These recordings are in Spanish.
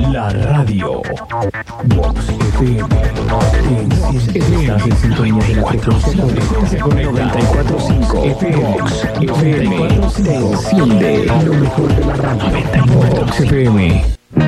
La radio. Vox FM. Estás en sintonía de la frecuencia con 94.5 FM. Vox FM. Te enciende lo mejor de la radio. 94 Vox FM.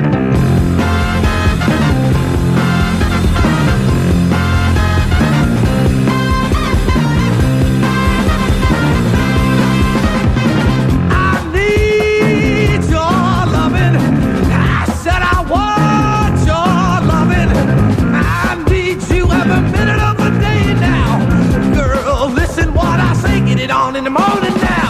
In the morning now,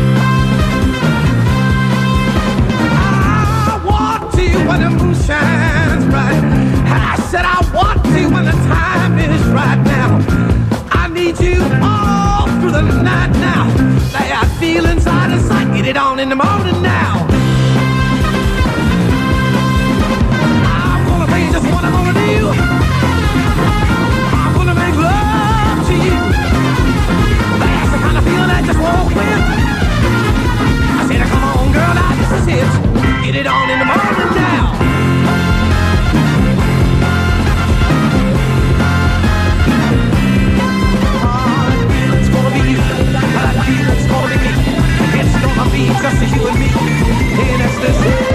I want to when the moon shines bright. I said I want to when the time is right now. I need you all through the night now. That feeling's out of sight. Get it on in the morning now. I wanna be just what I'm gonna do. I'm gonna make love to you. That's the kind of feeling I just walk with. I said, come on, girl, now this is it. Get it on in the morning now. That feeling's gonna be you. That feeling's gonna be me. It's gonna be just you and me in ecstasy.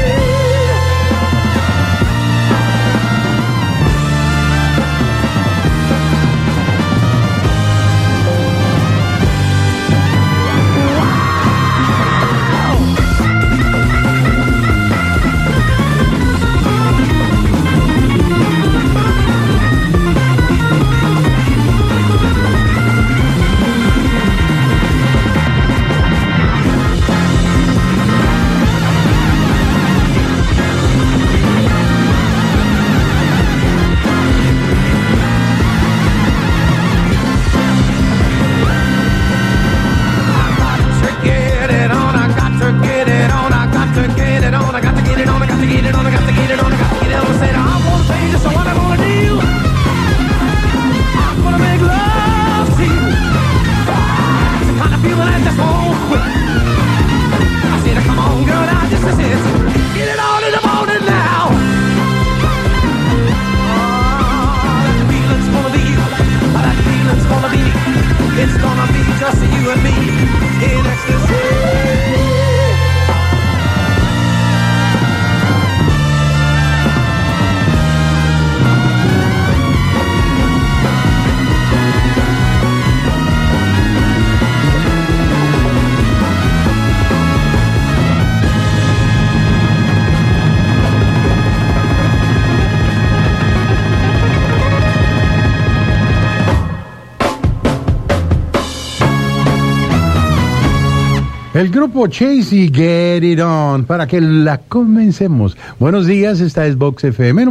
El grupo Chase y Get It On, para que la comencemos. Buenos días, esta es Vox FM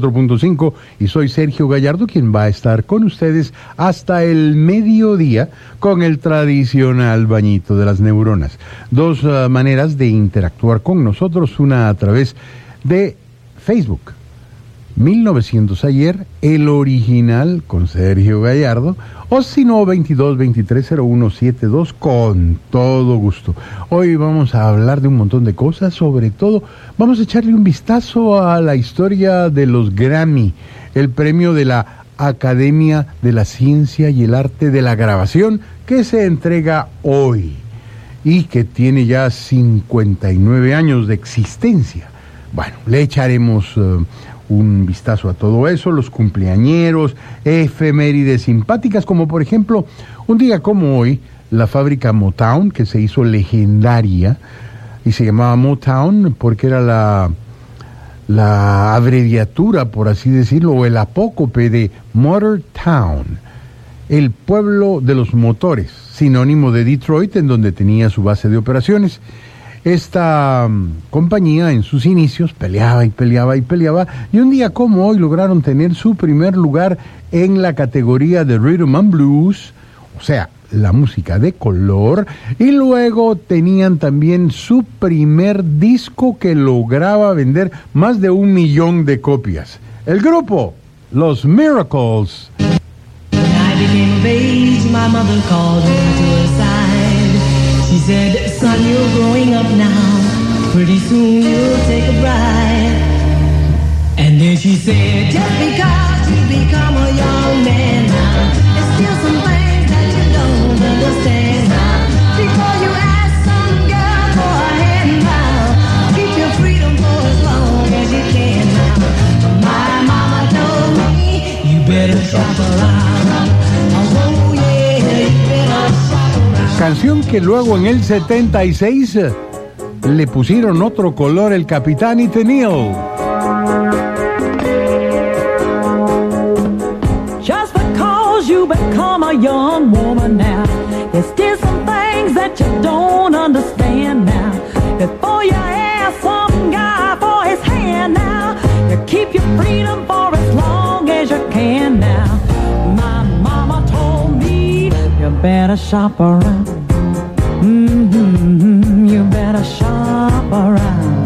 94.5 y soy Sergio Gallardo, quien va a estar con ustedes hasta el mediodía con el tradicional bañito de las neuronas. Dos maneras de interactuar con nosotros, una a través de Facebook. 1900 ayer, el original con Sergio Gallardo, o si no, 22-23-0172, con todo gusto. Hoy vamos a hablar de un montón de cosas, sobre todo vamos a echarle un vistazo a la historia de los Grammy, el premio de la Academia de la Ciencia y el Arte de la Grabación, que se entrega hoy y que tiene ya 59 años de existencia. Bueno, le echaremos un vistazo a todo eso, los cumpleañeros, efemérides simpáticas, como por ejemplo, un día como hoy, la fábrica Motown, que se hizo legendaria, y se llamaba Motown porque era la abreviatura, por así decirlo, o el apócope de Motor Town, el pueblo de los motores, sinónimo de Detroit, en donde tenía su base de operaciones. Esta compañía en sus inicios peleaba y un día como hoy lograron tener su primer lugar en la categoría de Rhythm and Blues, o sea, la música de color, y luego tenían también su primer disco que lograba vender más de 1 millón de copias. El grupo, Los Miracles. When I became of age, my mother called me to her side. She said, son, you're growing up now. Pretty soon you'll take a bride. she said, just because you become a young man now, there's still some things that you don't understand now. Before you ask some girl for a hand now, keep your freedom for as long as you can now. My mama told me, you better shop around. Oh yeah, you better shop around. Canción que luego en el 76 le pusieron otro color el Capitán y Tennille. Just because you become a young woman now, there's still some things that you don't understand now. Before you ask some guy for his hand now, you keep your freedom for as long as you can now. My mama told me, you better shop around. You better shop around.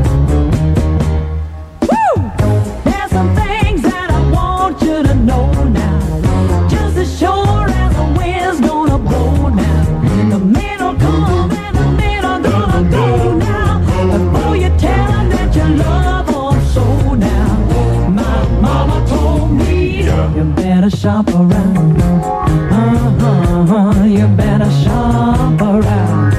Woo! There's some things that I want you to know now. Just as sure as the wind's gonna blow now. The men will come and the men are gonna go now. Before you tell them that you love them so now. My mama told me, you better shop around. You better shop around.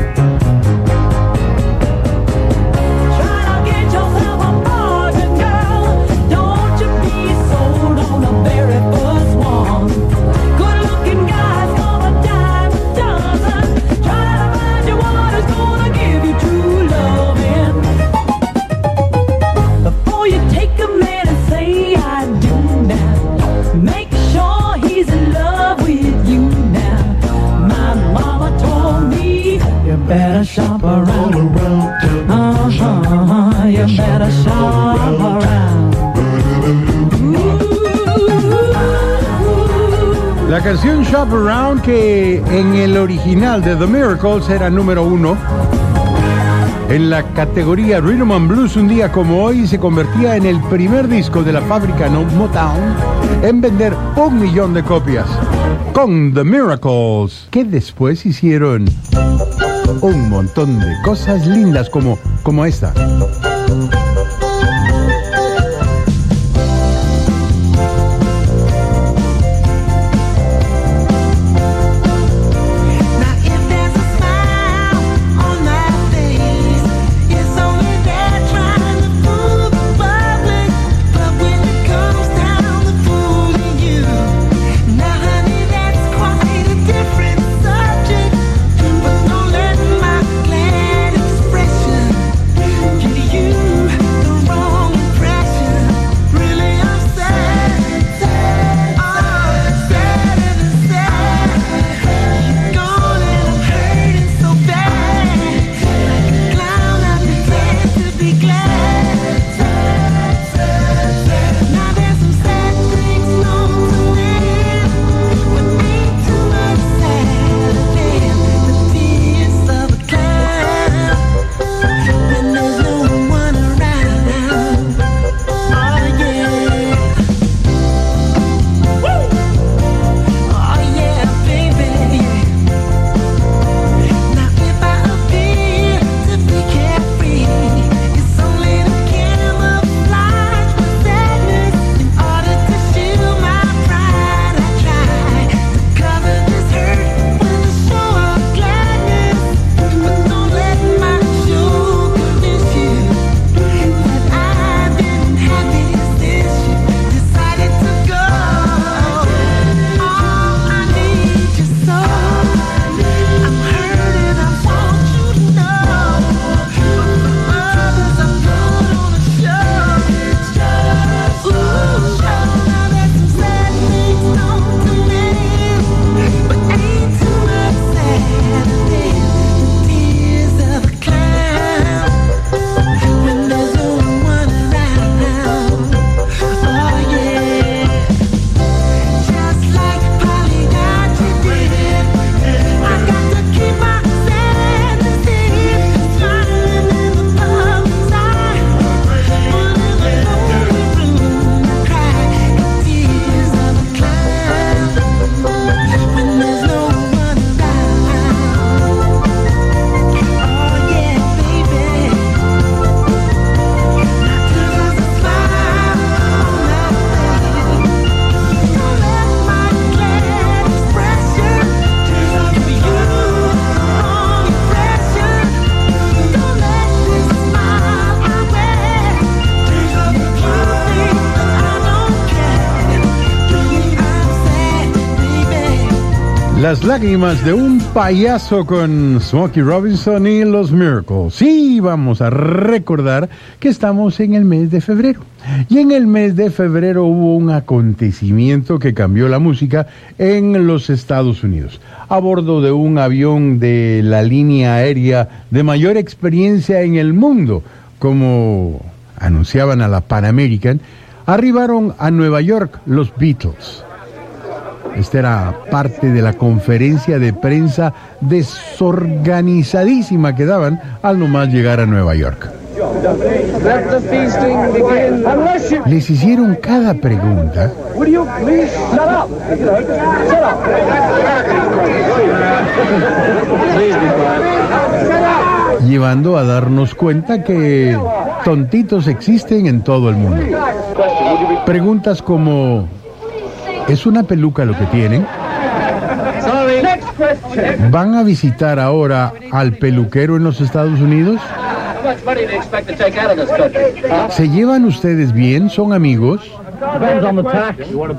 Better shop around. You better shop around. La canción Shop Around, que en el original de The Miracles era número 1 en la categoría Rhythm and Blues un día como hoy, se convertía en el primer disco de la fábrica Motown en vender 1 millón de copias con The Miracles, que después hicieron un montón de cosas lindas como esta. You Las lágrimas de un payaso con Smokey Robinson y los Miracles. Sí, vamos a recordar que estamos en el mes de febrero. Y en el mes de febrero hubo un acontecimiento que cambió la música en los Estados Unidos. A bordo de un avión de la línea aérea de mayor experiencia en el mundo, como anunciaban a la Pan American, arribaron a Nueva York los Beatles. Esta era parte de la conferencia de prensa desorganizadísima que daban al nomás llegar a Nueva York. Les hicieron cada pregunta. Llevando a darnos cuenta que tontitos existen en todo el mundo. Preguntas como: ¿es una peluca lo que tienen? ¿Van a visitar ahora al peluquero en los Estados Unidos? ¿Se llevan ustedes bien? ¿Son amigos? Depends on the tax. How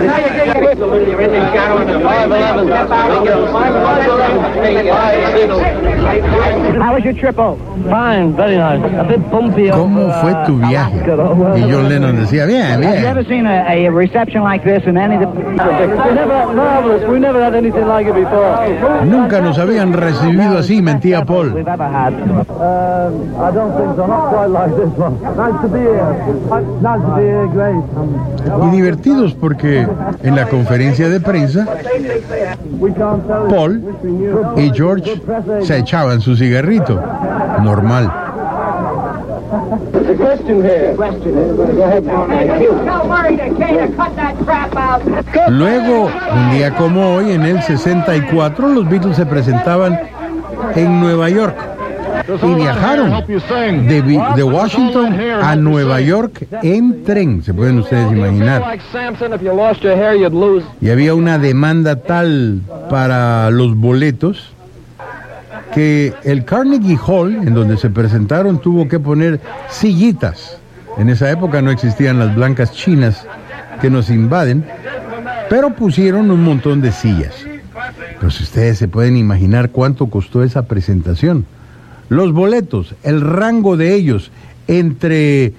was your trip out? Fine, very nice. A bit bumpy. ¿Cómo fue tu viaje? Y John Lennon decía, bien, Have you bien. ever seen a reception like this in any of the... Marvelous. We never had anything like it before. Nunca nos habían recibido así, mentía Paul. we've ever had? I don't think so. Not quite like this one. Nice to be here. Nice to be here. Great. Y divertidos porque en la conferencia de prensa, We can't tell you. Paul y George se echaban su cigarrito. Normal. The question here. Go ahead now. Tell Murray to Kane to cut that crap out. Luego, un día como hoy, en el 64, los Beatles se presentaban en Nueva York y viajaron de Washington a Nueva York en tren, se pueden ustedes imaginar. Like Samson, if you lost your hair, you'd lose. Y había una demanda tal para los boletos que el Carnegie Hall, en donde se presentaron, tuvo que poner sillitas. En esa época no existían las blancas chinas que nos invaden, pero pusieron un montón de sillas. Pero si ustedes se pueden imaginar cuánto costó esa presentación. Los boletos, el rango de ellos, entre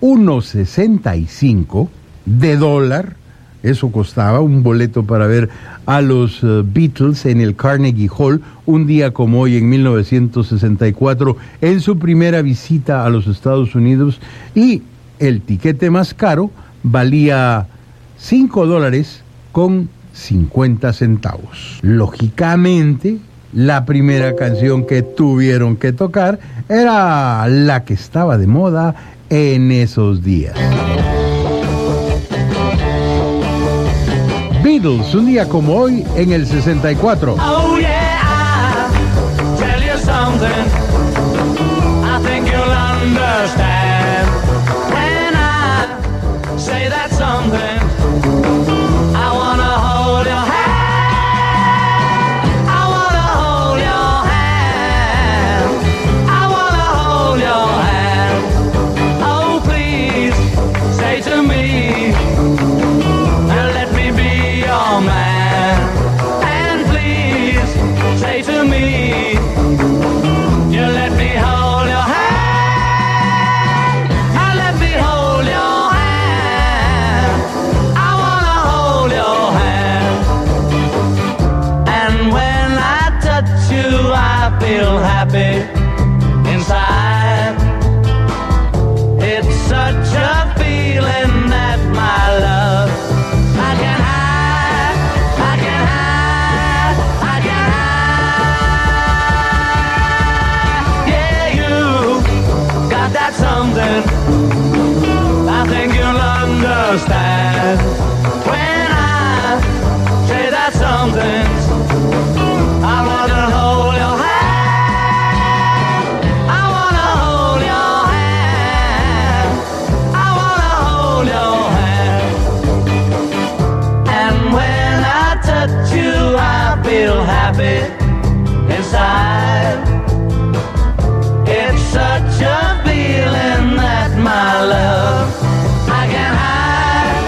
1.65 de dólar, eso costaba un boleto para ver a los Beatles en el Carnegie Hall, un día como hoy en 1964, en su primera visita a los Estados Unidos, y el tiquete más caro valía $5.50. Lógicamente, la primera canción que tuvieron que tocar era la que estaba de moda en esos días. Beatles, un día como hoy en el 64. Oh yeah, I'll tell you something. I think you'll understand when I say that something. I wanna hold your hand. I wanna hold your hand. I wanna hold your hand. Oh please, say to me, and let me be your man. And please say to me, you let me hold your hand. And let me hold your hand. I wanna hold your hand. And when I touch you, I feel happy inside. It's such a feeling that my love I can hide, I can hide, I can hide. Yeah, you got that something. I think you'll understand when I say that something. I wanna hold your hand. I wanna hold your hand. I wanna hold your hand. And when I touch you, I feel happy inside. It's such a feeling that my love I can hide,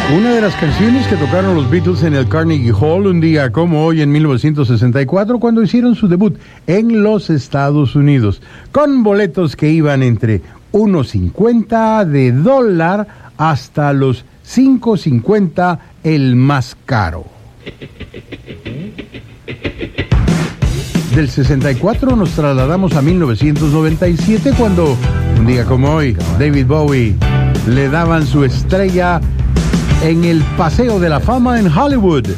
Una de las canciones que tocaron los Beatles en el Carnegie Hall un día como hoy en 1964 cuando hicieron su debut en los Estados Unidos, con boletos que iban entre $1.50 hasta los $5.50 el más caro. Del 64 nos trasladamos a 1997 cuando, un día como hoy, David Bowie le daban su estrella en el Paseo de la Fama en Hollywood.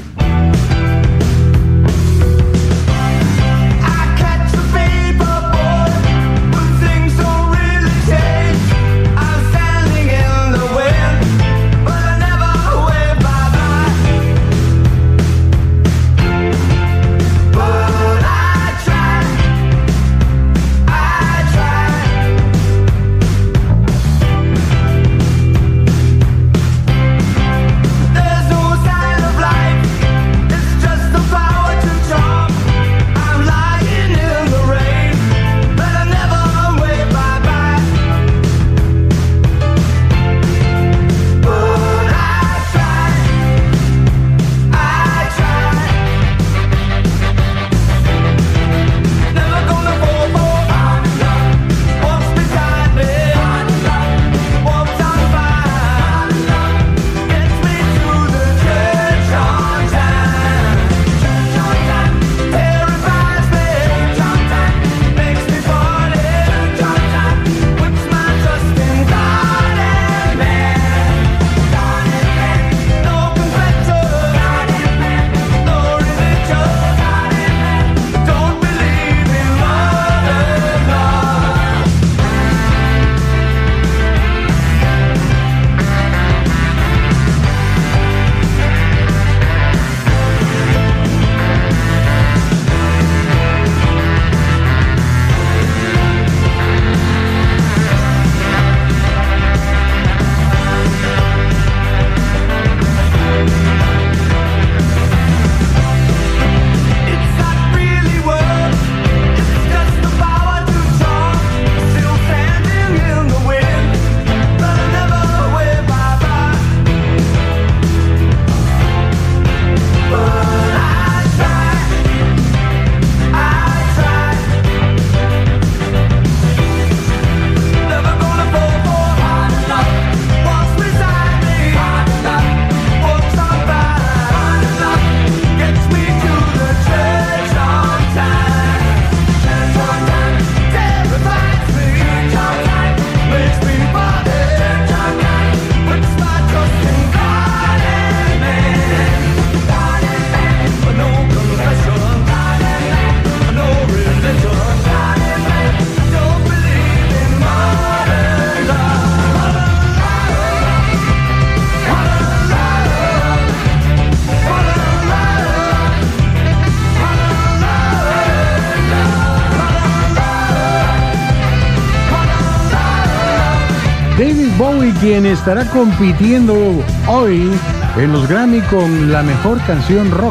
David Bowie, quien estará compitiendo hoy en los Grammy con la mejor canción rock.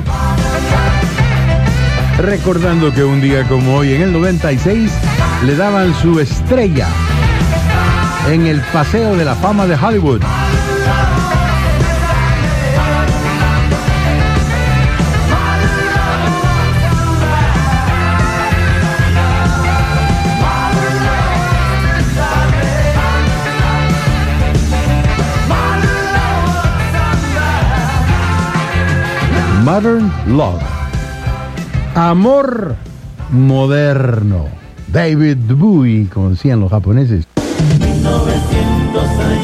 Recordando que un día como hoy, en el 96, le daban su estrella en el Paseo de la Fama de Hollywood. Modern Love. Amor moderno. David Bowie, como decían los japoneses. 1900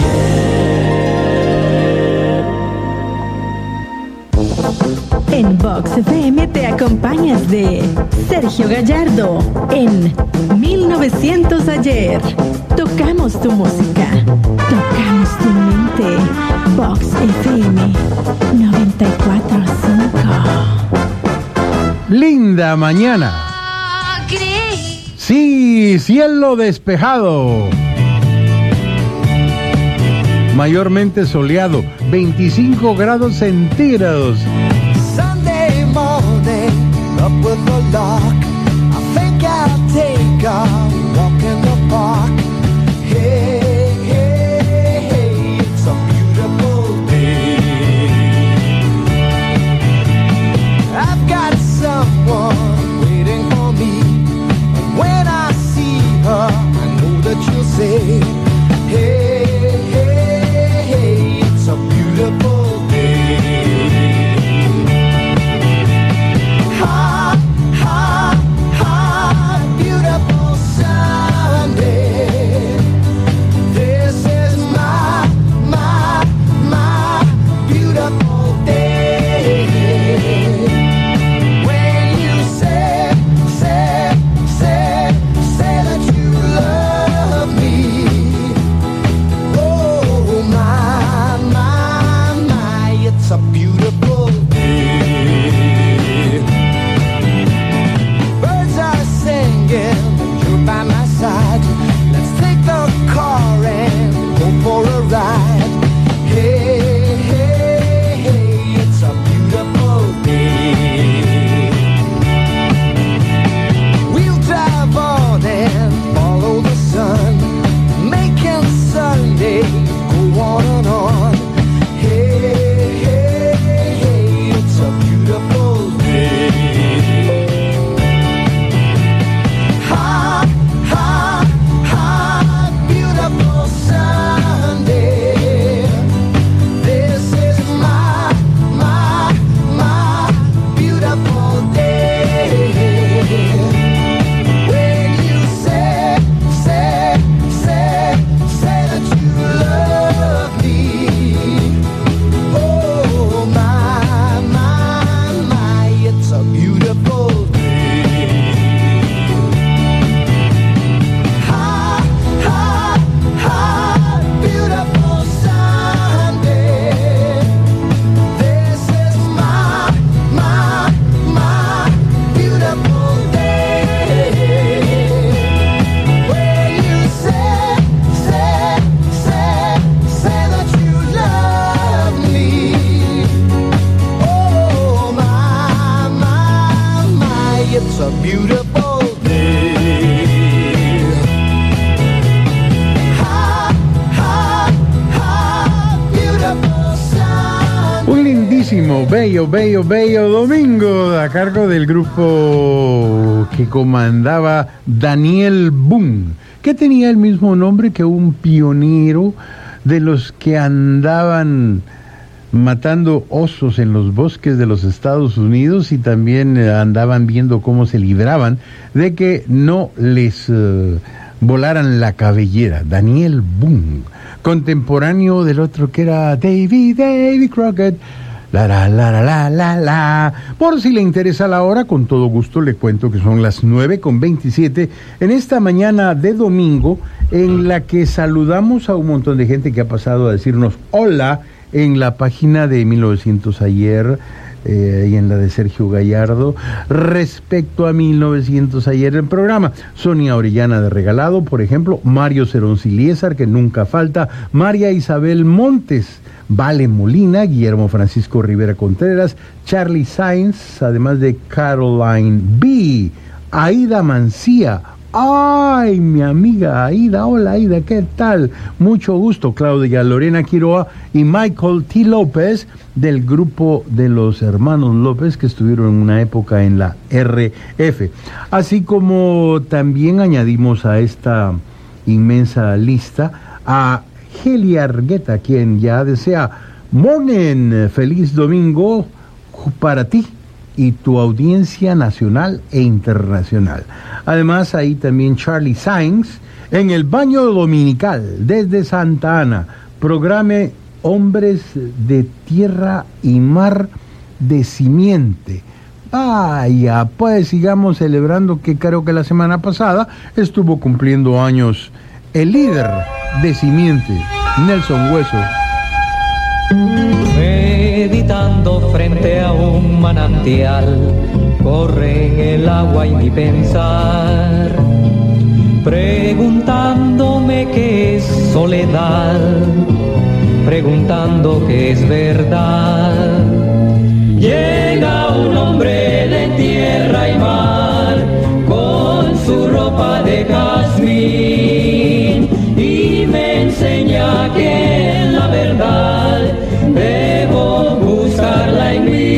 ayer. En Vox FM te acompañas de Sergio Gallardo en 1900 ayer. Tocamos tu música, tocamos tu mente. Vox FM 94.5. Linda mañana. Sí, cielo despejado. Mayormente soleado, 25 grados centígrados. Sunday morning, up with the lark. I think I'll take a walk in the park. Hey, hey, hey, it's a beautiful day. right. Hey, hey, hey, it's a beautiful day. We'll drive on and follow the sun, making Sunday go on and on. Hey, hey, hey, it's a beautiful day. Ha, ha, ha, beautiful Sunday. This is my beautiful day. When you say that you love me. Oh, my, it's a beautiful day. Ha, ha, ha, beautiful Sunday. This is my beautiful day. When you say that you love me. Oh, my, it's a beautiful day. Ha, ha, ha, beautiful Sunday. Un lindísimo, bello domingo a cargo del grupo que comandaba Daniel Boone, que tenía el mismo nombre que un pionero de los que andaban matando osos en los bosques de los Estados Unidos y también andaban viendo cómo se libraban de que no les volaran la cabellera. Daniel Boone, contemporáneo del otro que era Davy Crockett. La. Por si le interesa la hora, con todo gusto le cuento que son las 9:27 en esta mañana de domingo, en la que saludamos a un montón de gente que ha pasado a decirnos hola en la página de 1900 ayer y en la de Sergio Gallardo respecto a 1900 ayer el programa. Sonia Orellana de Regalado, por ejemplo, Mario Ceronciliésar, que nunca falta, María Isabel Montes, Vale Molina, Guillermo Francisco Rivera Contreras, Charlie Sainz, además de Caroline B, Aida Mancía. Ay, mi amiga Aida, hola Aida, ¿qué tal? Mucho gusto, Claudia Lorena Quiroa y Michael T. López, del grupo de los hermanos López, que estuvieron en una época en la RF. Así como también añadimos a esta inmensa lista a Heli Argueta, quien ya desea morning, feliz domingo para ti y tu audiencia nacional e internacional. Además, ahí también Charlie Sainz, en el baño dominical, desde Santa Ana, programe Hombres de Tierra y Mar de Simiente. Vaya, pues sigamos celebrando que creo que la semana pasada estuvo cumpliendo años el líder de Simiente, Nelson Hueso. Meditando frente a un manantial, corre en el agua y mi pensar, preguntándome qué es soledad, preguntando qué es verdad. Llega un hombre de tierra y mar, con su ropa de jazmín, y me enseña que en la verdad debo buscarla en mí.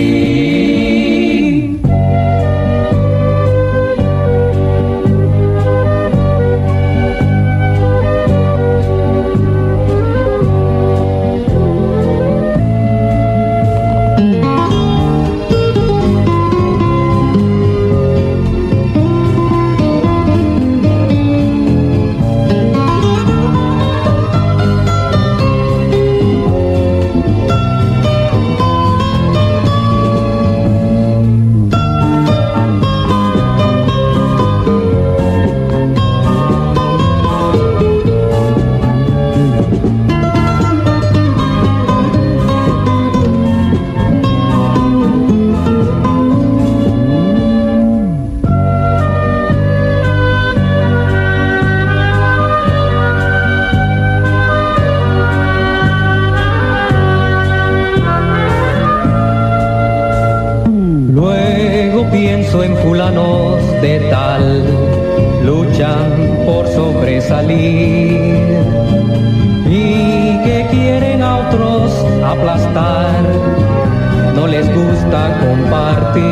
de tal luchan por sobresalir y que quieren a otros aplastar, no les gusta compartir.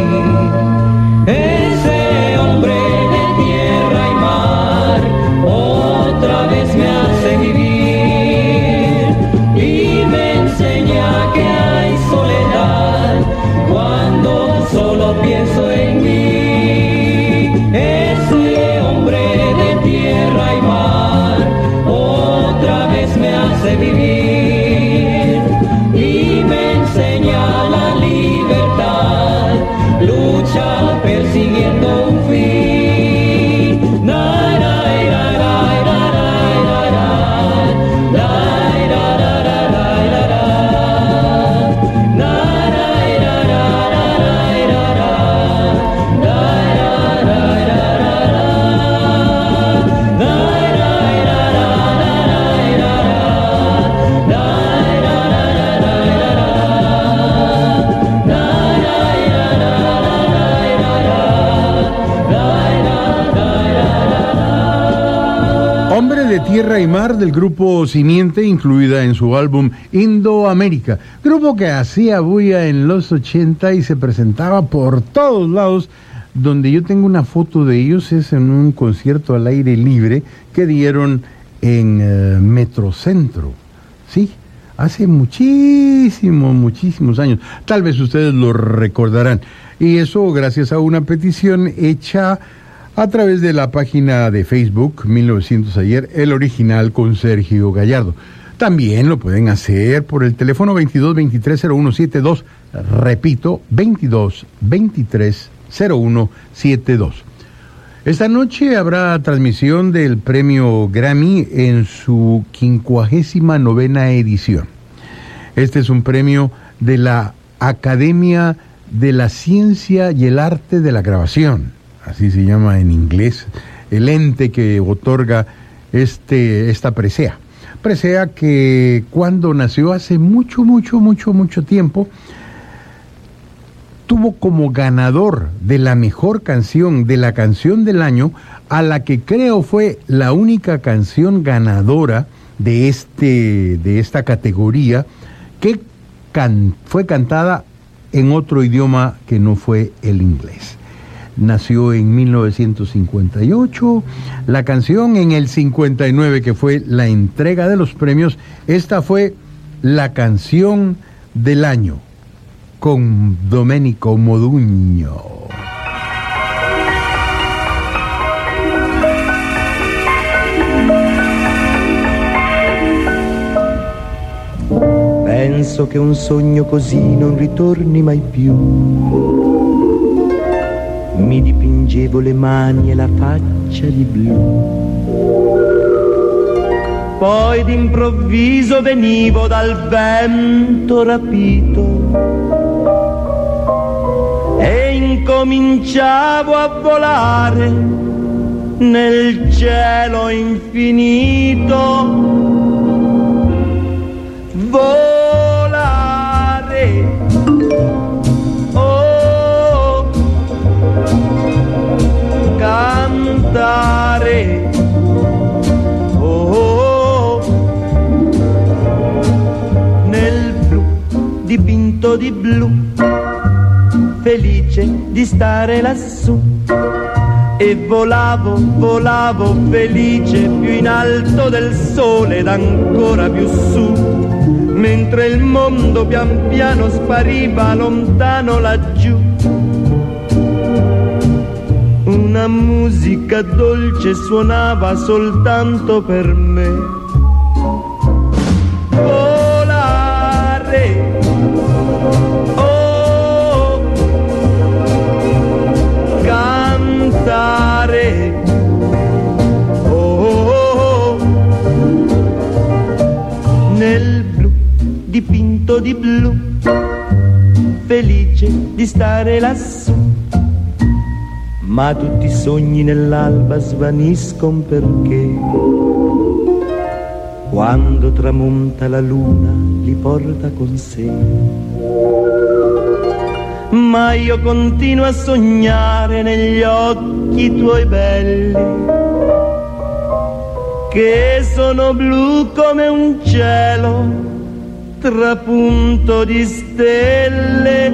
Ese hombre de tierra y mar otra vez me hace vivir y me enseña que hay soledad cuando solo pienso en mí. Ese hombre de tierra y mar otra vez me hace vivir y me enseña la libertad, lucha persiguiendo un fin. Na, na, na, na, na, na, na, na, Hombre de Tierra y Mar del grupo Simiente, incluida en su álbum Indoamérica, grupo que hacía bulla en los 80 y se presentaba por todos lados. Donde yo tengo una foto de ellos es en un concierto al aire libre que dieron en Metrocentro, sí, hace muchísimos años. Tal vez ustedes lo recordarán, y eso gracias a una petición hecha a través de la página de Facebook 1900 ayer, el original con Sergio Gallardo. También lo pueden hacer por el teléfono 22230172, repito, 22230172. Esta noche habrá transmisión del premio Grammy en su 59ª edición. Este es un premio de la Academia de la Ciencia y el Arte de la Grabación, así se llama en inglés, el ente que otorga esta presea. Presea que cuando nació hace mucho tiempo, tuvo como ganador de la mejor canción, de la canción del año, a la que creo fue la única canción ganadora de esta categoría que fue cantada en otro idioma que no fue el inglés. Nació en 1958, la canción en el 59, que fue la entrega de los premios. Esta fue la canción del año, con Domenico Modugno. Penso che un sogno così non ritorni mai più. Mi dipingevo le mani e la faccia di blu. Poi d'improvviso venivo dal vento rapito e incominciavo a volare nel cielo infinito. Volare, oh, cantare, oh, nel blu dipinto di blu, felice di stare lassù. E volavo, volavo felice più in alto del sole ed ancora più su, mentre il mondo pian piano spariva lontano laggiù. Una musica dolce suonava soltanto per me. Volare, oh, cantare, oh, nel blu dipinto di blu, felice di stare lassù. Ma tutti i sogni nell'alba svaniscono perché quando tramonta la luna li porta con sé. ma io continuo a sognare negli occhi tuoi belli, che sono blu come un cielo trapunto di stelle.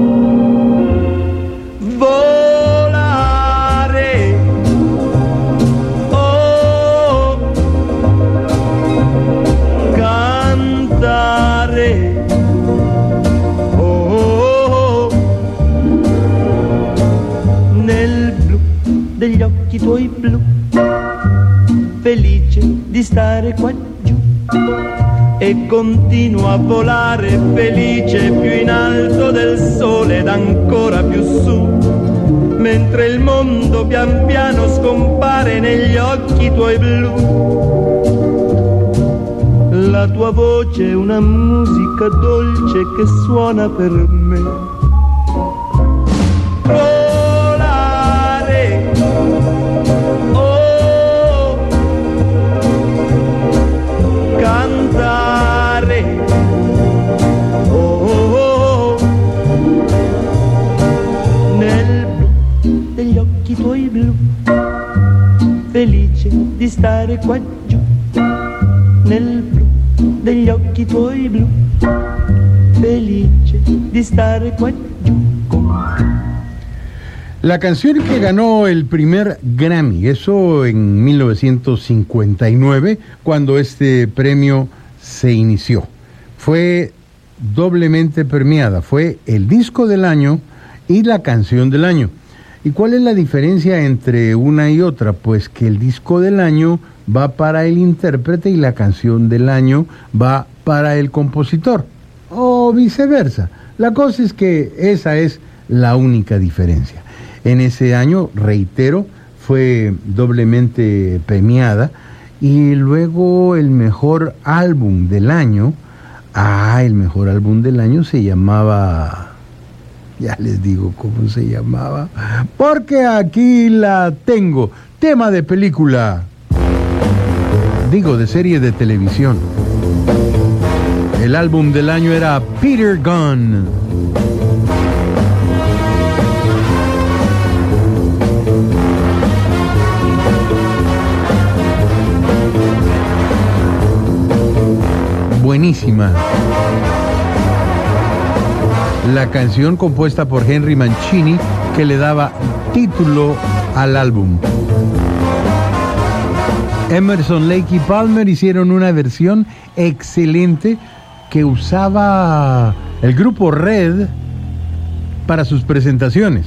Volare, oh, cantare, oh, nel blu degli occhi tuoi blu, felice di stare qua giù, e continuo a volare felice più in alto del sole ed ancora più su, mentre il mondo pian piano scompare negli occhi tuoi blu. La tua voce è una musica dolce che suona per me. Volare, oh, cantare, oh, nel blu degli occhi tuoi blu, felice di stare qua giù, nel blu degli occhi tuoi blu, felice di stare qua giù con te. La canción que ganó el primer Grammy, eso en 1959, cuando este premio se inició, fue doblemente premiada, fue el disco del año y la canción del año. ¿Y cuál es la diferencia entre una y otra? Pues que el disco del año va para el intérprete y la canción del año va para el compositor, o viceversa. La cosa es que esa es la única diferencia. En ese año, reitero, fue doblemente premiada, y luego el mejor álbum del año, el mejor álbum del año se llamaba, ya les digo cómo se llamaba, porque aquí la tengo, tema de película, digo de serie de televisión. El álbum del año era Peter Gunn. Buenísima. La canción compuesta por Henry Mancini, que le daba título al álbum. Emerson, Lake y Palmer hicieron una versión excelente que usaba el grupo Red para sus presentaciones.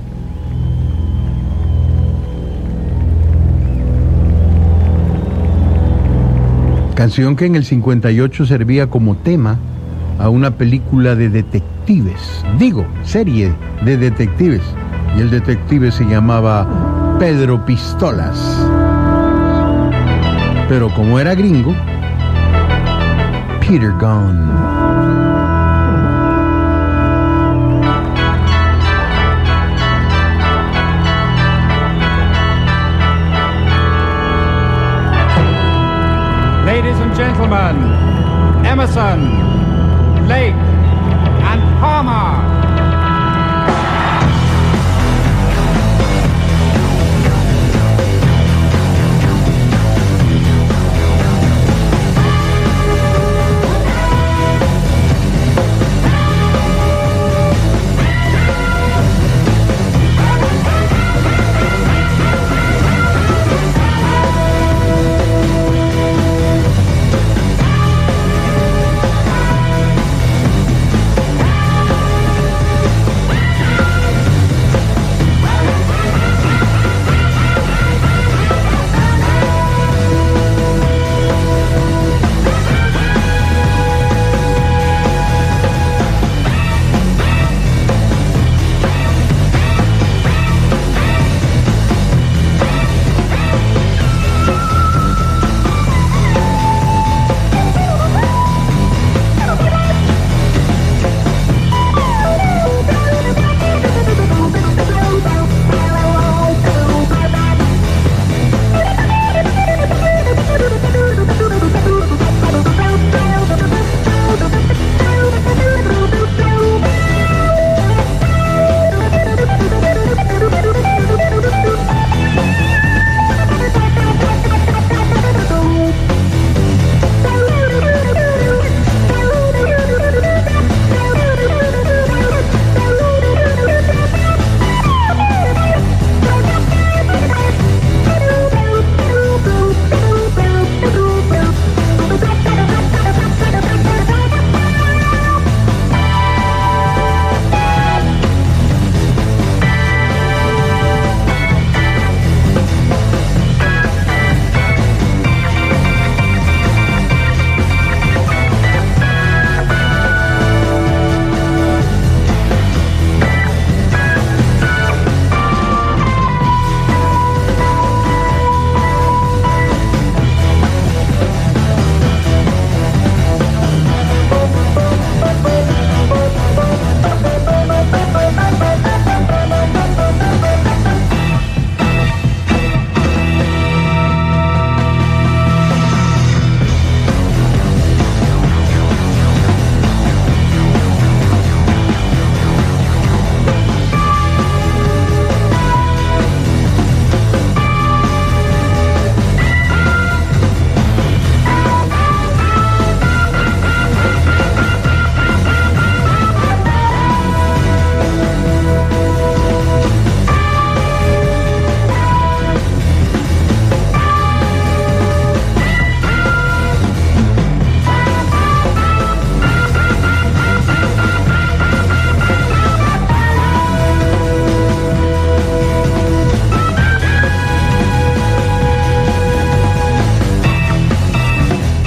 Canción que en el 58 servía como tema a una película de detectives, serie de detectives, y el detective se llamaba Pedro Pistolas. Pero como era gringo, Peter Gunn. Ladies and gentlemen, Emerson, Lake, and Palmer.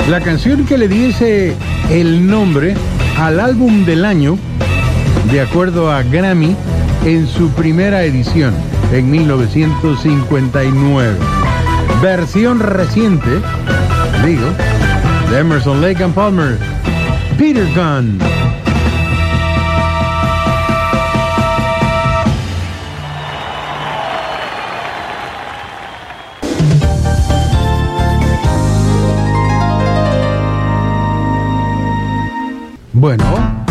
La canción que le diese el nombre al álbum del año, de acuerdo a Grammy, en su primera edición, en 1959. Versión reciente, digo, de Emerson, Lake and Palmer, Peter Gunn. Bueno,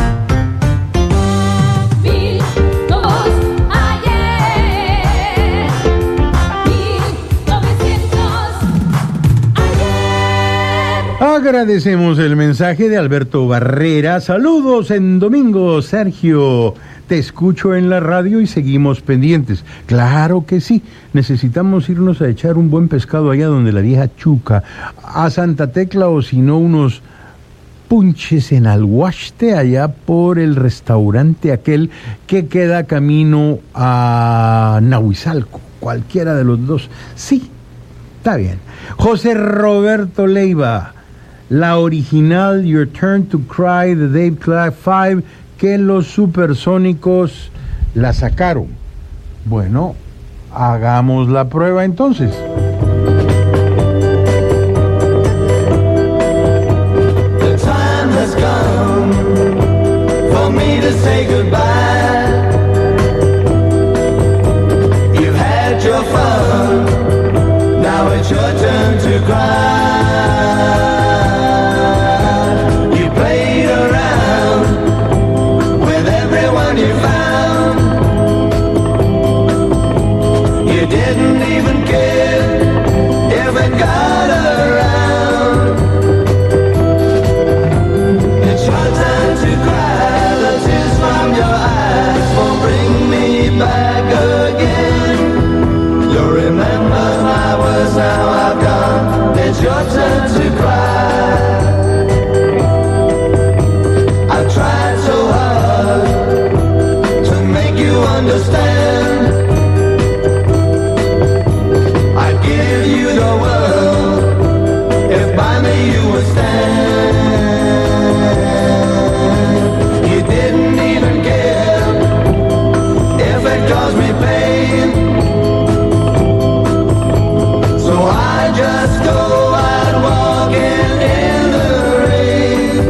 agradecemos el mensaje de Alberto Barrera. Saludos en domingo, Sergio. Te escucho en la radio y seguimos pendientes. Claro que sí. Necesitamos irnos a echar un buen pescado allá donde la vieja Chuca, a Santa Tecla, o si no, unos punches en Alguaste, allá por el restaurante aquel que queda camino a Nahuizalco. Cualquiera de los dos. Sí, está bien. José Roberto Leiva, la original Your Turn to Cry de Dave Clark 5, que los Supersónicos la sacaron. Bueno, hagamos la prueba entonces. The time has come for me to say goodbye. You've had your fun, now it's your turn to cry. Didn't even care if it got around. It's your time to cry, the tears from your eyes won't bring me back again. You'll remember my words, now I've gone. It's your turn to cry. I've tried so hard to make you understand. Give you the world if by me you would stand. You didn't even care if it caused me pain. So I just go out walking in the rain.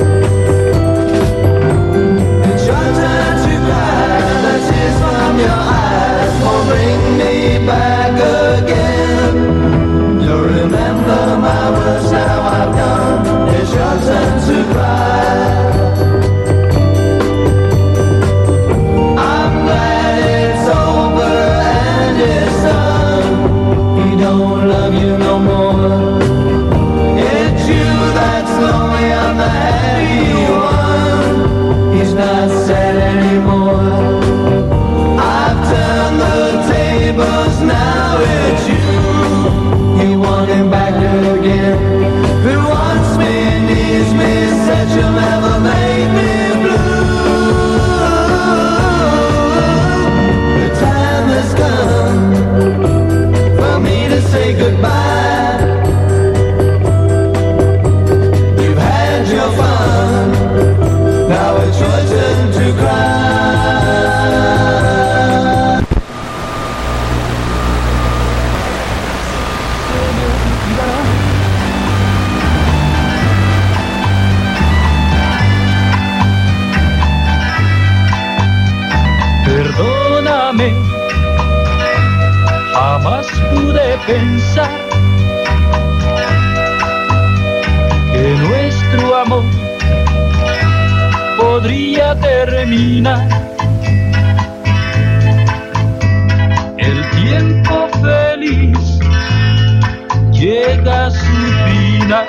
It's your turn to cry, the tears from your eyes won't bring me back again. Remember my words, now I've gone. It's your turn to cry. I'm glad it's over and it's done. He don't love you no more. It's you that's lonely, I'm the happy one. He's not sad anymore. I've turned the tables, now it's you. You want him back again. Who wants me, needs me, said you'll never make me blue. The time has come for me to say goodbye. You've had your fun, now it's your turn to cry. Perdóname, jamás pude pensar que nuestro amor podría terminar. El tiempo feliz llega a su final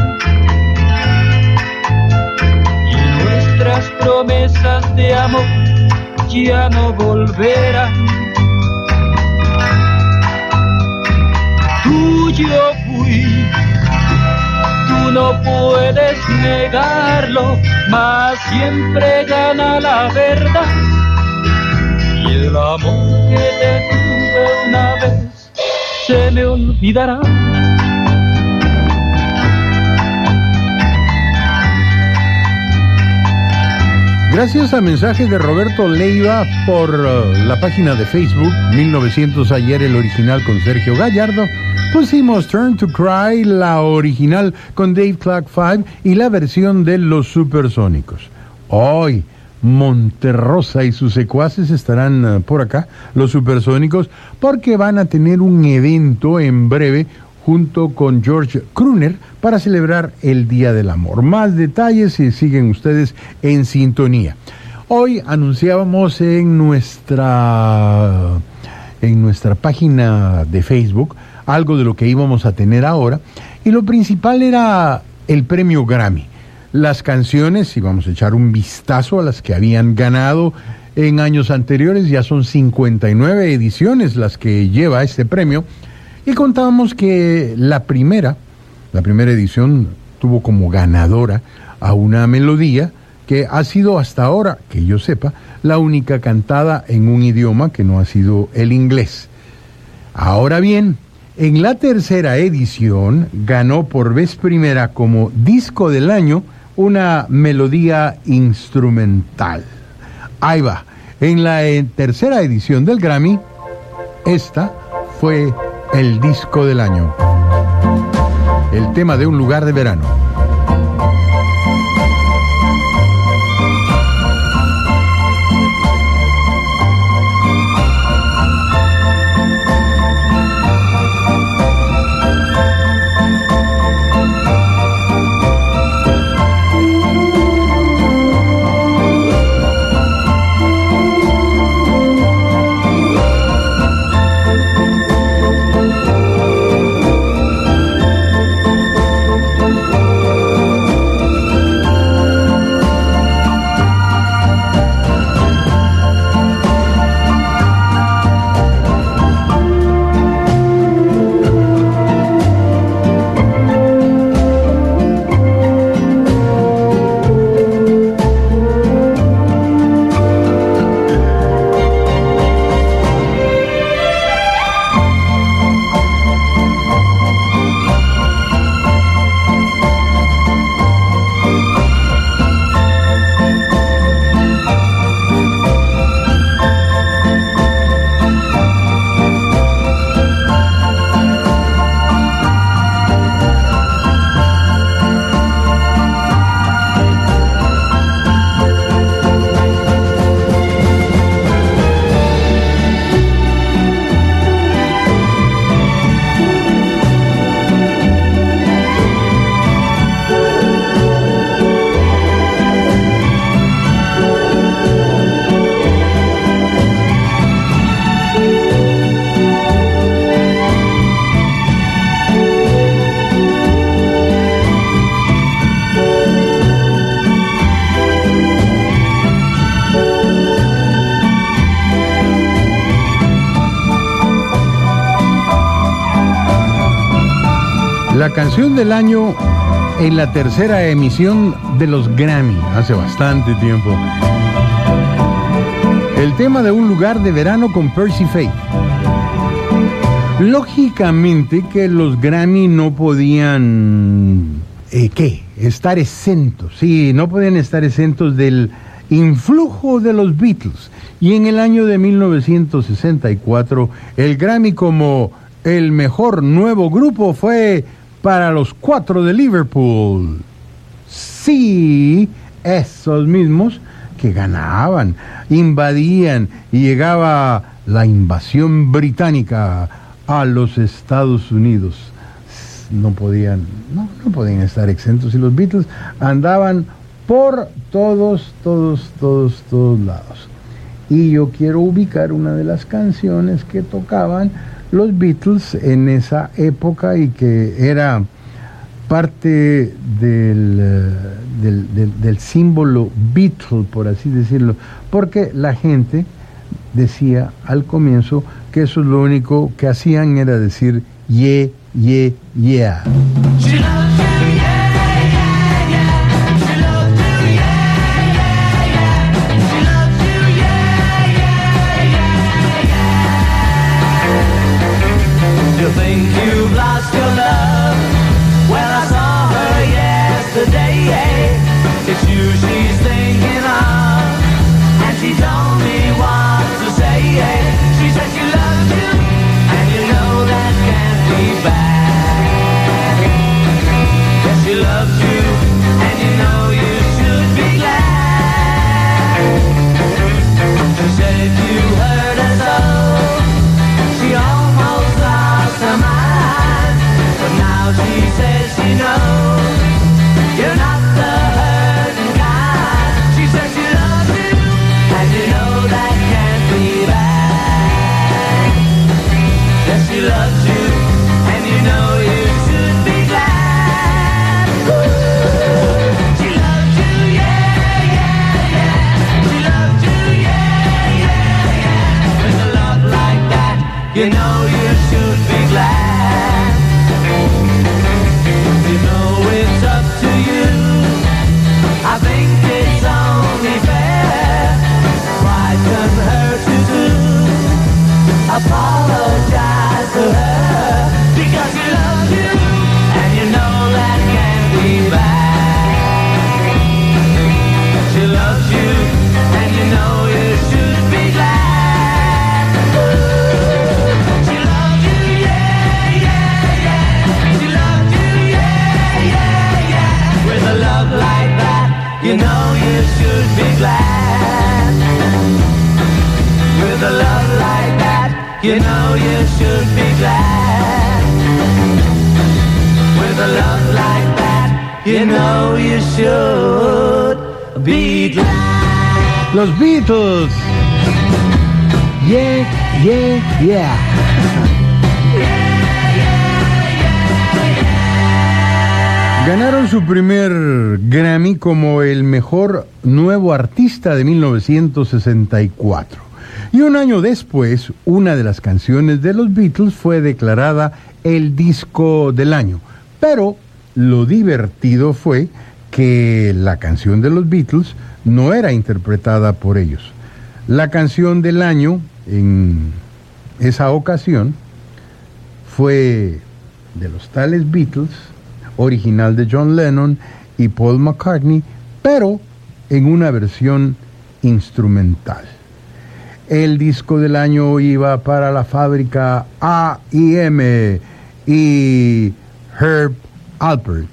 y nuestras promesas de amor ya no volverán. Tuyo fui, tú no puedes negarlo, mas siempre gana la verdad. Y el amor que te tuve una vez se me olvidará. Gracias a mensajes de Roberto Leiva por la página de Facebook 1900 ayer, el original con Sergio Gallardo, pusimos Turn to Cry, la original con Dave Clark 5 y la versión de los Supersónicos. Hoy Monterrosa y sus secuaces estarán por acá, los Supersónicos, porque van a tener un evento en breve junto con George Crooner para celebrar el Día del Amor. Más detalles si siguen ustedes en sintonía. Hoy anunciábamos en nuestra página de Facebook algo de lo que íbamos a tener ahora, y lo principal era el premio Grammy. Las canciones, y vamos a echar un vistazo a las que habían ganado en años anteriores, ya son 59 ediciones las que lleva este premio. Y contábamos que la primera edición tuvo como ganadora a una melodía que ha sido hasta ahora, que yo sepa, la única cantada en un idioma que no ha sido el inglés. Ahora bien, en la tercera edición ganó por vez primera como disco del año una melodía instrumental. Ahí va, en la tercera edición del Grammy, esta fue el disco del año. El tema de Un lugar de verano. La canción del año en la tercera emisión de los Grammy, hace bastante tiempo. El tema de Un lugar de verano con Percy Faith. Lógicamente que los Grammy no podían estar exentos, sí, no podían estar exentos del influjo de los Beatles. Y en el año de 1964, el Grammy como el mejor nuevo grupo fue para los 4 de Liverpool. Sí, esos mismos que ganaban, invadían y llegaba la invasión británica a los Estados Unidos. No podían estar exentos, y los Beatles andaban por todos lados. Y yo quiero ubicar una de las canciones que tocaban los Beatles en esa época y que era parte del símbolo Beatle, por así decirlo, porque la gente decía al comienzo que eso es lo único que hacían, era decir yeah, yeah, yeah. You think you've lost your love? Well, I saw her yesterday. It's you she's thinking of. love like that, you know you should be glad. With a love like that, you know you should be glad. With a love like that, you know you should be glad. Los Beatles. Yeah, yeah, yeah. Ganaron su primer Grammy como el mejor nuevo artista de 1964. Y un año después, una de las canciones de los Beatles fue declarada el disco del año. Pero lo divertido fue que la canción de los Beatles no era interpretada por ellos. La canción del año en esa ocasión fue de los tales Beatles, original de John Lennon y Paul McCartney, pero en una versión instrumental. El disco del año iba para la fábrica A&M y Herb Alpert.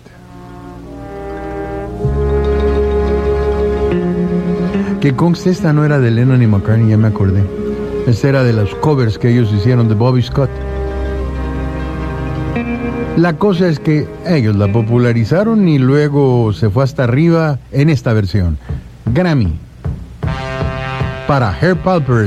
Que conste, esta no era de Lennon y McCartney, ya me acordé. Esta era de los covers que ellos hicieron de Bobby Scott. La cosa es que ellos la popularizaron y luego se fue hasta arriba en esta versión. Grammy para Herb Alpert.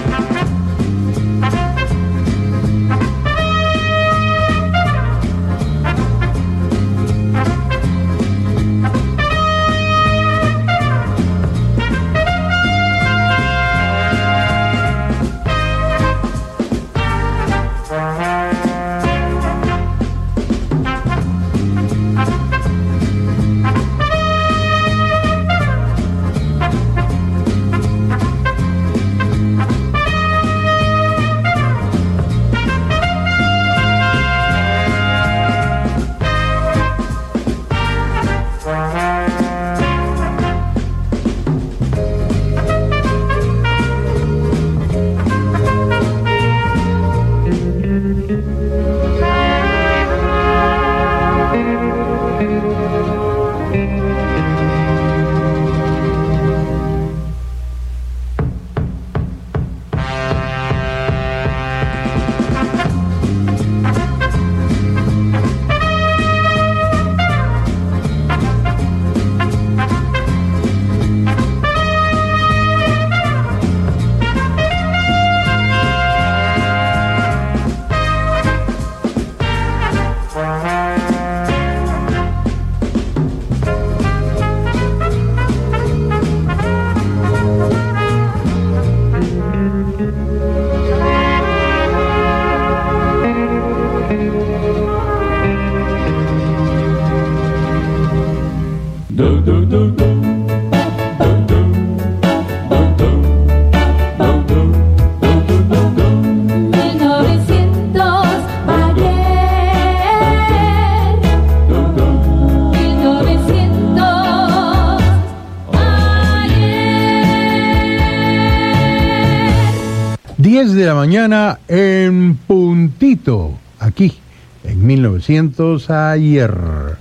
De la mañana en puntito, aquí en 1900 ayer.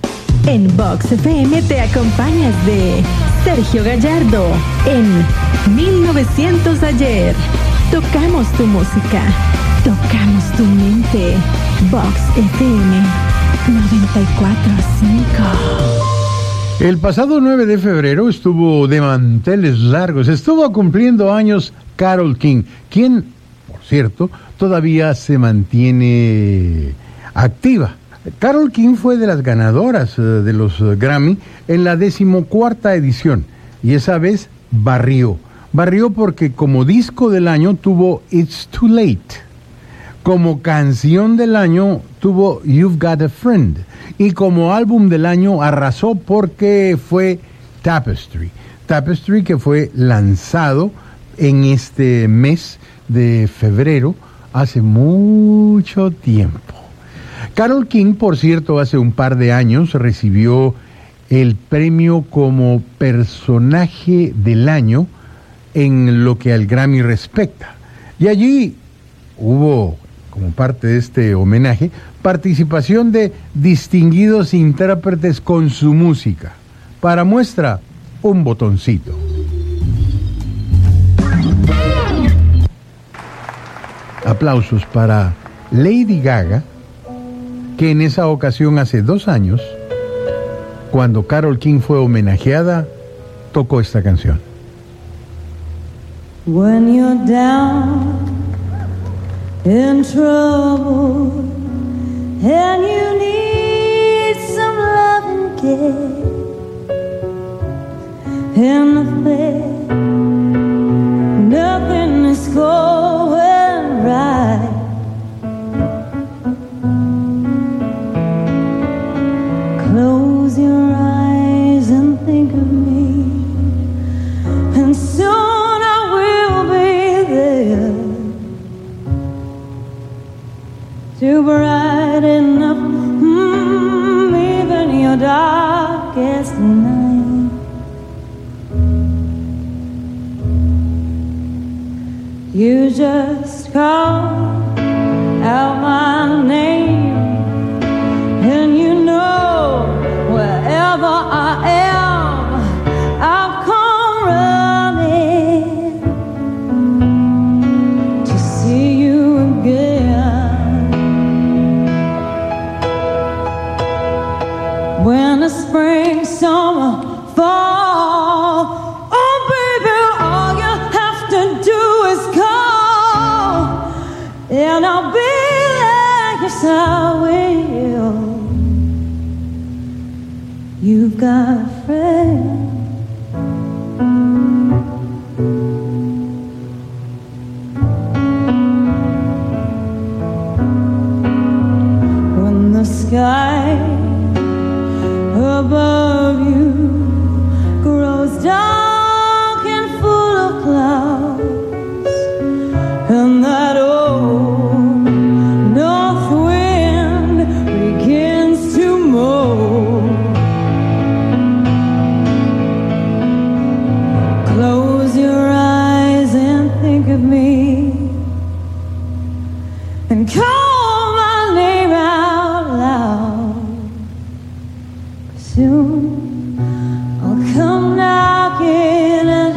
En Vox FM te acompañas de Sergio Gallardo en 1900 ayer. Tocamos tu música, tocamos tu mente. Vox FM 94.5. El pasado 9 de febrero estuvo de manteles largos, estuvo cumpliendo años Carole King, quien, por cierto, todavía se mantiene activa. Carole King fue de las ganadoras de los Grammy en la 14ª edición y esa vez barrió porque como disco del año tuvo It's Too Late, como canción del año tuvo You've Got a Friend y como álbum del año arrasó porque fue Tapestry, que fue lanzado en este mes de febrero hace mucho tiempo. Carole King, por cierto, hace un par de años recibió el premio como personaje del año en lo que al Grammy respecta. Y allí hubo, como parte de este homenaje, participación de distinguidos intérpretes con su música. Para muestra, un botoncito. Aplausos para Lady Gaga, que en esa ocasión hace 2 años, cuando Carole King fue homenajeada, tocó esta canción. When you're down in trouble and you need some love and care in the bed, nothing is going right. Close your eyes and think of me, and soon I will be there to brighten up even your darkest night. You just call out my name, and you know wherever I am, I'll come running to see you again. When the spring, summer, fall, oh baby, all you have to do is call, and I'll be there, yes I will. You've got a friend. When the sky above you grows dark and full of clouds, and that old north wind begins to moan, close your eyes and think of me, and call my name out loud. Soon I'll come knocking at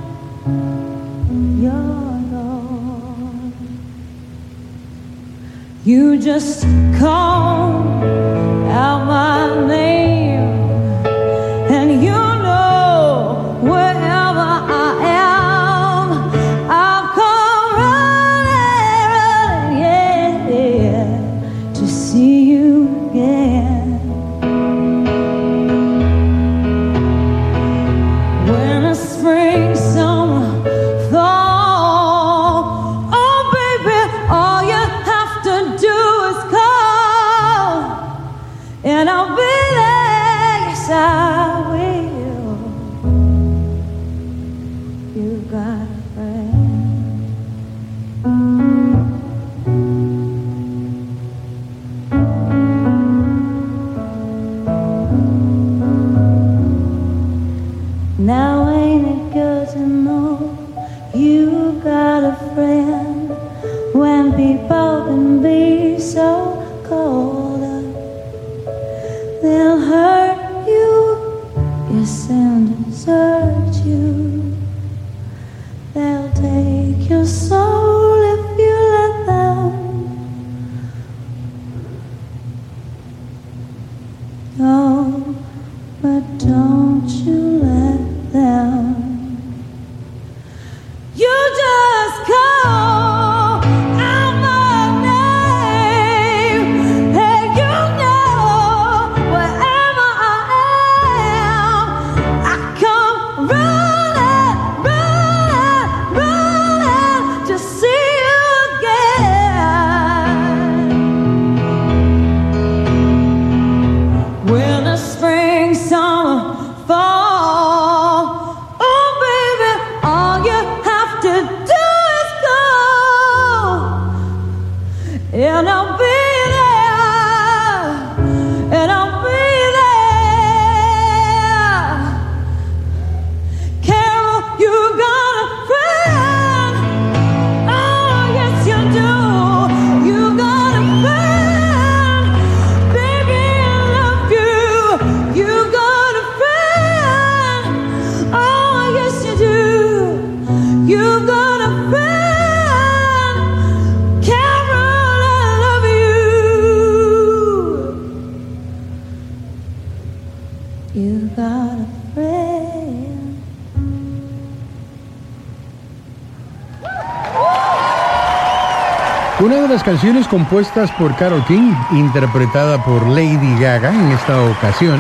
your door. You just call out my name, and you know wherever I am, I'll come running, yeah, to see you again. When the spring, summer, fall, oh baby, all you have to do is call, and I'll be there, yes I will. You've got a friend. Now ain't it good to know you got a friend when people can be so cold? They'll hurt you, yes, and desert you. They'll take your soul if you let them. Oh, but don't you let them. You just call out my name, and you know wherever I am, I come running. Una de las canciones compuestas por Carole King, interpretada por Lady Gaga en esta ocasión,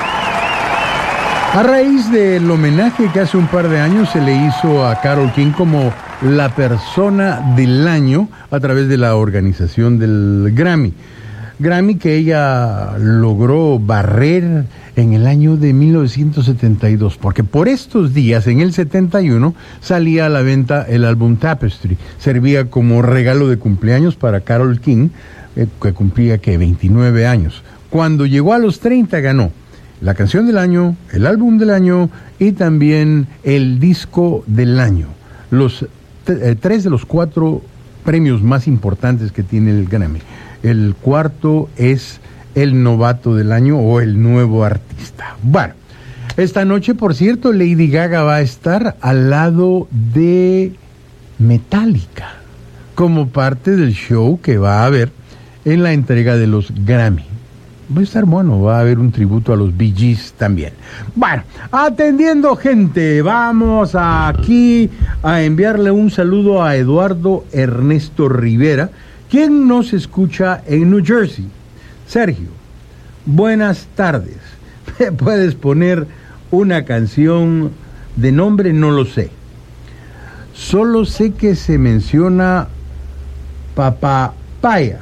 a raíz del homenaje que hace un par de años se le hizo a Carole King como la persona del año a través de la organización del Grammy. Grammy que ella logró barrer en el año de 1972, porque por estos días, en el 71, salía a la venta el álbum Tapestry. Servía como regalo de cumpleaños para Carole King, que cumplía, 29 años. Cuando llegó a los 30, ganó la canción del año, el álbum del año y también el disco del año. Los 3 de los 4 premios más importantes que tiene el Grammy. El cuarto es el novato del año o el nuevo artista. Bueno, esta noche, por cierto, Lady Gaga va a estar al lado de Metallica como parte del show que va a haber en la entrega de los Grammy. Va a estar bueno, va a haber un tributo a los Bee Gees también. Bueno, atendiendo gente, vamos aquí a enviarle un saludo a Eduardo Ernesto Rivera, quien nos escucha en New Jersey. Sergio, buenas tardes. ¿Me puedes poner una canción de nombre? No lo sé. Solo sé que se menciona Papaya.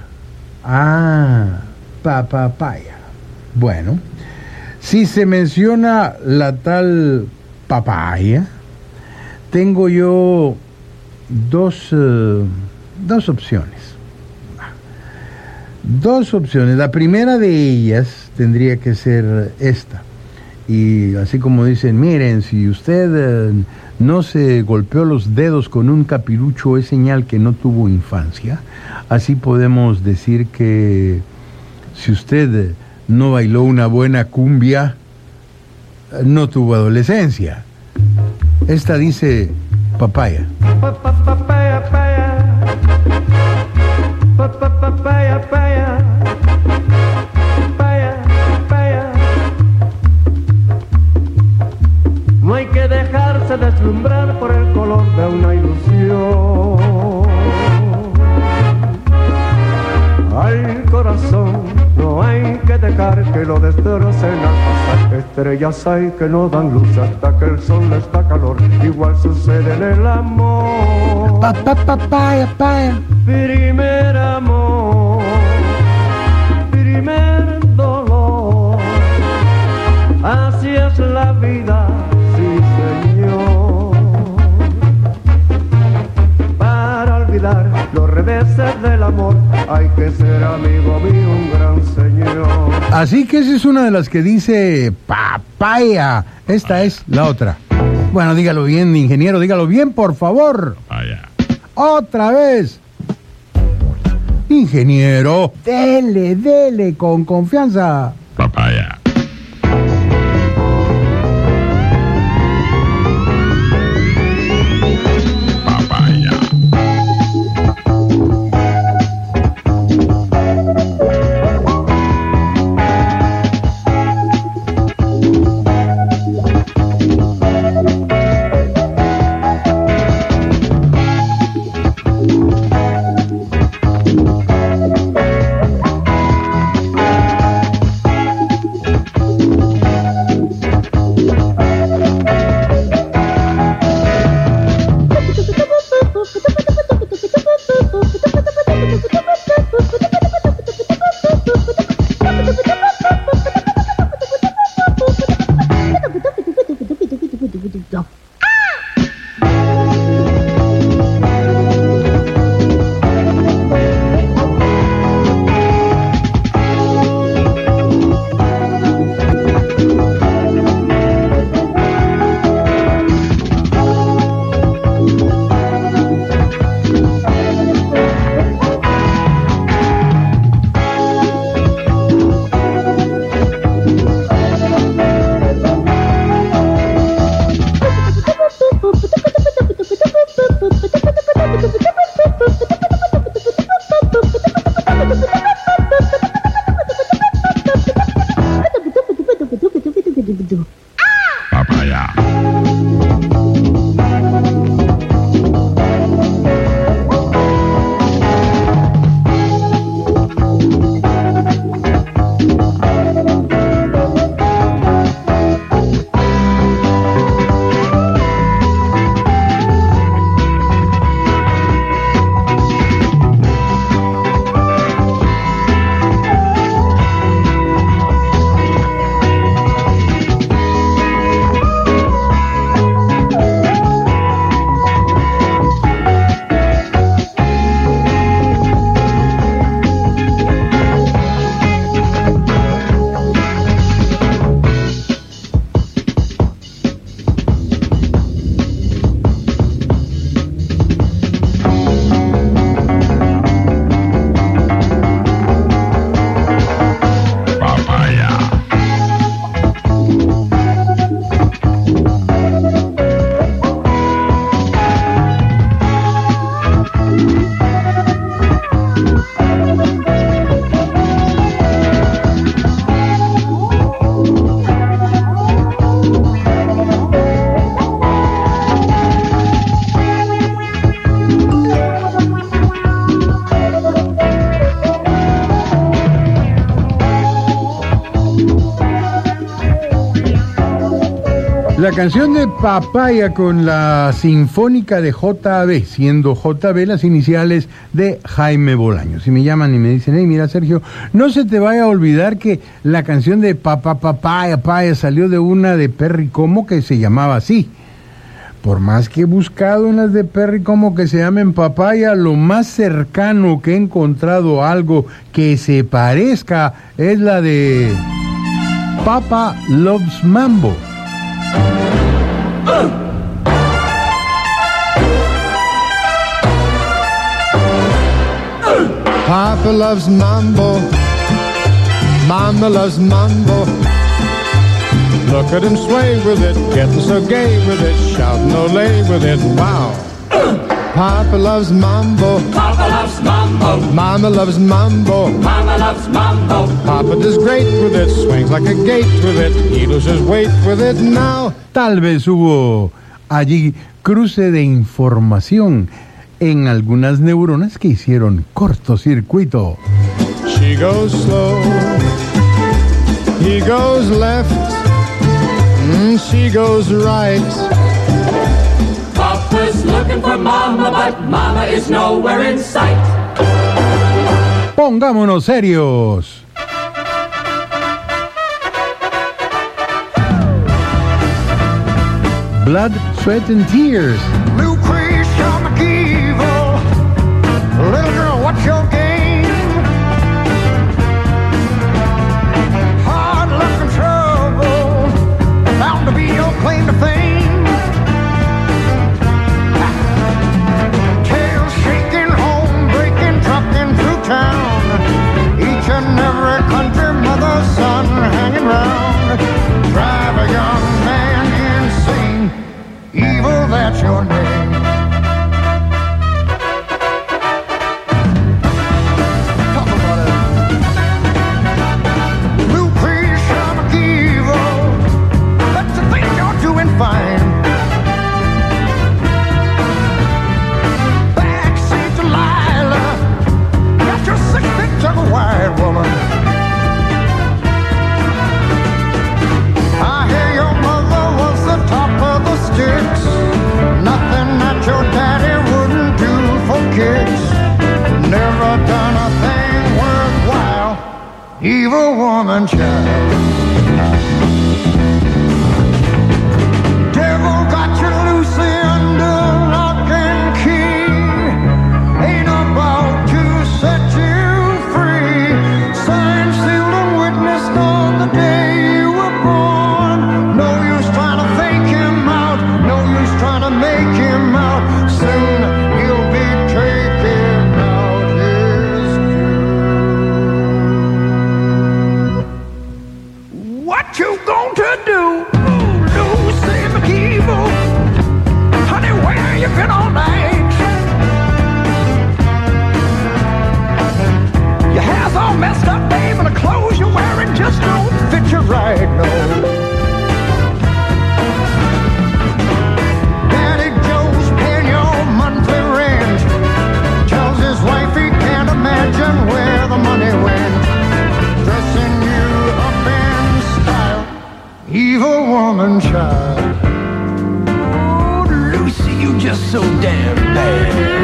Papaya. Bueno, si se menciona la tal papaya, tengo yo dos opciones. Dos opciones. La primera de ellas tendría que ser esta. Y así como dicen, miren, si usted no se golpeó los dedos con un capirucho, es señal que no tuvo infancia. Así podemos decir que si usted no bailó una buena cumbia, no tuvo adolescencia. Esta dice papaya. No hay que dejarse deslumbrar por el color de una ilusión. Al corazón no hay que dejar que lo destrocen al pasar. Estrellas hay que no dan luz hasta que el sol les da calor. Igual sucede en el amor. Papaya. Primer amor, primer dolor. Así es la vida, sí señor. Para olvidar los reveses del amor hay que ser amigo mío, un gran señor. Así que esa es una de las que dice papaya. Esta es la otra. Bueno, dígalo bien, ingeniero, dígalo bien, por favor. Papaya. Otra vez. Ingeniero, dele, con confianza. Papaya. La canción de Papaya con la Sinfónica de JB, siendo JB las iniciales de Jaime Bolaños. Si me llaman y me dicen, hey, mira Sergio, no se te vaya a olvidar que la canción de Papaya salió de una de Perry Como que se llamaba así. Por más que he buscado en las de Perry Como que se llamen Papaya, lo más cercano que he encontrado algo que se parezca es la de Papa Loves Mambo. Papa loves mambo, Mama loves mambo. Look at him sway with it, getting so gay with it, shouting ole with it, wow. Papa loves mambo, Papa loves mambo, Mama loves mambo, Mama loves mambo. Papa does great with it, swings like a gate with it, he loses weight with it now. Tal vez hubo allí cruce de información en algunas neuronas que hicieron cortocircuito. She goes slow, he goes left, she goes right. Papa's looking for Mama, but Mama is nowhere in sight. Pongámonos serios. Blood, Sweat and Tears. Lucretia McEvil, little girl, what's your game? Hard luck and trouble, bound to be your claim to fame. Tails shaking, home breaking, trucking through town. Each and every country mother's son hanging round. Drive a young man insane. Evil, that's your name. Talk about it. Lucretia McEvil, that's the thing you're doing fine. Backseat Delilah, got your 6-foot jug of wine, woman. I hear your mother was the top of the sticks. Nothing that your daddy wouldn't do for kicks. Never done a thing worthwhile. Evil woman child. Devil got you loosely under lock and key. Ain't about to set you free. Signed, sealed, and witnessed on the day you were born. No use trying to fake him out. No use trying to make him out. Soon he'll be taking out his due. What you going to do, Lucy McEvil? Honey, where you been all night? Your hair's all messed up, babe, and the clothes you're wearing just don't fit you right, no. Daddy Joe's paying your monthly rent. Tells his wife he can't imagine where the money went. Dressing you up in style, evil woman child. Oh, Lucy, you just so damn bad.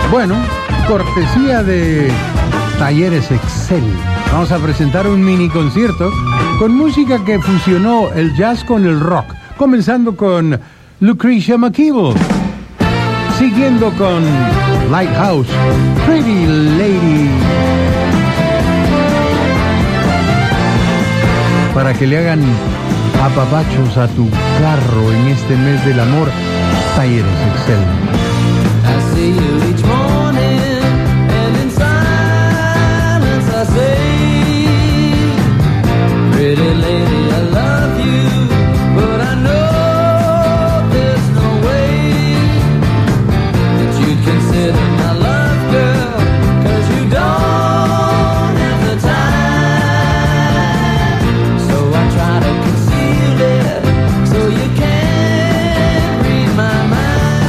Bueno, cortesía de Talleres Excel. Vamos a presentar un mini concierto con música que fusionó el jazz con el rock, comenzando con Lucretia McKeeble, siguiendo con Lighthouse, Pretty Lady, para que le hagan apapachos a tu carro en este mes del amor. Talleres Excel. I see you each morning, and in silence I say, pretty lady, I love you, but I know there's no way that you'd consider my love, girl, 'cause you don't have the time. So I try to conceal it, so you can't read my mind.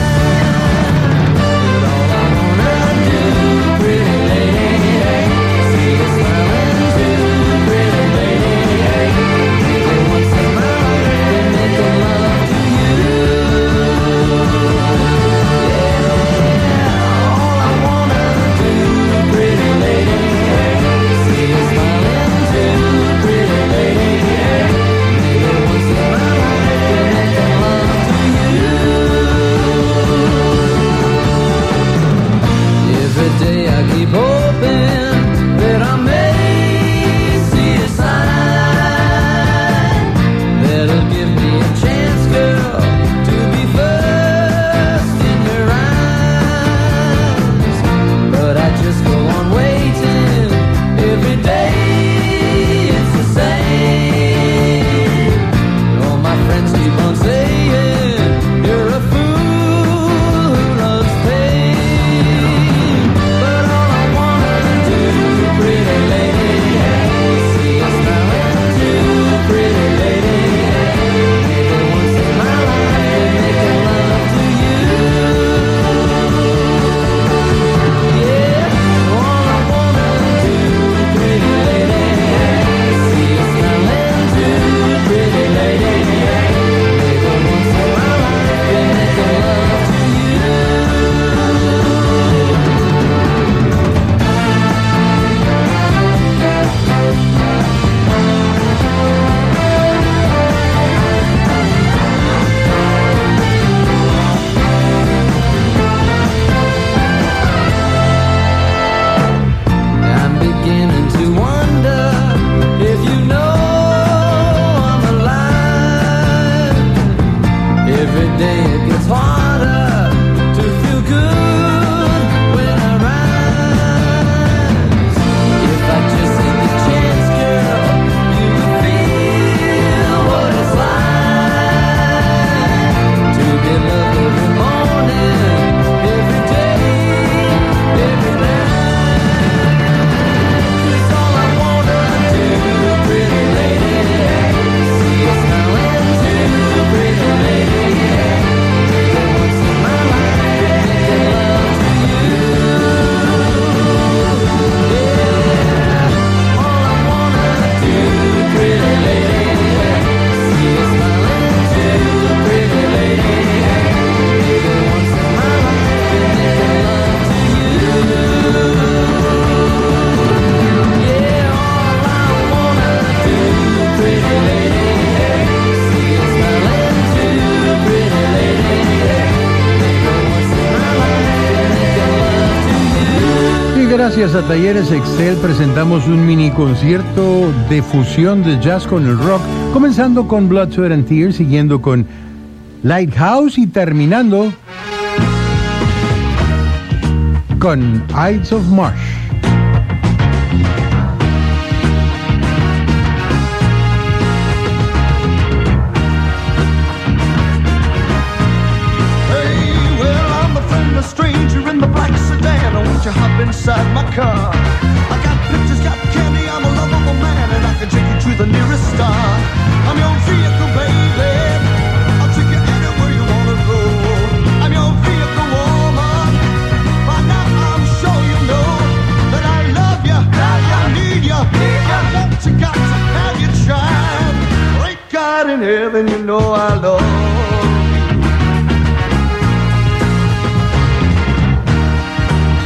Gracias a Talleres Excel presentamos un mini concierto de fusión de jazz con el rock, comenzando con Blood, Sweat and Tears, siguiendo con Lighthouse y terminando con Ides of March. You hop inside my car. I got pictures, got candy, I'm a lovable man, and I can take you to the nearest star. I'm your vehicle, baby. I'll take you anywhere you wanna go. I'm your vehicle, woman. By now I'm sure you know that I love you, I need you, I want you, got to have you child. Great God in heaven, you know I love you.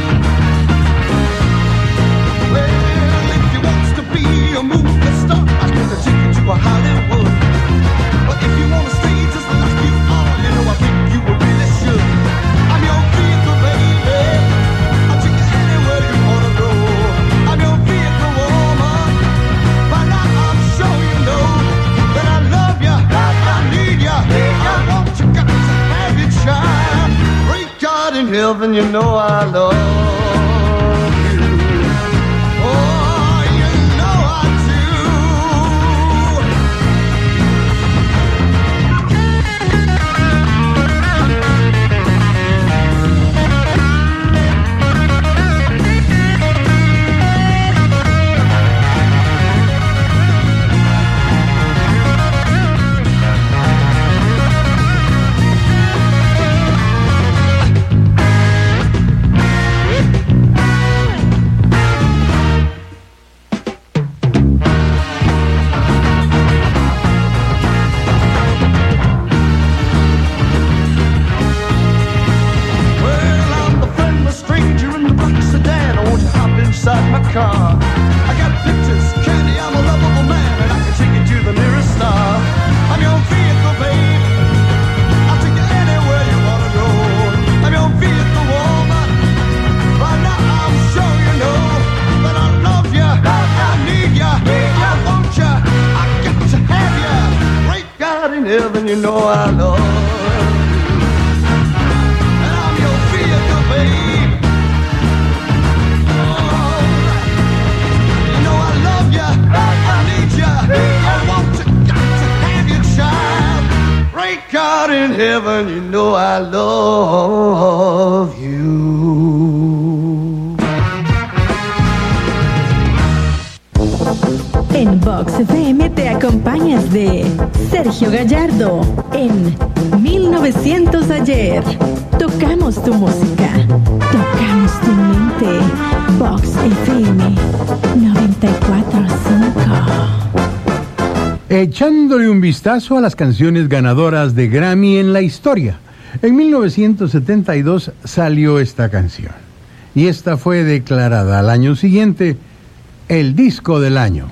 heaven, you know I love you. Oh, you know I inside my car. I got pictures, candy, I'm a lovable man, and I can take you to the nearest star. I'm your vehicle, babe. I'll take you anywhere you wanna go. I'm your vehicle, woman. By now I'm sure you know that I love you, I need you, I want you, I got to have you. Great God in heaven, you know I love you. And I'm your vehicle, babe. God in heaven, you know I love you. En Vox FM te acompañas de Sergio Gallardo en 1900 ayer. Tocamos tu música, tocamos tu mente. Vox FM 94.5. Echándole un vistazo a las canciones ganadoras de Grammy en la historia. En 1972 salió esta canción y esta fue declarada al año siguiente el disco del año.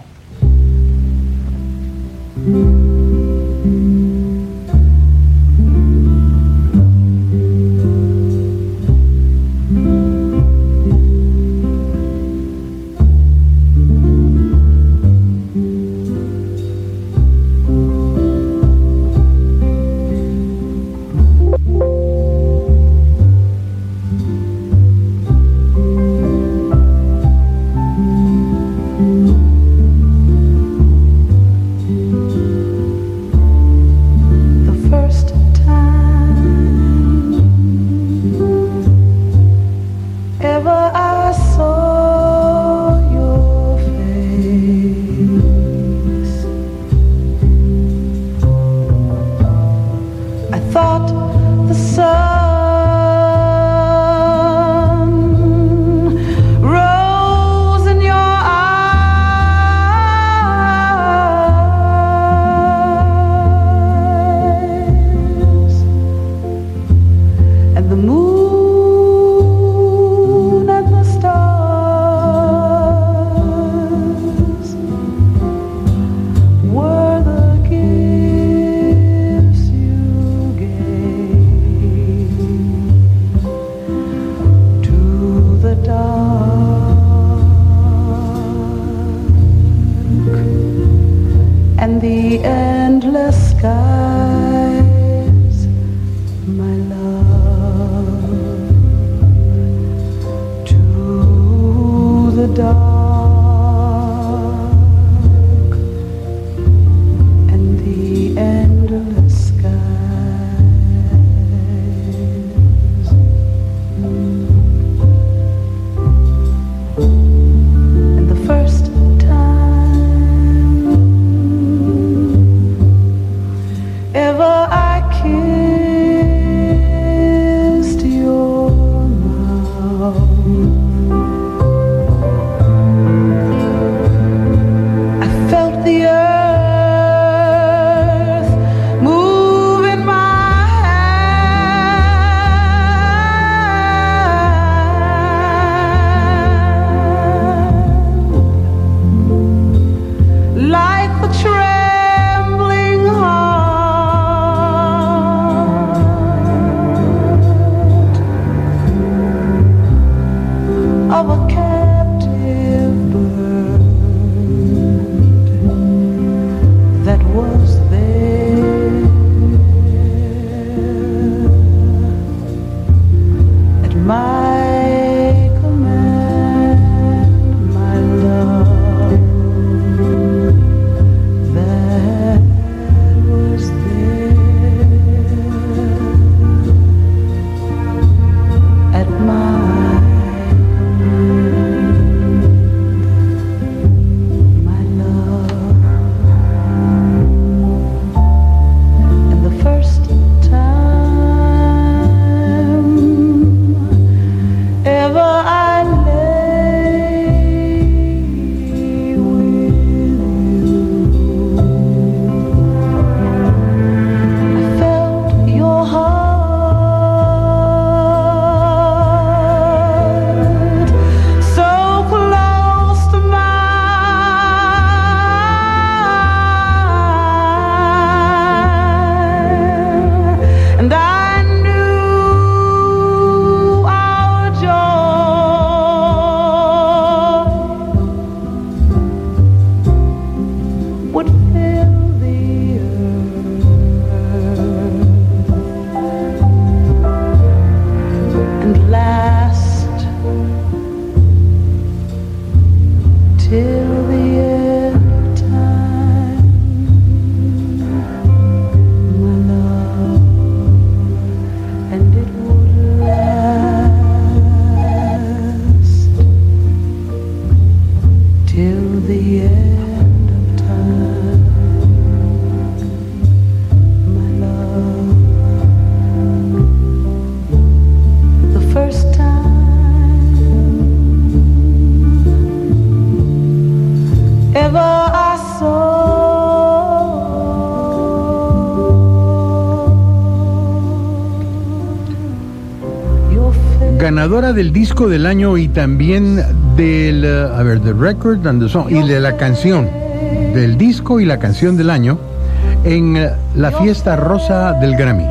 ganadora del disco del año y también del, the record and the song, y de la canción, del disco y la canción del año, en la fiesta rosa del Grammy.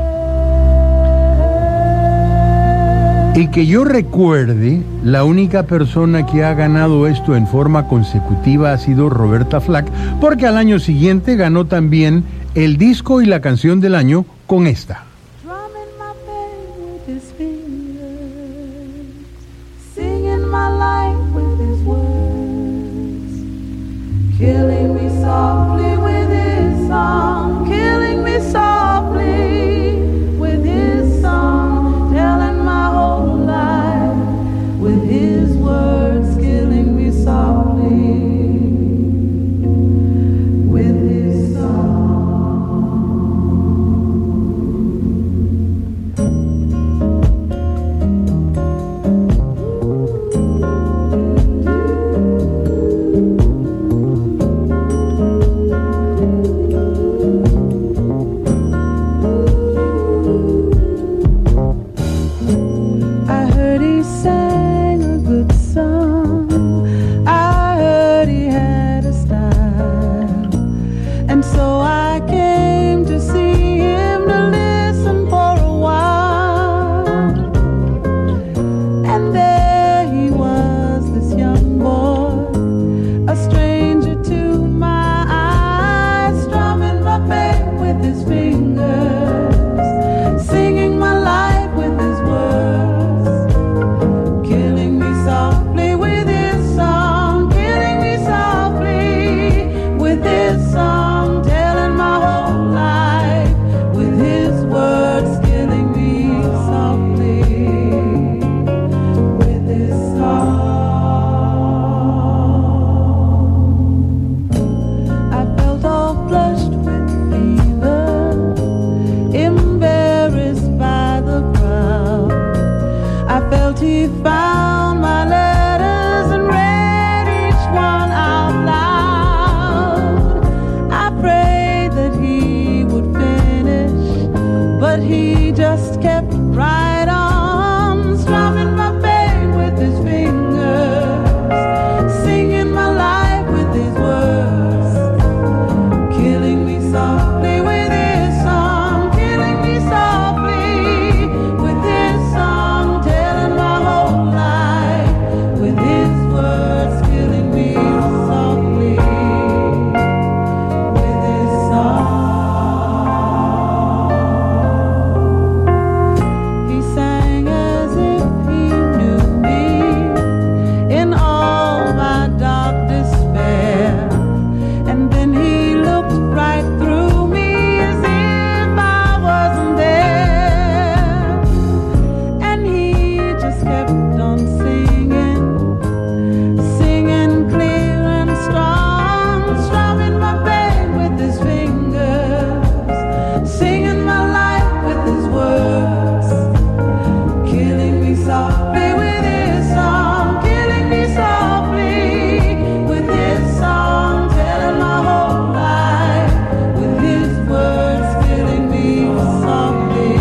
Y que yo recuerde, la única persona que ha ganado esto en forma consecutiva ha sido Roberta Flack, porque al año siguiente ganó también el disco y la canción del año con esta. Singing my life with his words, killing me softly with his song, killing me softly with his song, telling my whole life with his words, killing me softly with his song. I heard he sang a good song. I heard he had a style. And so I came to see him to listen for a while. And there he was, this young boy, a stranger to my eyes, strumming my bass with his fingers, singing my life with his words, killing me softly with his song, killing me softly with his song, telling my whole life with his words, killing me softly with his song. I felt all flushed with fever, embarrassed by the crowd. I felt he found my letters and read each one out loud. I prayed that he would finish, but he just kept right on, strumming my bass with his fingers, singing my life with his words, killing me softly with his song, killing me softly with his song, telling my whole life with his words, killing me softly with his song. He sang as if he knew me in all my dark despair, and then he looked right through me as if I wasn't there, and he just kept on singing, singing clear and strong, strumming my bass with his fingers, singing my life with his words, killing me softly with his song, killing me softly with his song, telling my whole life with his words, killing me softly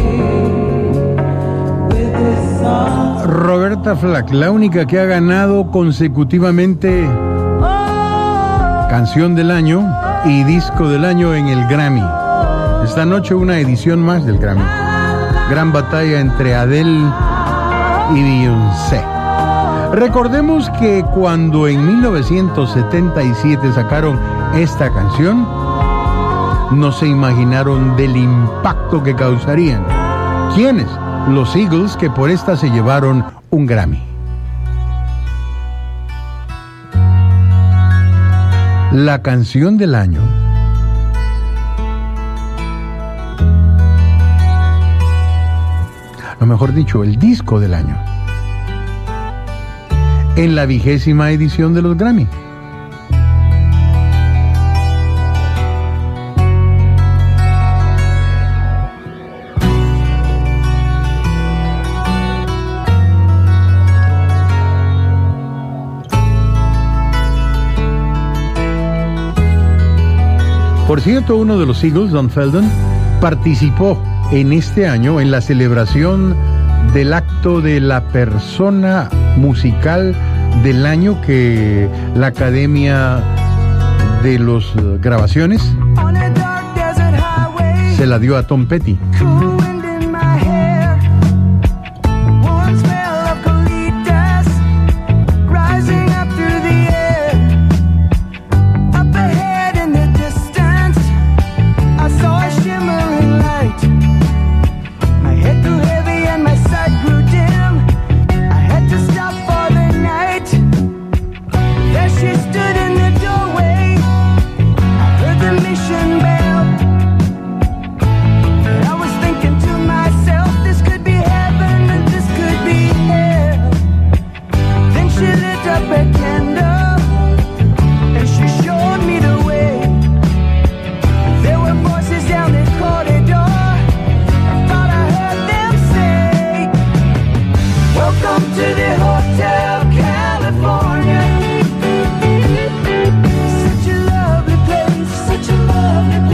with his song. Roberta Flack, la única que ha ganado consecutivamente canción del año y disco del año en el Grammy. Esta noche una edición más del Grammy. Gran batalla entre Adele y Beyoncé. Recordemos que cuando en 1977 sacaron esta canción, no se imaginaron del impacto que causarían. ¿Quiénes? Los Eagles, que por esta se llevaron un Grammy. La canción del año o mejor dicho, el disco del año en la 20ª edición de los Grammy. Por cierto, uno de los Eagles, Don Felden, participó en este año en la celebración del acto de la persona musical del año que la Academia de las Grabaciones se la dio a Tom Petty. Such a lovely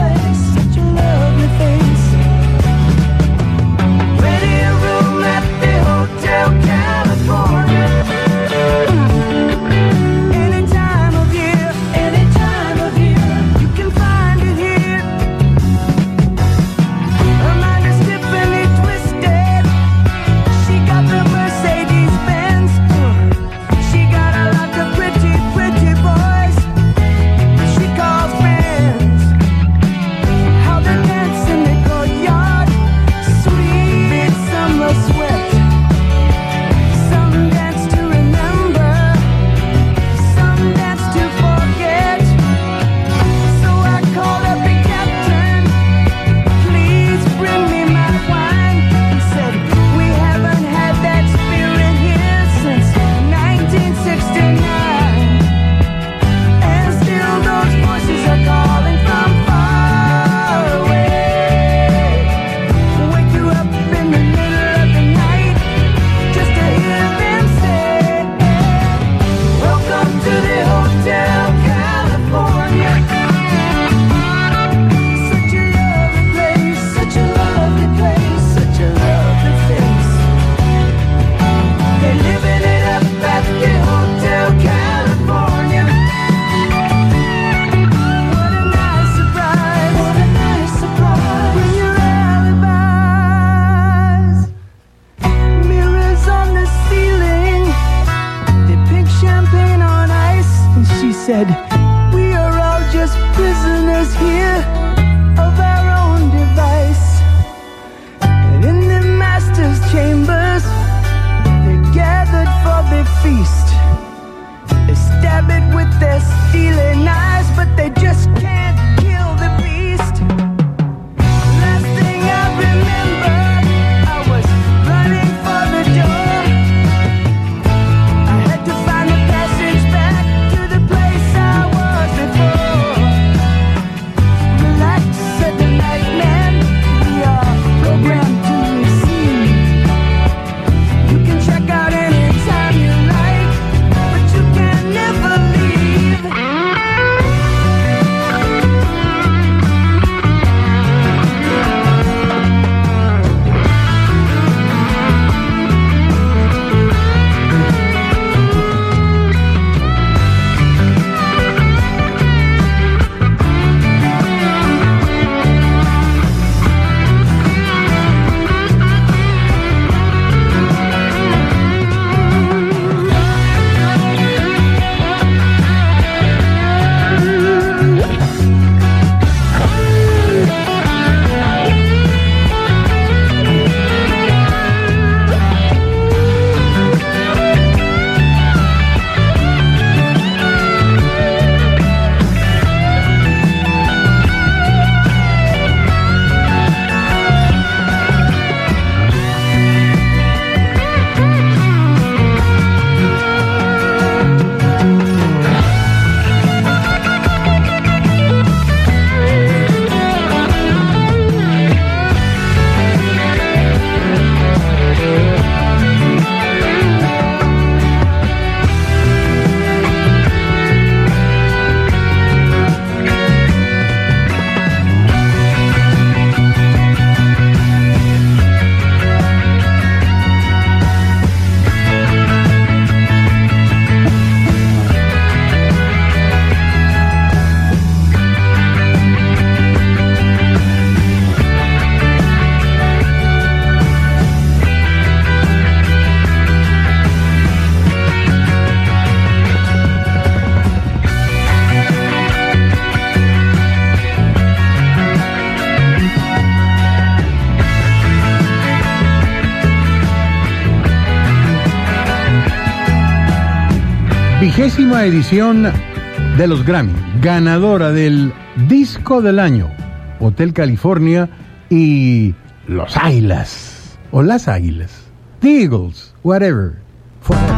20ª edición de los Grammy, ganadora del Disco del Año, Hotel California y Los Águilas, o Las Águilas, The Eagles, whatever. Forever.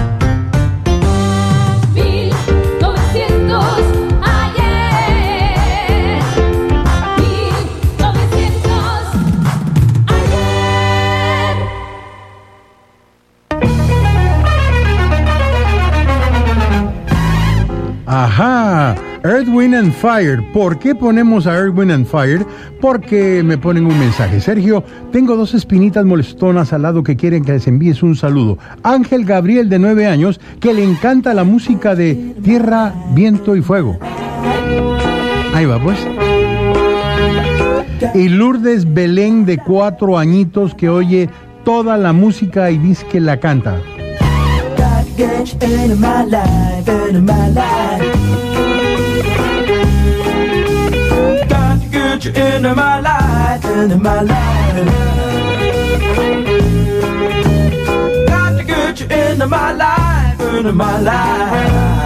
1900 ayer. 1900 ayer. Ajá, Earth, Wind and Fire. ¿Por qué ponemos a Earth, Wind and Fire? Porque me ponen un mensaje. Sergio, tengo 2 espinitas molestonas al lado que quieren que les envíes un saludo. Ángel Gabriel, de 9 años, que le encanta la música de Tierra, Viento y Fuego. Ahí va, pues. Y Lourdes Belén, de 4 añitos, que oye toda la música y dice que la canta. Get you into my life, into my life. Got to get you into my life, into my life. Got to get you into my life, into my life.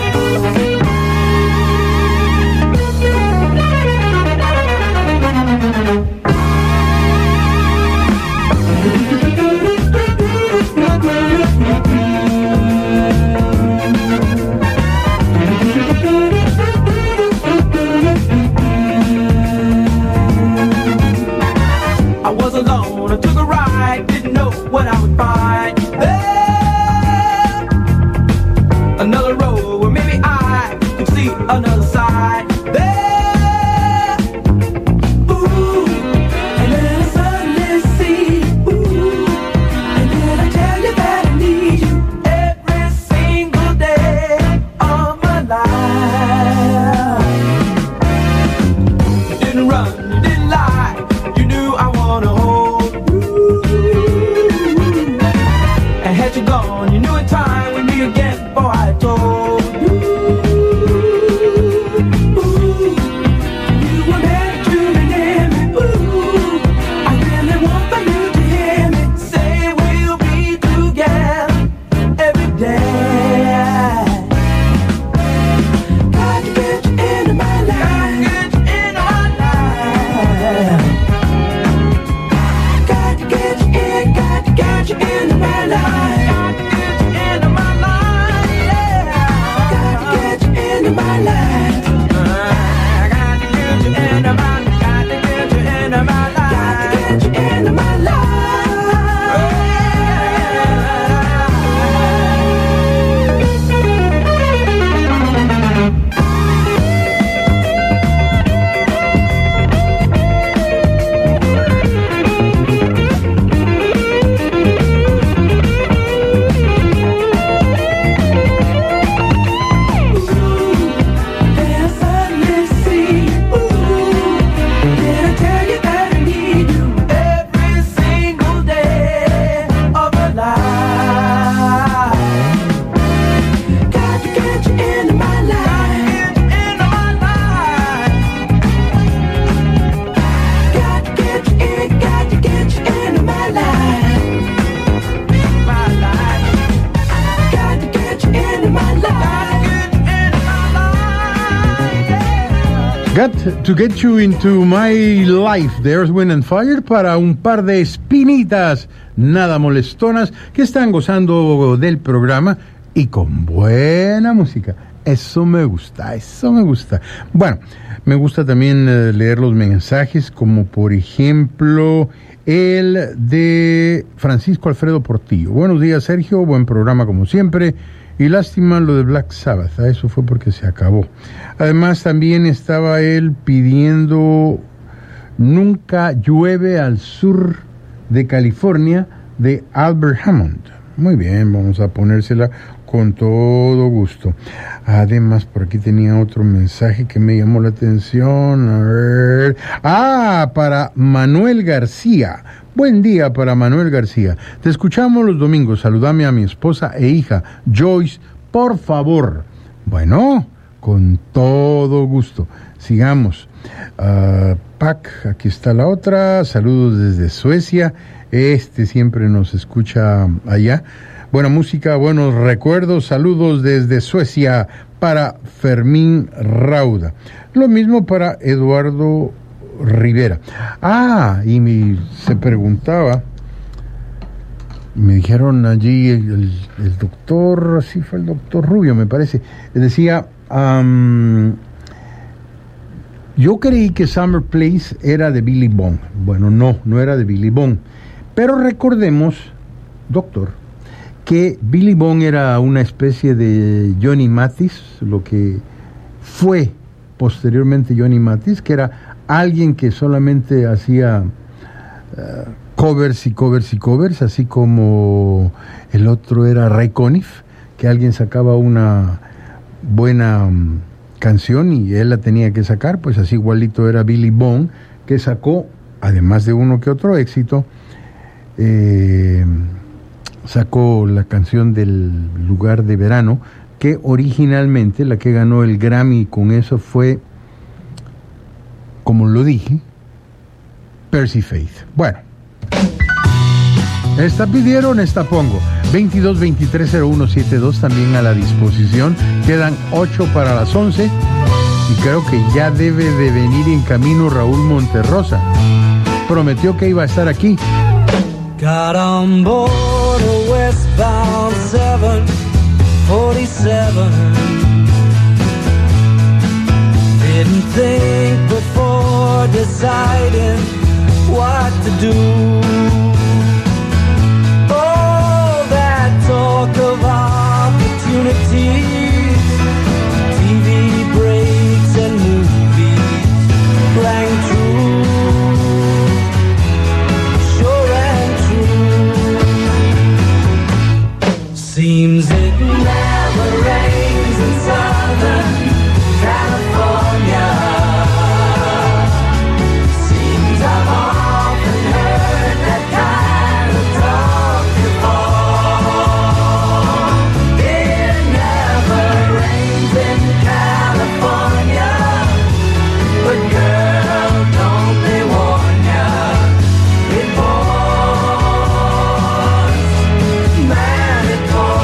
I was alone, I took a ride, didn't know what I would find. There, another road where maybe I could see another side. There, ooh, and then I suddenly see, ooh, and then I tell you that I need you every single day of my life. You didn't run, you didn't lie, you knew I wanna hold you. And had you gone, you knew in time we'd meet again before I told you. Ooh, you were meant to be near me. Ooh, I really want for you to hear me say we'll be together every day. Got to get you into my life. Got to get you into my life. Got to get you in, got to get you into my life. Got to get you into my life, yeah. Got to get you into my life. Got to get you into my life. Got to get you into my life. Got to get you into my life. Then I suddenly see, ooh, did I tell you that I need you every single day of my life? Got to get you into my life. Into my life. Got to get you in, got to get you into my life. My life. Got to get you into my life. Got to Get You Into My Life de Earth, Wind and Fire para un par de espinitas nada molestonas que están gozando del programa y con buena música. Eso me gusta, eso me gusta. Bueno, me gusta también leer los mensajes, como por ejemplo el de Francisco Alfredo Portillo. Buenos días, Sergio, buen programa como siempre. Y lástima lo de Black Sabbath, eso fue porque se acabó. Además también estaba él pidiendo Nunca llueve al sur de California de Albert Hammond. Muy bien, vamos a ponérsela con todo gusto. Además, por aquí tenía otro mensaje que me llamó la atención. A ver. Para Manuel García. Buen día para Manuel García. Te escuchamos los domingos. Saludame a mi esposa e hija, Joyce, por favor. Bueno, con todo gusto. Sigamos. Pac, aquí está la otra. Saludos desde Suecia. Siempre nos escucha allá. Buena música, buenos recuerdos. Saludos desde Suecia para Fermín Rauda. Lo mismo para Eduardo Rivera. Se preguntaba, me dijeron allí el doctor, así fue el doctor Rubio, me parece, decía, yo creí que Summer Place era de Billy Bond. Bueno, no era de Billy Bond. Pero recordemos, doctor, que Billy Bond era una especie de Johnny Mathis, lo que fue posteriormente Johnny Mathis, que era alguien que solamente hacía covers y covers y covers, así como el otro era Ray Conniff, que alguien sacaba una buena canción y él la tenía que sacar, pues así igualito era Billy Bond, que sacó, además de uno que otro éxito, sacó la canción del Lugar de Verano, que originalmente la que ganó el Grammy con eso fue, como lo dije, Percy Faith. Bueno, esta pidieron, esta pongo. 22-23-0172 también a la disposición. Quedan 8 para las 11 y creo que ya debe de venir en camino Raúl Monterrosa. Prometió que iba a estar aquí. Got on board a westbound 747. Didn't think before deciding what to do. Oh, that talk of opportunities, TV breaks and movies rang true. Seems it never rains in Southern California. Seems I've often heard that kind of talk before. It never rains in California, but girl, don't they warn ya, it pours. Man, it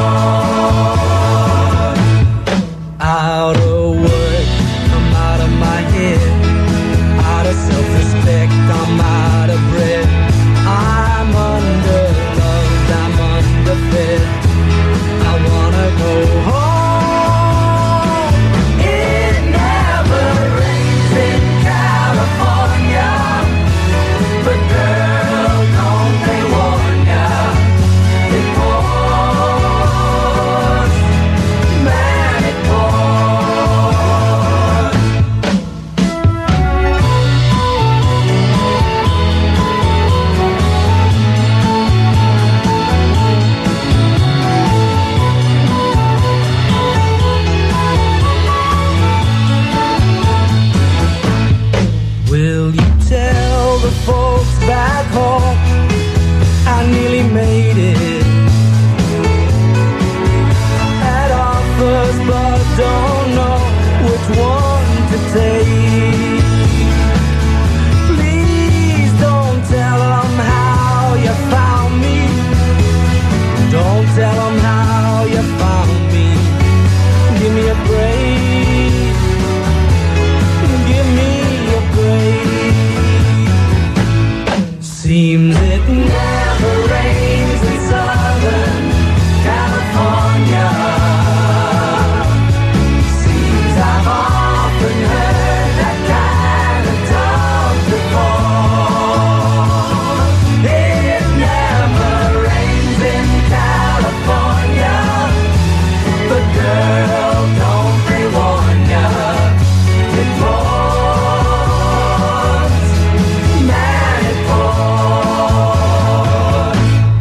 out of work, I'm out of my head. Out of self-respect, I'm out of breath. I'm underloved, I'm underfed. I wanna go home. It never rains in California, but girl, don't they warn ya, it pours. Man, it Will you tell the folks back home I nearly made it? Had offers but don't know which one to take. Please don't tell them how you found me. Don't tell them how you found me. Give me a break. Give me a break. Seems it never rains in Southern California. Seems I've often heard that kind of talk before. It never rains in California, but girl, don't they warn ya, it pours. Man, it pours.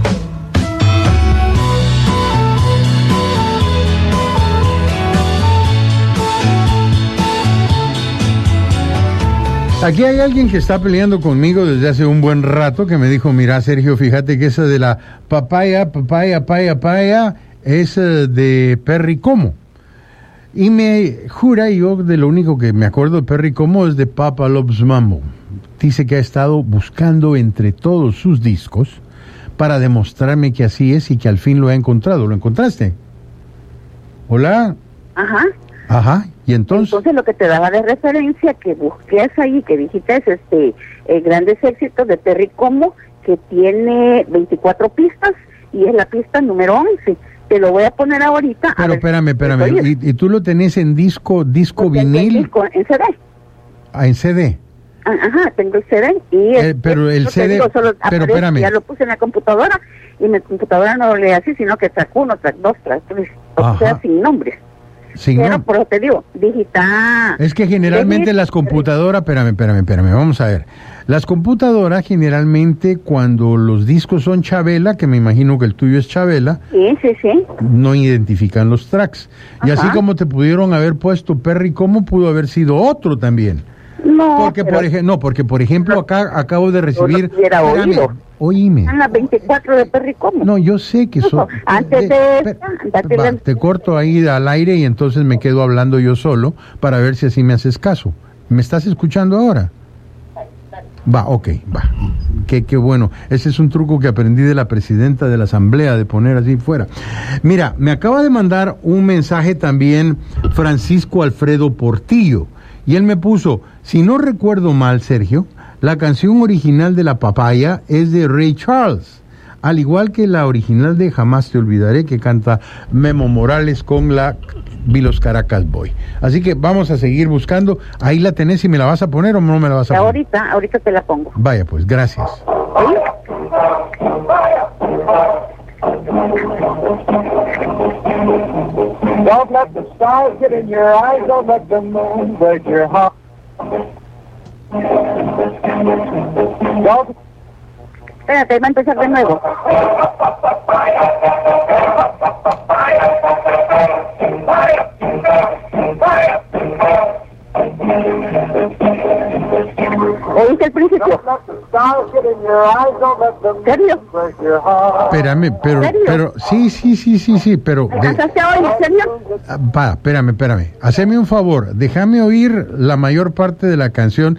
Aquí hay alguien que está peleando conmigo desde hace un buen rato, que me dijo, mira Sergio, fíjate que esa de la papaya es de Perry Como. Y me jura, yo de lo único que me acuerdo de Perry Como es de Papa Loves Mambo. Dice que ha estado buscando entre todos sus discos para demostrarme que así es y que al fin lo he encontrado. ¿Lo encontraste? Hola. Ajá. Ajá. ¿Y entonces? Entonces lo que te daba de referencia, que busques ahí, que dijiste Grandes Éxitos de Perry Como, que tiene 24 pistas y es la pista número 11. Te lo voy a poner ahorita. Pero espérame. ¿Y tú lo tenés en disco vinil? En CD. Ah, en CD. Ajá, tengo el CD y pero el CD, pero espérame. Ya lo puse en la computadora y mi computadora no lo lee así, sino que track 1, track 2, track 3, o sea, sin nombres. Pero por eso te digo, digital. Es que generalmente las computadoras, espérame, vamos a ver. Las computadoras generalmente cuando los discos son Chabela, que me imagino que el tuyo es Chabela, sí. no identifican los tracks. Y así como te pudieron haber puesto Perry Como, pudo haber sido otro también. No, porque por ejemplo acá acabo de recibir. Oíme. Son las 24 de Perry Como. No, yo sé que son. Antes de te corto ahí al aire y entonces me quedo hablando yo solo para ver si así me haces caso. ¿Me estás escuchando ahora? Va. Qué bueno. Ese es un truco que aprendí de la presidenta de la asamblea, de poner así fuera. Mira, me acaba de mandar un mensaje también Francisco Alfredo Portillo. Y él me puso, si no recuerdo mal, Sergio, la canción original de La Papaya es de Ray Charles, al igual que la original de Jamás Te Olvidaré, que canta Memo Morales con la Vilos Caracas Boy. Así que vamos a seguir buscando. Ahí la tenés y me la vas a poner o no me la vas a poner. Ahorita te la pongo. Vaya pues, gracias. Don't let the stars get in your eyes, don't let the moon break your heart. Espérate, va a empezar de nuevo. ¿Oíste el principio? ¿Serio? Espérame, pero sí, pero... ¿Alcanzaste a oír, serio? Espérame. Haceme un favor, déjame oír la mayor parte de la canción.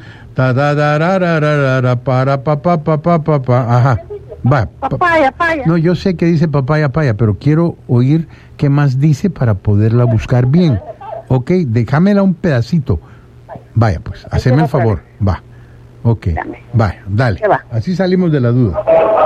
Ajá. Va. Papaya. No, yo sé que dice papaya, pero quiero oír qué más dice para poderla buscar bien. Ok, déjamela un pedacito. Vaya, pues, haceme el favor. Va. Ok. Vaya, dale. Así salimos de la duda.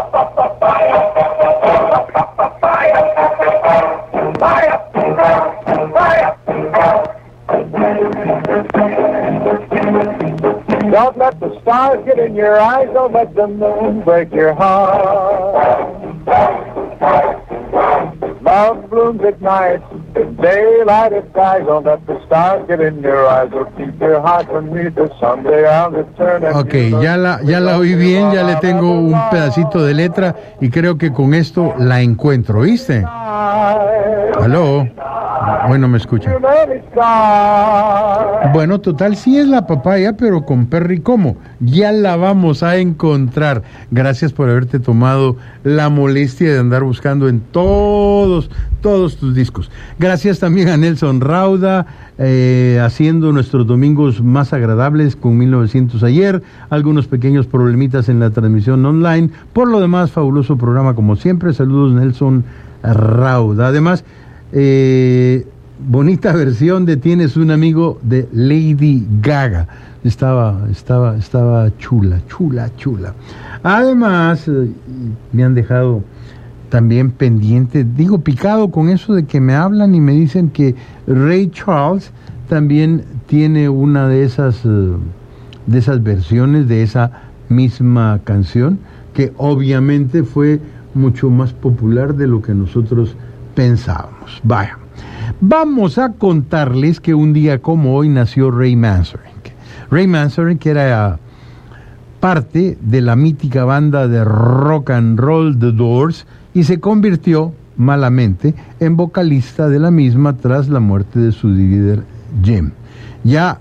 Don't let the stars get in your eyes, don't let the moon break your heart. Love blooms at night, daylight at skies, don't let the stars get in your eyes, or keep your heart from me to someday I'll return. Ok, ya la oí bien, ya le tengo un pedacito de letra y creo que con esto la encuentro, ¿oíste? ¿Aló? Bueno, me escucha. Bueno, total, sí es La Papaya, pero con Perry Como. Ya la vamos a encontrar. Gracias por haberte tomado la molestia de andar buscando en todos tus discos. Gracias también a Nelson Rauda, haciendo nuestros domingos más agradables con 1900 ayer. Algunos pequeños problemitas en la transmisión online. Por lo demás, fabuloso programa como siempre. Saludos, Nelson Rauda. Además, bonita versión de Tienes un amigo de Lady Gaga. Estaba chula. Además, me han dejado también pendiente, picado con eso de que me hablan y me dicen que Ray Charles también tiene una de esas versiones de esa misma canción, que obviamente fue mucho más popular de lo que nosotros pensábamos. Vaya, vamos a contarles que un día como hoy nació Ray Manzarek. Ray Manzarek era parte de la mítica banda de rock and roll The Doors y se convirtió malamente en vocalista de la misma tras la muerte de su líder Jim. Ya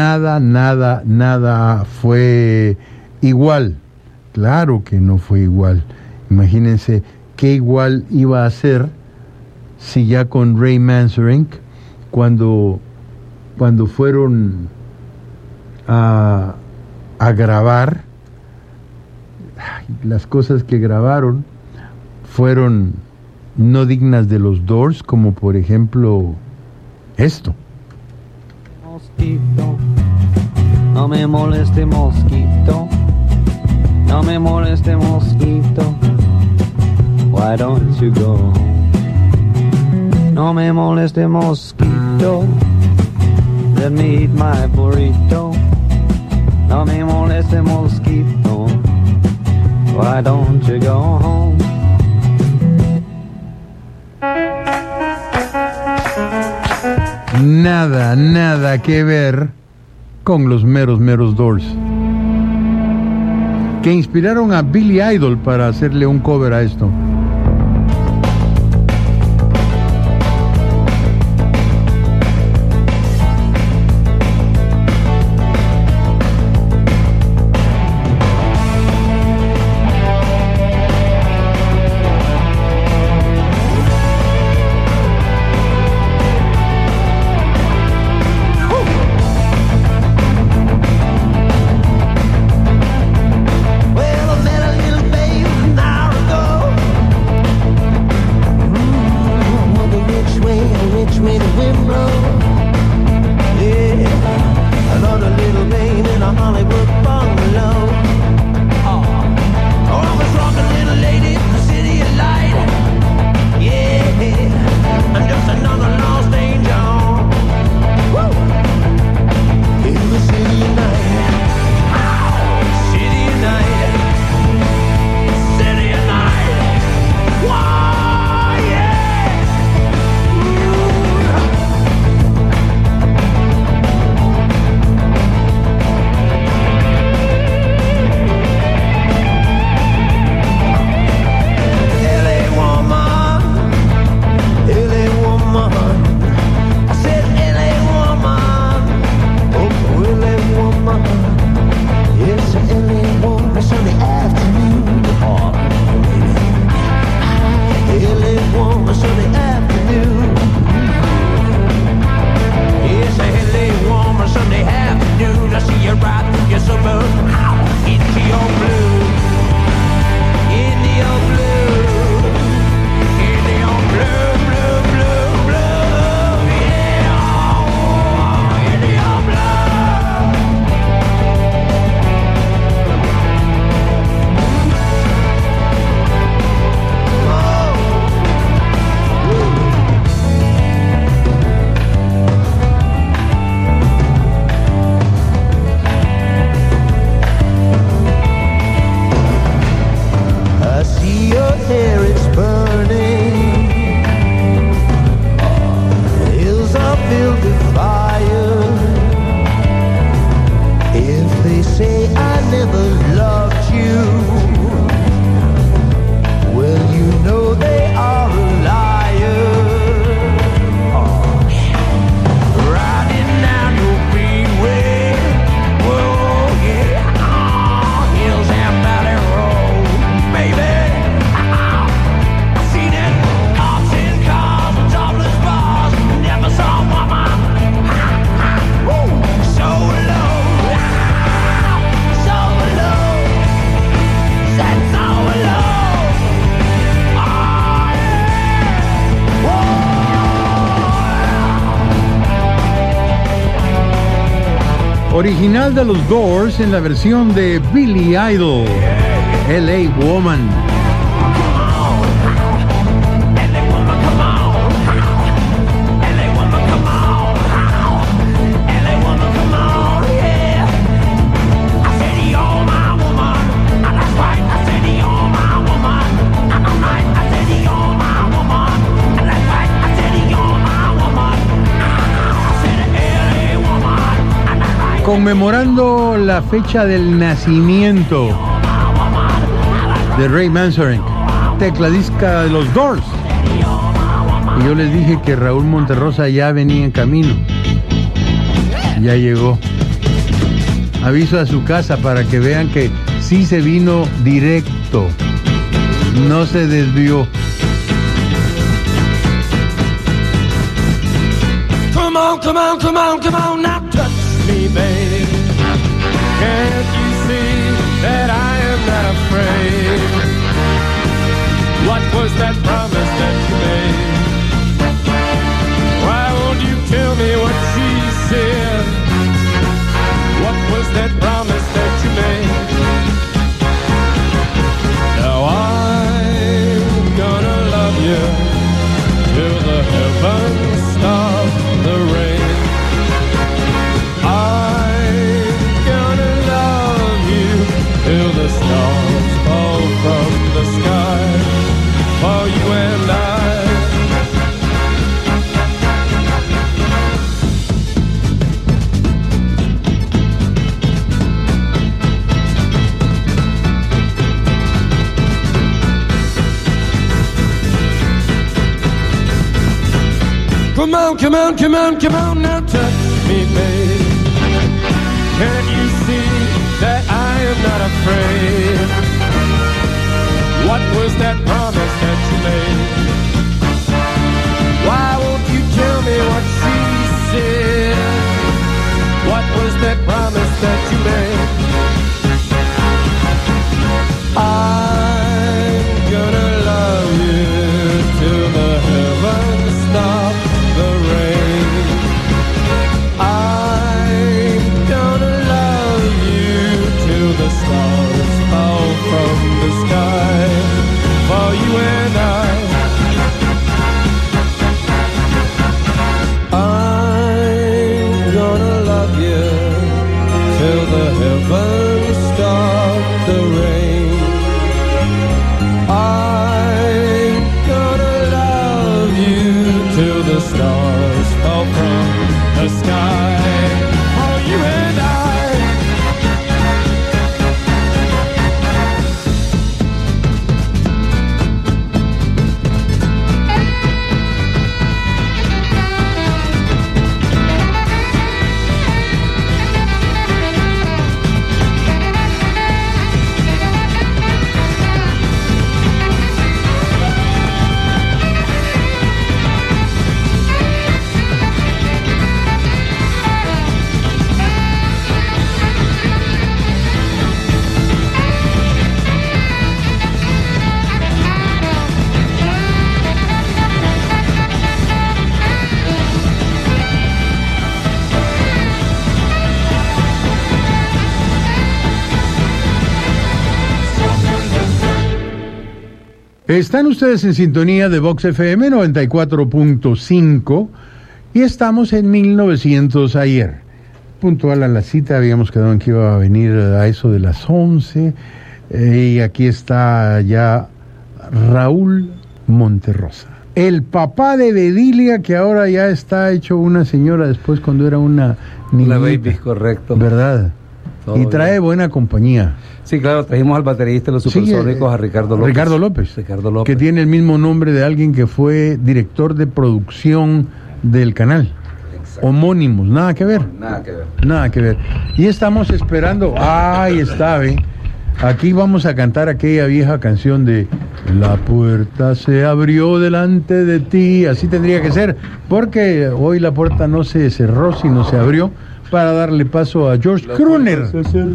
nada fue igual. Claro que no fue igual. Imagínense qué igual iba a ser si ya con Ray Manzarek, cuando fueron a grabar las cosas que grabaron, fueron no dignas de los Doors, como por ejemplo esto. Mosquito, no me moleste mosquito, no me moleste mosquito, why don't you go home? No me moleste mosquito, let me eat my burrito. No me moleste mosquito, why don't you go home? Nada que ver con los meros Doors, que inspiraron a Billy Idol para hacerle un cover a esto. Well, I met a little babe an hour ago. I wonder which way the wind blows. Yeah, another little babe in a Hollywood bungalow. Oh, I was rocking little lady in the city of light. Yeah, and just another lost angel. Woo! In the city of night. City of night. City of night. Why, yeah. LA woman. LA woman. I said LA woman. Oh, LA woman. Yes, LA woman. Sunday afternoon. Oh, LA woman. Sunday afternoon. Yes, LA woman. Sunday afternoon. I see you right through your suburb. Into your blue. Into your blue. Into your blue, blue, blue, blue. Yeah. Oh, into your I see your hair, it's burning. The hills are filled with fire. If they say I never loved you, well, you know they are a liar. Riding down your freeway, whoa, yeah, hills and valley road, baby. I've seen it, cops in cars, topless bars, never saw a woman so low, so low, said so low. Original de los Doors en la versión de Billy Idol, LA Woman. Conmemorando la fecha del nacimiento de Ray Manzarek, tecladista de los Doors. Y yo les dije que Raúl Monterrosa ya venía en camino. Ya llegó. Aviso a su casa para que vean que sí se vino directo. No se desvió. Come on, come on, come on, come on, now touch me, babe. Can't you see that I am not afraid? What was Come on, come on, come on, come on, now touch me, babe. Can't you see that I am not afraid? What was that promise that you made? Why won't you tell me what she said? What was that promise that you made? I'm gonna love you till the heavens stop the rain. I'm gonna love you till the stars fall from the sky. For you and I'm gonna love you till the heavens stop the rain. I'm gonna love you till the stars fall from the sky. For you and Están ustedes en sintonía de Vox FM 94.5 y estamos en 1900 ayer. Puntual a la cita, habíamos quedado en que iba a venir a eso de las 11 y aquí está ya Raúl Monterrosa. El papá de Bedilia, que ahora ya está hecho una señora después cuando era una niñita. Una baby, correcto. ¿Verdad? Todo Y trae bien. buena compañía. Sí, claro, trajimos al baterista de los Supersónicos, a Ricardo López. Ricardo López. Ricardo López. Que tiene el mismo nombre de alguien que fue director de producción del canal. Homónimos, nada que ver. Nada que ver. Nada que ver. Y estamos esperando. Ahí está, ¿ve? Aquí vamos a cantar aquella vieja canción de La puerta se abrió delante de ti. Así tendría que ser, porque hoy la puerta no se cerró, sino se abrió para darle paso a George Crooner.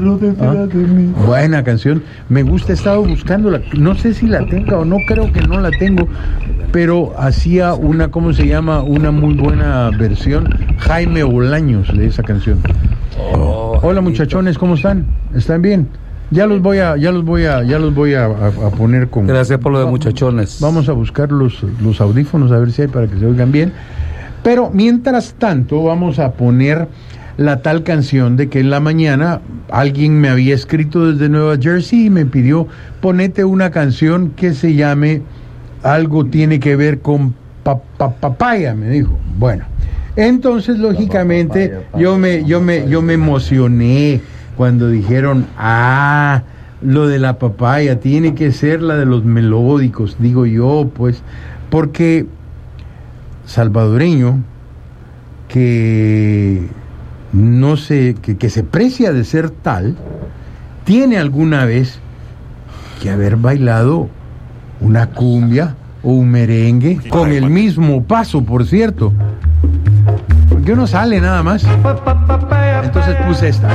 Buena canción. Me gusta, he estado buscándola. No sé si la tenga o no, creo que no la tengo. Pero hacía una, ¿cómo se llama? Una muy buena versión. Jaime Bolaños de esa canción. Hola muchachones, ¿cómo están? ¿Están bien? Ya los voy a poner con. Gracias por lo de muchachones. Vamos a buscar los audífonos a ver si hay para que se oigan bien. Pero mientras tanto vamos a poner la tal canción de que en la mañana alguien me había escrito desde Nueva Jersey y me pidió ponete una canción que se llame Algo tiene que ver con papaya, me dijo. Bueno, entonces lógicamente yo me emocioné cuando dijeron lo de la papaya tiene que ser la de los melódicos, digo yo, pues, porque salvadoreño que no sé, que se precia de ser tal, tiene alguna vez que haber bailado una cumbia o un merengue con el mismo paso, por cierto, porque uno sale nada más. Entonces puse esta,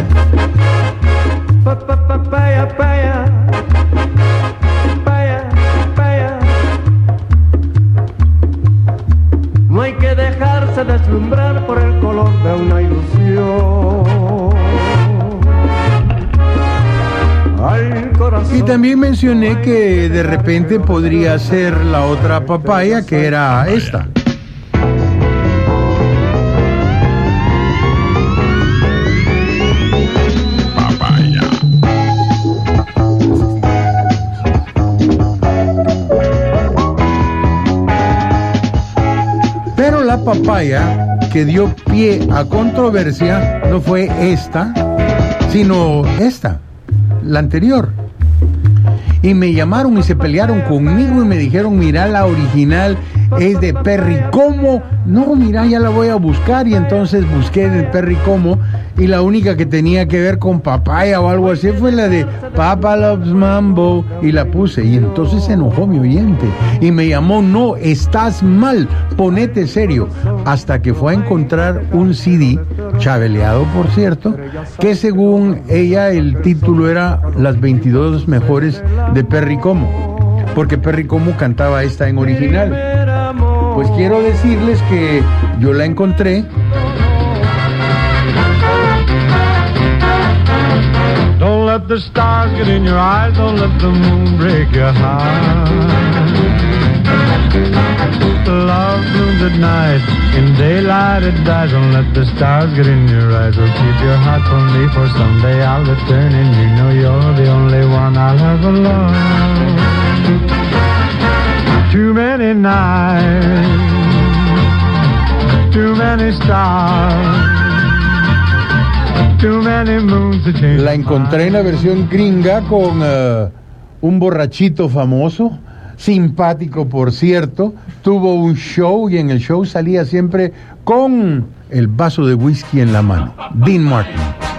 No hay que dejarse deslumbrar por el color de una ilusión. Al corazón. Y también mencioné que de repente podría ser la otra papaya, que era esta. Pero la papaya que dio pie a controversia no fue esta, sino esta, la anterior. Y me llamaron y se pelearon conmigo y me dijeron, mira la original, es de Perry Como. No, mira, ya la voy a buscar. Y entonces busqué de Perry Como y la única que tenía que ver con papaya o algo así fue la de Papa Loves Mambo, y la puse. Y entonces se enojó mi oyente y me llamó: no, estás mal, ponete serio. Hasta que fue a encontrar un CD, chaveleado por cierto, que según ella el título era Las 22 mejores de Perry Como, porque Perry Como cantaba esta en original. Pues quiero decirles que yo la encontré. Don't let the stars get in your eyes, don't let the moon break your heart. Love blooms at night, in daylight it dies. Don't let the stars get in your eyes, or keep your heart from me, for someday I'll return and you know you're the only one I'll ever love. Too many nights, too many stars. La encontré en la versión gringa con un borrachito famoso, simpático por cierto, tuvo un show y en el show salía siempre con el vaso de whisky en la mano. Dean Martin.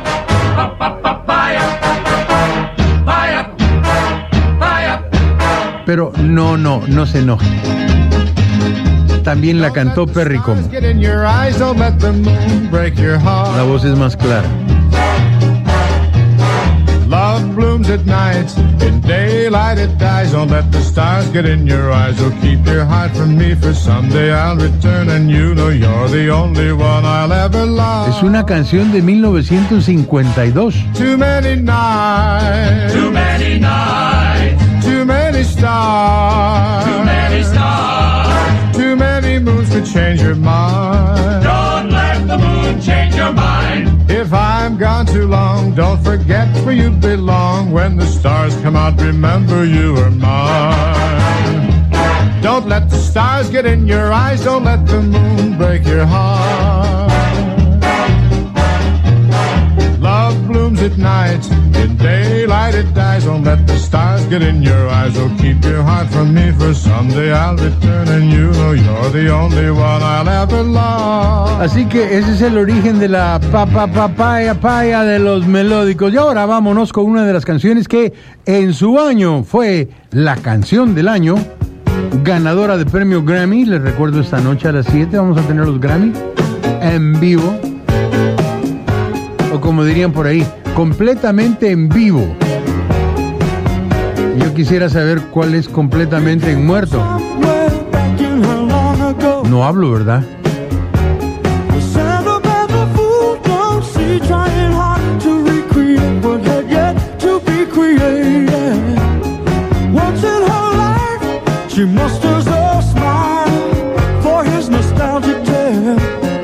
Pero no se enoje. También la cantó Perry Como. La voz es más clara. Love blooms at night, in daylight it dies. Don't let the stars get in your eyes, or keep your heart from me, for someday I'll return and you know you're the only one I'll ever love. Es una canción de 1952. Too many nights, Too many nights, too many stars, too many stars. too many moons to change your mind. Don't let the moon change your mind. If I'm gone too long, don't forget where you belong. When the stars come out, remember you are mine. Don't let the stars get in your eyes, don't let the moon break your heart. Love blooms at night, in daylight it dies. Don't let the stars get in your eyes, or keep your heart from me, for someday I'll return and you know you're the only one I'll ever love. Así que ese es el origen de la papaya de los melódicos. Y ahora vámonos con una de las canciones que en su año fue la canción del año, ganadora de premio Grammy. Les recuerdo, esta noche a las 7 vamos a tener los Grammy en vivo, o como dirían por ahí, completamente en vivo. Yo quisiera saber cuál es completamente en muerto. No hablo, ¿verdad? She musters a smile for his nostalgic tale.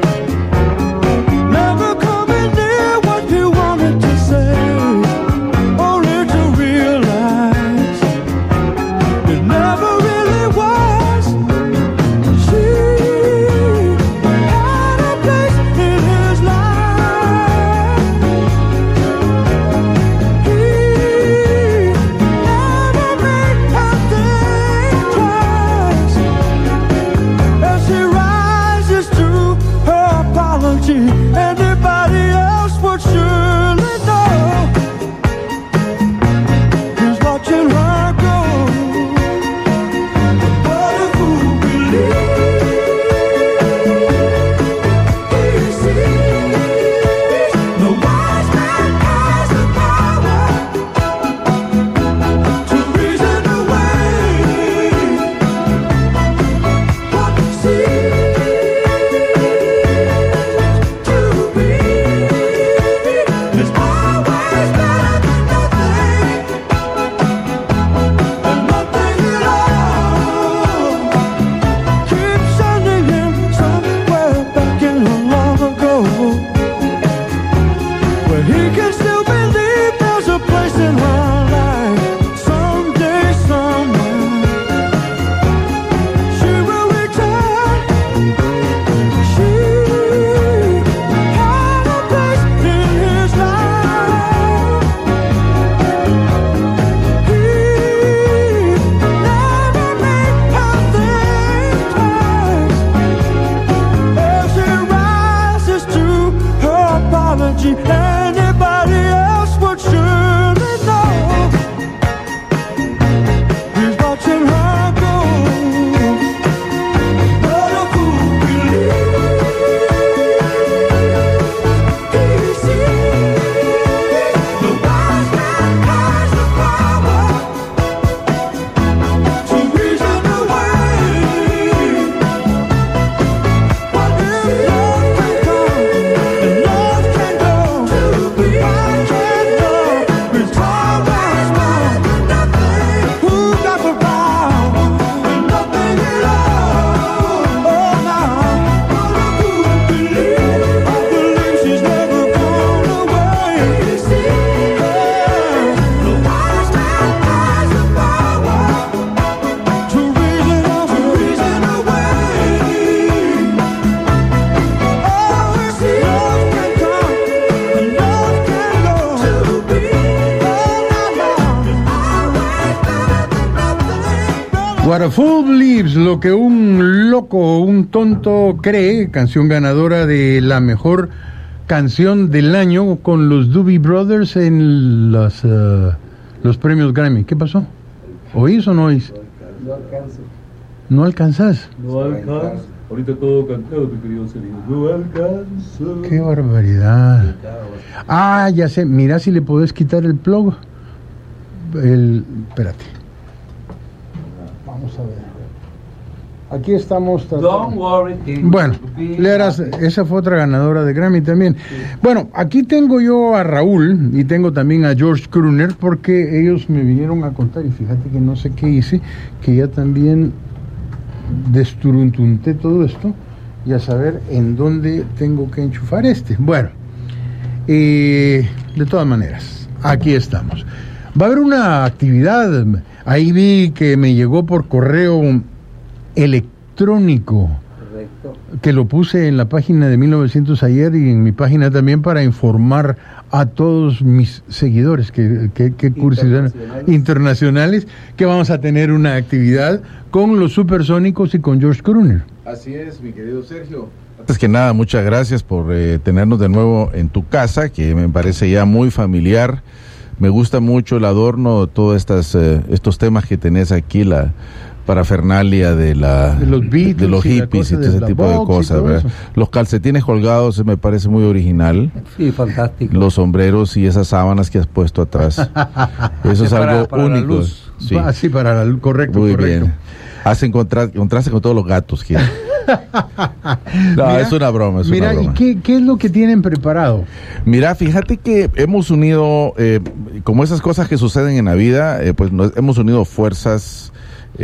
Never coming near what he wanted to say, only to realize it never really was. She What a Fool Believes, lo que un loco, un tonto cree, canción ganadora de la mejor canción del año con los Doobie Brothers en los premios Grammy. ¿Qué pasó? ¿Oís o no oís? No alcanzo. ¿No alcanzas? No alcanzo. Ahorita todo cantado, mi querido Sergio. No alcanzo. ¡Qué barbaridad! Ah, ya sé. Mira si le podés quitar el plug. Espérate. Vamos a ver. Aquí estamos Don't worry, bueno, esa fue otra ganadora de Grammy también. Bueno, aquí tengo yo a Raúl y tengo también a George Crooner porque ellos me vinieron a contar y fíjate que no sé qué hice, que ya también desturuntunté todo esto y a saber en dónde tengo que enchufar este. Bueno, de todas maneras, aquí estamos. Va a haber una actividad, ahí vi que me llegó por correo electrónico. Correcto. Que lo puse en la página de 1900 ayer y en mi página también para informar a todos mis seguidores que curiosidad internacionales que vamos a tener una actividad con los Supersónicos y con George Crooner. Así es, mi querido Sergio. Antes que nada, muchas gracias por tenernos de nuevo en tu casa, que me parece ya muy familiar. Me gusta mucho el adorno, todos estos temas que tenés aquí, la parafernalia de los Beatles, de los hippies y todo ese tipo de cosas, ¿verdad? Los calcetines colgados me parece muy original. Sí, fantástico. Los sombreros y esas sábanas que has puesto atrás. Eso es algo para único. la luz. Sí, sí, para la luz, correcto. Muy correcto. bien. Hace contraste con todos los gatos que... No, mira, es una broma. Mira, ¿y qué es lo que tienen preparado? Mira, fíjate que hemos unido, como esas cosas que suceden en la vida, pues hemos unido fuerzas,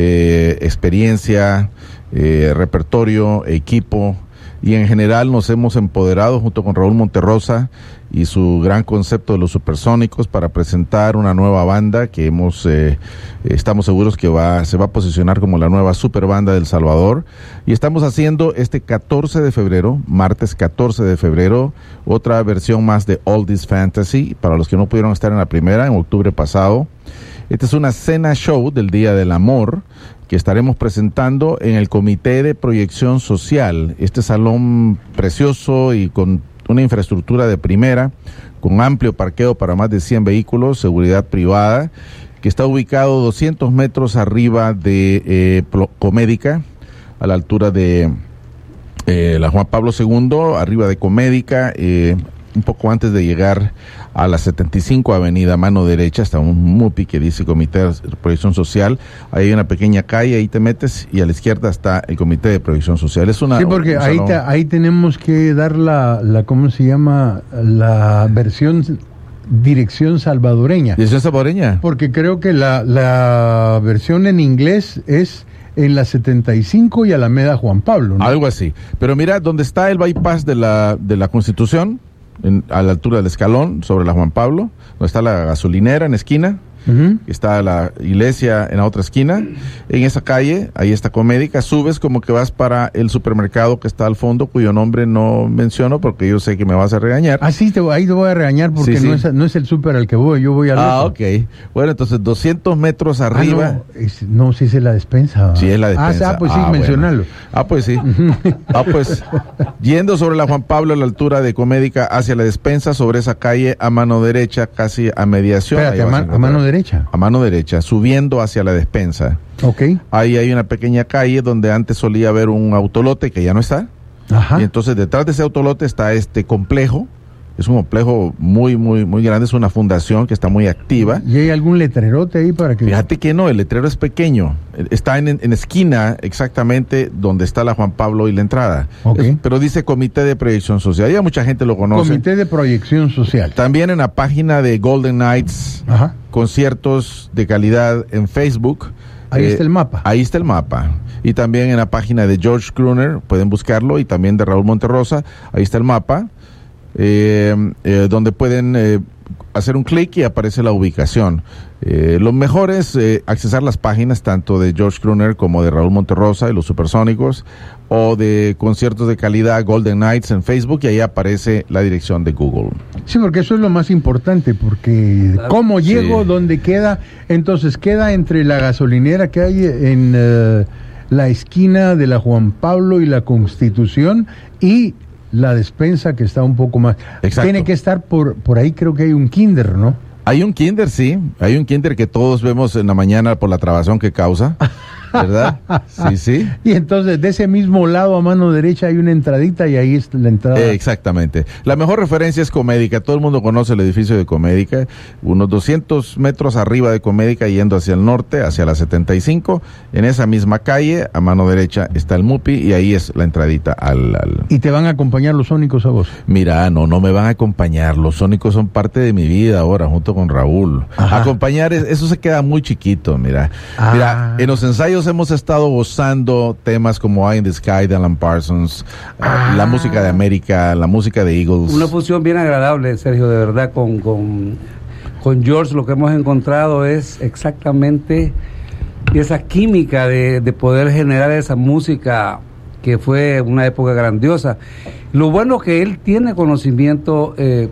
experiencia, repertorio, equipo, y en general nos hemos empoderado junto con Raúl Monterrosa y su gran concepto de los Supersónicos para presentar una nueva banda que estamos seguros que se va a posicionar como la nueva superbanda del Salvador, y estamos haciendo este 14 de febrero, martes 14 de febrero, otra versión más de Oldies Fantasy, para los que no pudieron estar en la primera, en octubre pasado. Esta es una cena show del Día del Amor que estaremos presentando en el Comité de Proyección Social, este salón precioso y con una infraestructura de primera, con amplio parqueo para más de 100 vehículos, seguridad privada, que está ubicado 200 metros arriba de Comédica, a la altura de la Juan Pablo II, arriba de Comédica, un poco antes de llegar a la 75 Avenida, mano derecha, está un MUPI que dice Comité de Proyección Social. Ahí hay una pequeña calle, ahí te metes y a la izquierda está el Comité de Proyección Social. Es una, sí, porque ahí tenemos que dar la ¿cómo se llama? La dirección salvadoreña. ¿Dirección salvadoreña? Porque creo que la versión en inglés es en la 75 y Alameda Juan Pablo, ¿no? Algo así. Pero mira, donde está el bypass de la Constitución, a la altura del escalón, sobre la Juan Pablo, donde está la gasolinera en la esquina, está la iglesia en la otra esquina, en esa calle, ahí está Comédica, subes como que vas para el supermercado que está al fondo, cuyo nombre no menciono porque yo sé que me vas a regañar. Ah, sí, ahí te voy a regañar porque sí. No es el súper al que voy, yo voy al otro. Ok. Bueno, entonces 200 metros arriba. No, sí es la despensa. Sí es la despensa. Pues sí, mencionarlo. Bueno. Pues sí. Pues yendo sobre la Juan Pablo a la altura de Comédica hacia la despensa, sobre esa calle a mano derecha, casi a mediación. Espérate, a mano derecha. A mano derecha, subiendo hacia la despensa. Ok. Ahí hay una pequeña calle donde antes solía haber un autolote que ya no está. Ajá. Y entonces detrás de ese autolote está este complejo. Es un complejo muy, muy, muy grande. Es una fundación que está muy activa. ¿Y hay algún letrerote ahí para que...? Fíjate que no, el letrero es pequeño. Está en esquina exactamente donde está la Juan Pablo y la entrada. Okay. Pero dice Comité de Proyección Social. Ya mucha gente lo conoce. Comité de Proyección Social. También en la página de Golden Nights, conciertos de calidad en Facebook. Ahí está el mapa. Ahí está el mapa. Y también en la página de George Crooner, pueden buscarlo, y también de Raúl Monterrosa, ahí está el mapa. Donde pueden hacer un clic y aparece la ubicación. Lo mejor es accesar las páginas tanto de George Crooner como de Raúl Monterrosa y los Supersónicos, o de conciertos de calidad Golden Nights en Facebook, y ahí aparece la dirección de Google. Sí, porque eso es lo más importante, porque Claro. cómo llego, Sí. dónde queda. Entonces queda entre la gasolinera que hay en la esquina de la Juan Pablo y la Constitución y la despensa, que está un poco más. Exacto. Tiene que estar por ahí, creo que hay un kinder, ¿no? Hay un kinder, sí, hay un kinder que todos vemos en la mañana por la trabazón que causa, ¿verdad? Sí, sí. Y entonces de ese mismo lado a mano derecha hay una entradita y ahí es la entrada. Exactamente. La mejor referencia es Comédica. Todo el mundo conoce el edificio de Comédica. Unos 200 metros arriba de Comédica, yendo hacia el norte, hacia la 75. En esa misma calle, a mano derecha, está el MUPI y ahí es la entradita al... ¿Y te van a acompañar los sónicos a vos? Mira, no me van a acompañar. Los sónicos son parte de mi vida ahora, junto con Raúl. Ajá. Acompañar, eso se queda muy chiquito, mira. Ah. Mira, en los ensayos hemos estado gozando temas como Eye in the Sky de Alan Parsons, la música de América, la música de Eagles. Una fusión bien agradable, Sergio, de verdad, con George. Lo que hemos encontrado es exactamente esa química de poder generar esa música que fue una época grandiosa. Lo bueno que él tiene conocimiento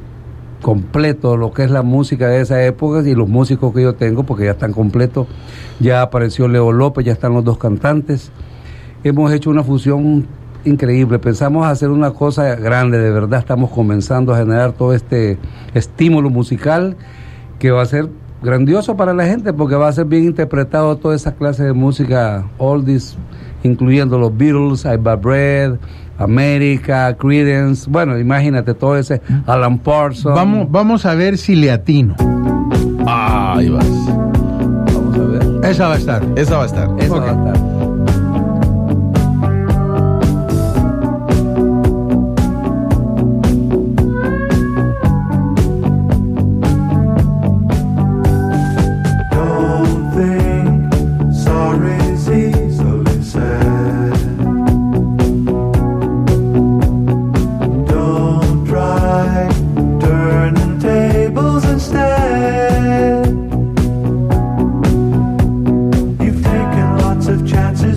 completo de lo que es la música de esa época, y los músicos que yo tengo, porque ya están completos. Ya apareció Leo López, ya están los dos cantantes. Hemos hecho una fusión increíble. Pensamos hacer una cosa grande, de verdad. Estamos comenzando a generar todo este estímulo musical que va a ser grandioso para la gente, porque va a ser bien interpretado toda esa clase de música oldies, incluyendo los Beatles, I Bought Bread, América, Creedence. Bueno, imagínate todo ese Alan Parsons. Vamos a ver si le atino. Ahí vas. Vamos a ver. Esa va a estar. Esa va a estar. Esa va a estar. Don't think sorry's easily said. Don't try turning tables instead. You've taken lots of chances.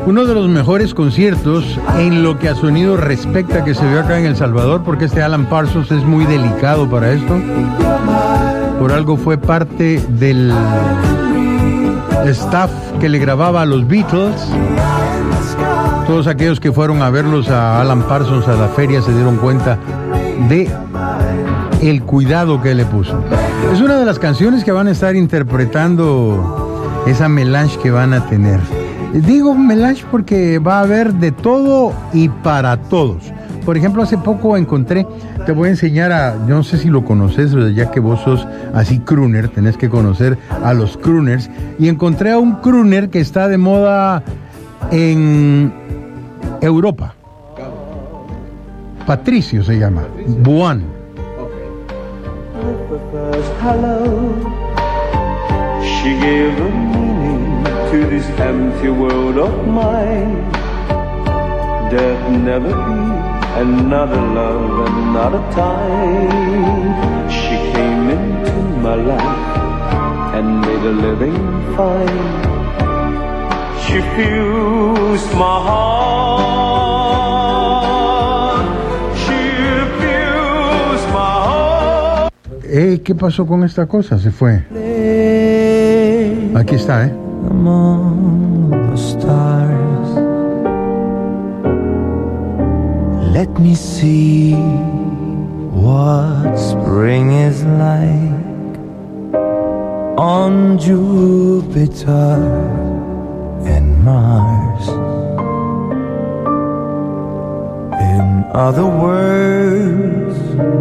Uno de los mejores conciertos en lo que a sonido respecta que se vio acá en El Salvador, porque este Alan Parsons es muy delicado para esto. Por algo fue parte del staff que le grababa a los Beatles. Todos aquellos que fueron a verlos a Alan Parsons a la feria se dieron cuenta de el cuidado que le puso. Es una de las canciones que van a estar interpretando esa melange que van a tener. Digo melange porque va a haber de todo y para todos. Por ejemplo, hace poco encontré, te voy a enseñar yo no sé si lo conoces, ya que vos sos así crooner, tenés que conocer a los crooners, y encontré a un crooner que está de moda en Europa. Patricio se llama, Buan. Hello, she gave a meaning to this empty world of mine. There'd never be another love, another time. She came into my life and made a living fine. She fused my heart. ¿Qué pasó con esta cosa? Se fue. Aquí está, Among the stars, let me see what spring is like on Jupiter and Mars. In other words,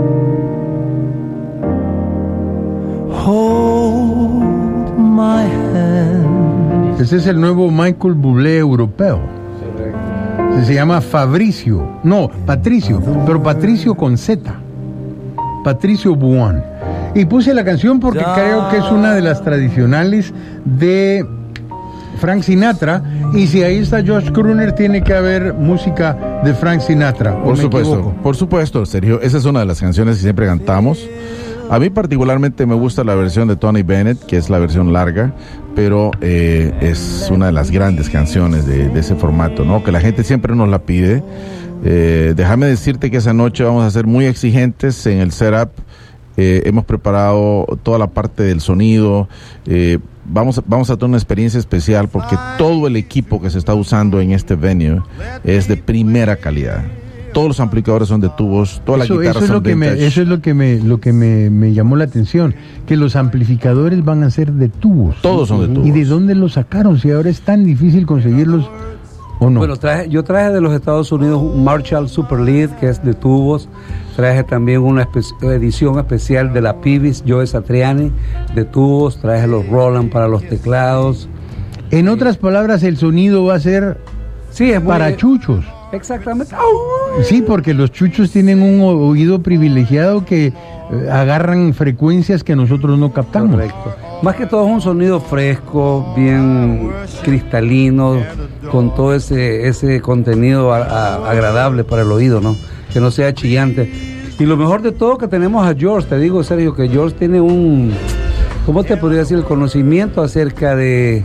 hold my hand. Este es el nuevo Michael Bublé europeo. Se llama Fabricio. No, Patricio. Pero Patricio con Z. Patricio Buan. Y puse la canción porque creo que es una de las tradicionales de Frank Sinatra. Y si ahí está Josh Crooner, tiene que haber música de Frank Sinatra. Por supuesto, Sergio. Esa es una de las canciones que siempre cantamos. A mí particularmente me gusta la versión de Tony Bennett, que es la versión larga, pero es una de las grandes canciones de ese formato, ¿no? Que la gente siempre nos la pide. Déjame decirte que esa noche vamos a ser muy exigentes en el setup. Hemos preparado toda la parte del sonido. Vamos a tener una experiencia especial porque todo el equipo que se está usando en este venue es de primera calidad. Todos los amplificadores son de tubos, todas las guitarras son vintage. Eso es lo que me llamó la atención, que los amplificadores van a ser de tubos. Todos son de tubos. ¿Y de dónde los sacaron? Si ahora es tan difícil conseguirlos, ¿o no? Bueno, yo traje de los Estados Unidos un Marshall Super Lead, que es de tubos. Traje también una edición especial de la Pibis Joe Satriani, de tubos. Traje los Roland para los teclados. En otras palabras, el sonido va a ser para chuchos. Exactamente. Sí, porque los chuchos tienen un oído privilegiado que agarran frecuencias que nosotros no captamos. Correcto. Más que todo es un sonido fresco, bien cristalino, con todo ese contenido agradable para el oído, ¿no? Que no sea chillante. Y lo mejor de todo que tenemos a George, te digo, Sergio, que George tiene ¿cómo te podría decir? El conocimiento acerca de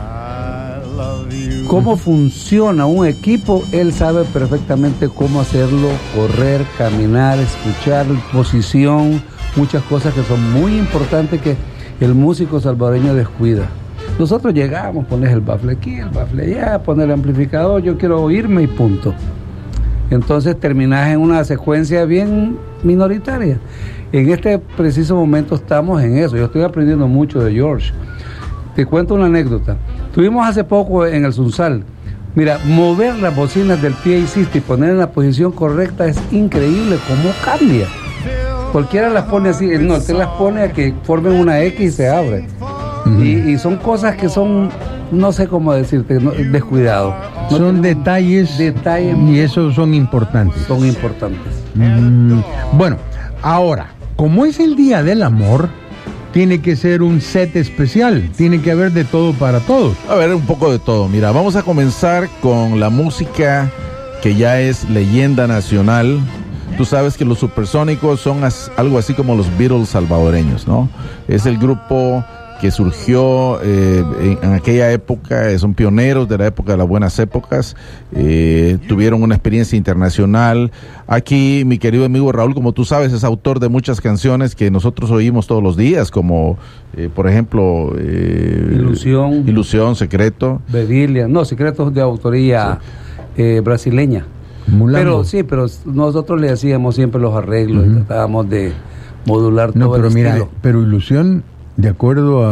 cómo funciona un equipo. Él sabe perfectamente cómo hacerlo, correr, caminar, escuchar, posición, muchas cosas que son muy importantes que el músico salvadoreño descuida. Nosotros llegamos, pones el bafle aquí, el bafle allá, pones el amplificador, yo quiero oírme y punto. Entonces terminás en una secuencia bien minoritaria. En este preciso momento estamos en eso. Yo estoy aprendiendo mucho de George. Te cuento una anécdota. Estuvimos hace poco en el Sunsal. Mira, mover las bocinas del PA System y poner en la posición correcta es increíble cómo cambia. Cualquiera las pone así, no, usted las pone a que formen una X y se abre. Y son cosas que son, no sé cómo decirte, descuidado. No son detalles y esos son importantes. Son importantes. Bueno, ahora, como es el Día del Amor, tiene que ser un set especial, tiene que haber de todo para todos. A ver, un poco de todo. Mira, vamos a comenzar con la música que ya es leyenda nacional. Tú sabes que los Supersónicos son algo así como los Beatles salvadoreños, ¿no? Es el grupo que surgió en aquella época, son pioneros de la época de las buenas épocas, tuvieron una experiencia internacional. Aquí mi querido amigo Raúl, como tú sabes, es autor de muchas canciones que nosotros oímos todos los días, como por ejemplo Ilusión, Secreto. Bebilia, no, Secretos de autoría brasileña. Mulambo. Pero nosotros le hacíamos siempre los arreglos y tratábamos de modular todo pero el mira, estilo. pero Ilusión, de acuerdo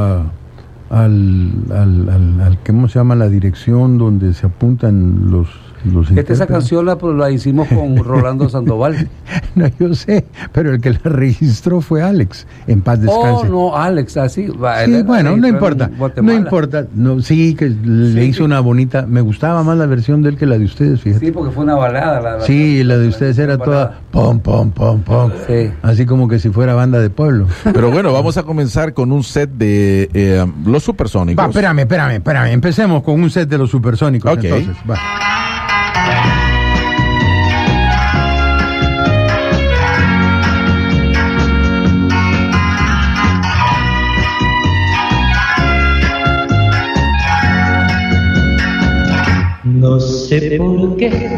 al ¿cómo se llama? La dirección donde se apuntan los Esa intérpretes. canción la hicimos con Rolando Sandoval. No, yo sé, pero el que la registró fue Alex, en paz descanse. No, Alex, así. Sí, bueno, no importa, no, sí, que le hizo una bonita, me gustaba más la versión de él que la de ustedes, fíjate. Sí, porque fue una balada. Sí, la de ustedes era toda pom, pom, pom, pom, sí. Así como que si fuera banda de pueblo. Pero bueno, vamos a comenzar con un set de Los Supersónicos. Va, espérame, empecemos con un set de Los Supersónicos, Ok. entonces, va. No sé por qué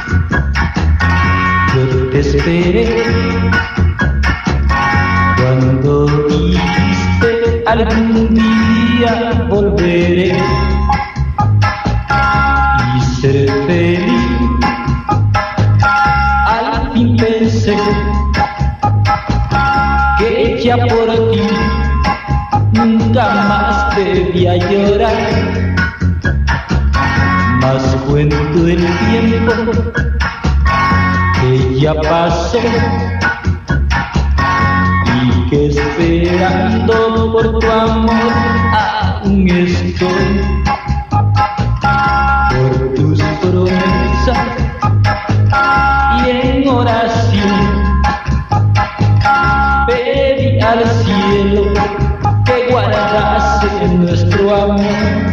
yo te esperé cuando dijiste algún día volveré y seré feliz. Al fin pensé que ya por ti nunca más debía llorar. Mas cuento el tiempo que ya pasó y que esperando por tu amor aún estoy. Por tus promesas y en oración pedí al cielo que guardase nuestro amor.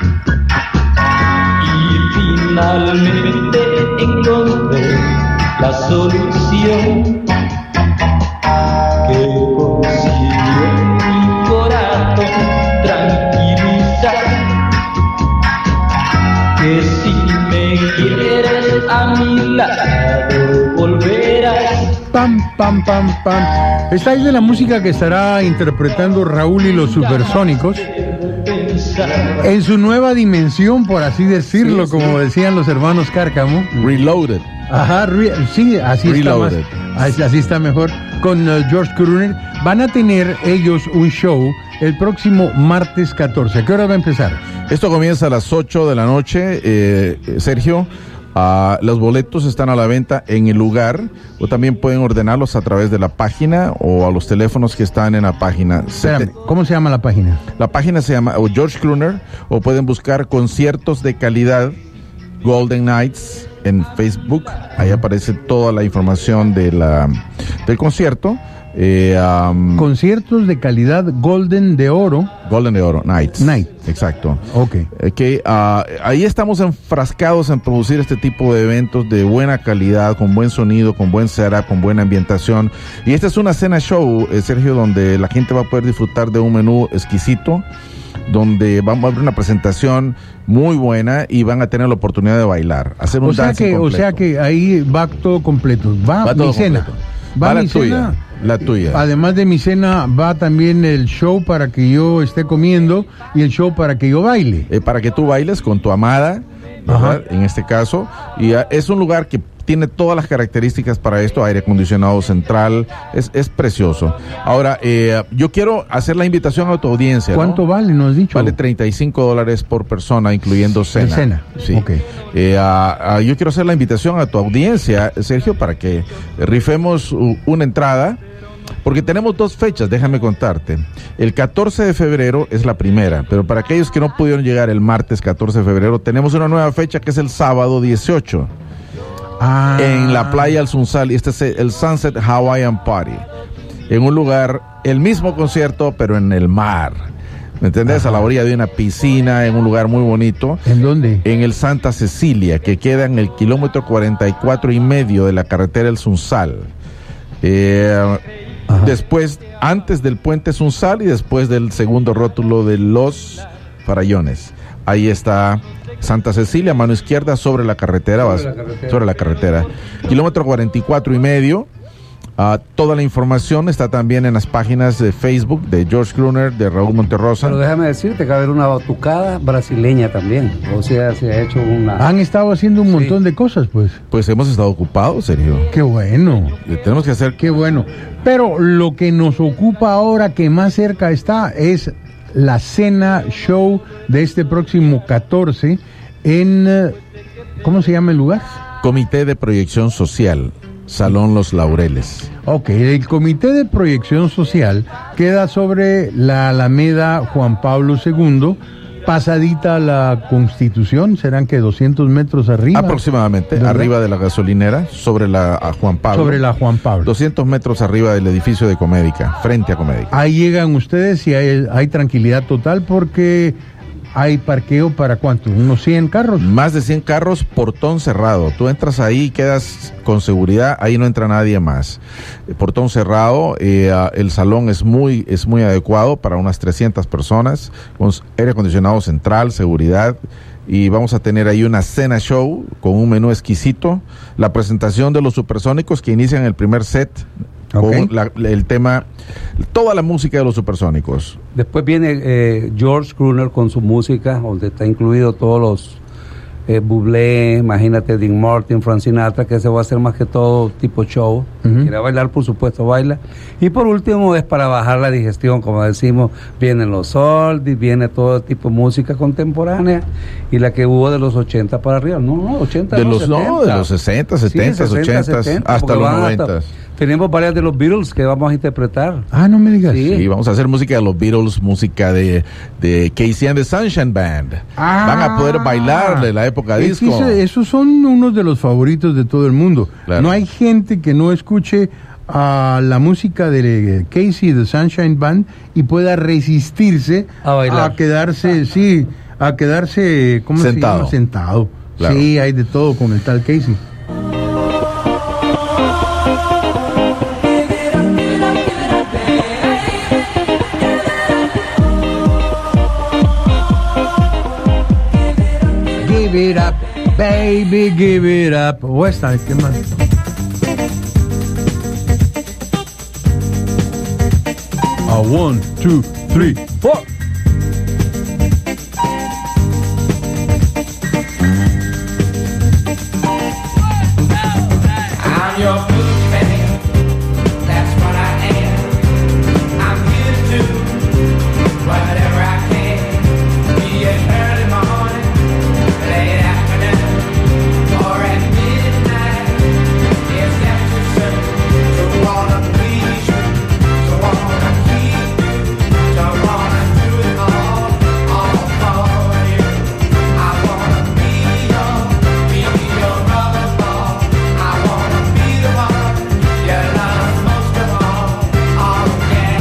Finalmente encontré la solución que consiguió mi corazón tranquilizar. Que si me quieres a mi lado volverás. Pam, pam, pam, pam. Esta es de la música que estará interpretando Raúl y los Supersónicos en su nueva dimensión, por así decirlo, como decían los hermanos Cárcamo. Reloaded. Ajá, sí, así Reloaded. está más, así está mejor. Con George Crooner van a tener ellos un show el próximo martes 14. ¿A qué hora va a empezar? Esto comienza a las 8 de la noche, Sergio. Los boletos están a la venta en el lugar, o también pueden ordenarlos a través de la página o a los teléfonos que están en la página. Espérame, ¿cómo se llama la página? La página se llama George Crooner, o pueden buscar conciertos de calidad Golden Nights en Facebook. Ahí aparece toda la información del concierto. Conciertos de calidad Golden de Oro Nights. Exacto. Ok. Ahí estamos enfrascados en producir este tipo de eventos de buena calidad, con buen sonido, con buen setup, con buena ambientación. Y esta es una cena show, Sergio, donde la gente va a poder disfrutar de un menú exquisito, donde vamos a ver una presentación muy buena y van a tener la oportunidad de bailar, hacer un dancing completo. O sea que ahí va todo completo. Va todo mi cena. completo. Va mi la tuya. cena. La tuya. Además de mi cena, va también el show para que yo esté comiendo y el show para que yo baile. Para que tú bailes con tu amada, ¿verdad? En este caso. Y es un lugar que tiene todas las características para esto, aire acondicionado central, es precioso. Ahora, yo quiero hacer la invitación a tu audiencia. ¿Cuánto vale? ¿No has dicho? Vale $35 por persona, incluyendo cena. Cena. Sí. Okay. Yo quiero hacer la invitación a tu audiencia, Sergio, para que rifemos una entrada, porque tenemos dos fechas, déjame contarte. El 14 de febrero es la primera, pero para aquellos que no pudieron llegar el martes 14 de febrero, tenemos una nueva fecha que es el sábado 18. En la playa El Sunsal, y este es el Sunset Hawaiian Party, en un lugar, el mismo concierto pero en el mar, ¿me entiendes? Ajá. A la orilla de una piscina, en un lugar muy bonito. ¿En dónde? En el Santa Cecilia, que queda en el kilómetro 44 y medio de la carretera El Sunsal. Después, antes del puente Sunsal y después del segundo rótulo de Los Farallones. Ahí está Santa Cecilia, mano izquierda, sobre la carretera. Sobre la carretera. Kilómetro 44.5. Toda la información está también en las páginas de Facebook de George Gruner, de Raúl Monterrosa. Pero déjame decirte que va a haber una batucada brasileña también. O sea, se ha hecho una... Han estado haciendo un montón de cosas, pues. Pues hemos estado ocupados, Sergio. Qué bueno. Tenemos que hacer... Qué bueno. Pero lo que nos ocupa ahora, que más cerca está, es la cena show de este próximo 14 en... ¿Cómo se llama el lugar? Comité de Proyección Social, Salón Los Laureles. Ok, el Comité de Proyección Social queda sobre la Alameda Juan Pablo II, pasadita a la Constitución, serán que 200 metros arriba. Aproximadamente, ¿verdad? Arriba de la gasolinera, sobre la Juan Pablo. Sobre la Juan Pablo. 200 metros arriba del edificio de Comédica, frente a Comédica. Ahí llegan ustedes y hay tranquilidad total porque... ¿Hay parqueo para cuánto? ¿Unos 100 carros? Más de 100 carros, portón cerrado. Tú entras ahí y quedas con seguridad, ahí no entra nadie más. Portón cerrado, el salón es muy adecuado para unas 300 personas, con aire acondicionado central, seguridad. Y vamos a tener ahí una cena show con un menú exquisito. La presentación de los Supersónicos que inician el primer set. Okay. Con el tema, toda la música de los Supersónicos. Después viene George Gruner con su música, donde está incluido todos los Bublé, imagínate, Dean Martin, Frank Sinatra, que se va a hacer más que todo tipo show. Quiere bailar, por supuesto, baila. Y por último es para bajar la digestión, como decimos, vienen los oldies, viene todo tipo de música contemporánea y la que hubo de los 80 para arriba. No, 80 de no, los 70. No, de los 60, 70, 80, hasta los 90. Tenemos varias de los Beatles que vamos a interpretar. Ah, no me digas. Sí, vamos a hacer música de los Beatles, música de Casey and the Sunshine Band. Van a poder bailar de la época disco. Esos son unos de los favoritos de todo el mundo. Claro. No hay gente que no escuche a la música de Casey and the Sunshine Band y pueda resistirse a bailar, a quedarse, ¿cómo sentado. Se llama? Sentado. Claro. Sí, hay de todo con el tal Casey. Give it up, baby, give it up. O esta, ¿qué más? A 1, 2, 3, 4. I'm your blues man, that's what I am. I'm here to do whatever I can. Be it early morning, late afternoon, or at midnight. It's left too soon to wanna please you, to wanna keep you, to wanna do it all for you. I wanna be your rubber ball. I wanna be the one you love most of all. Oh yeah.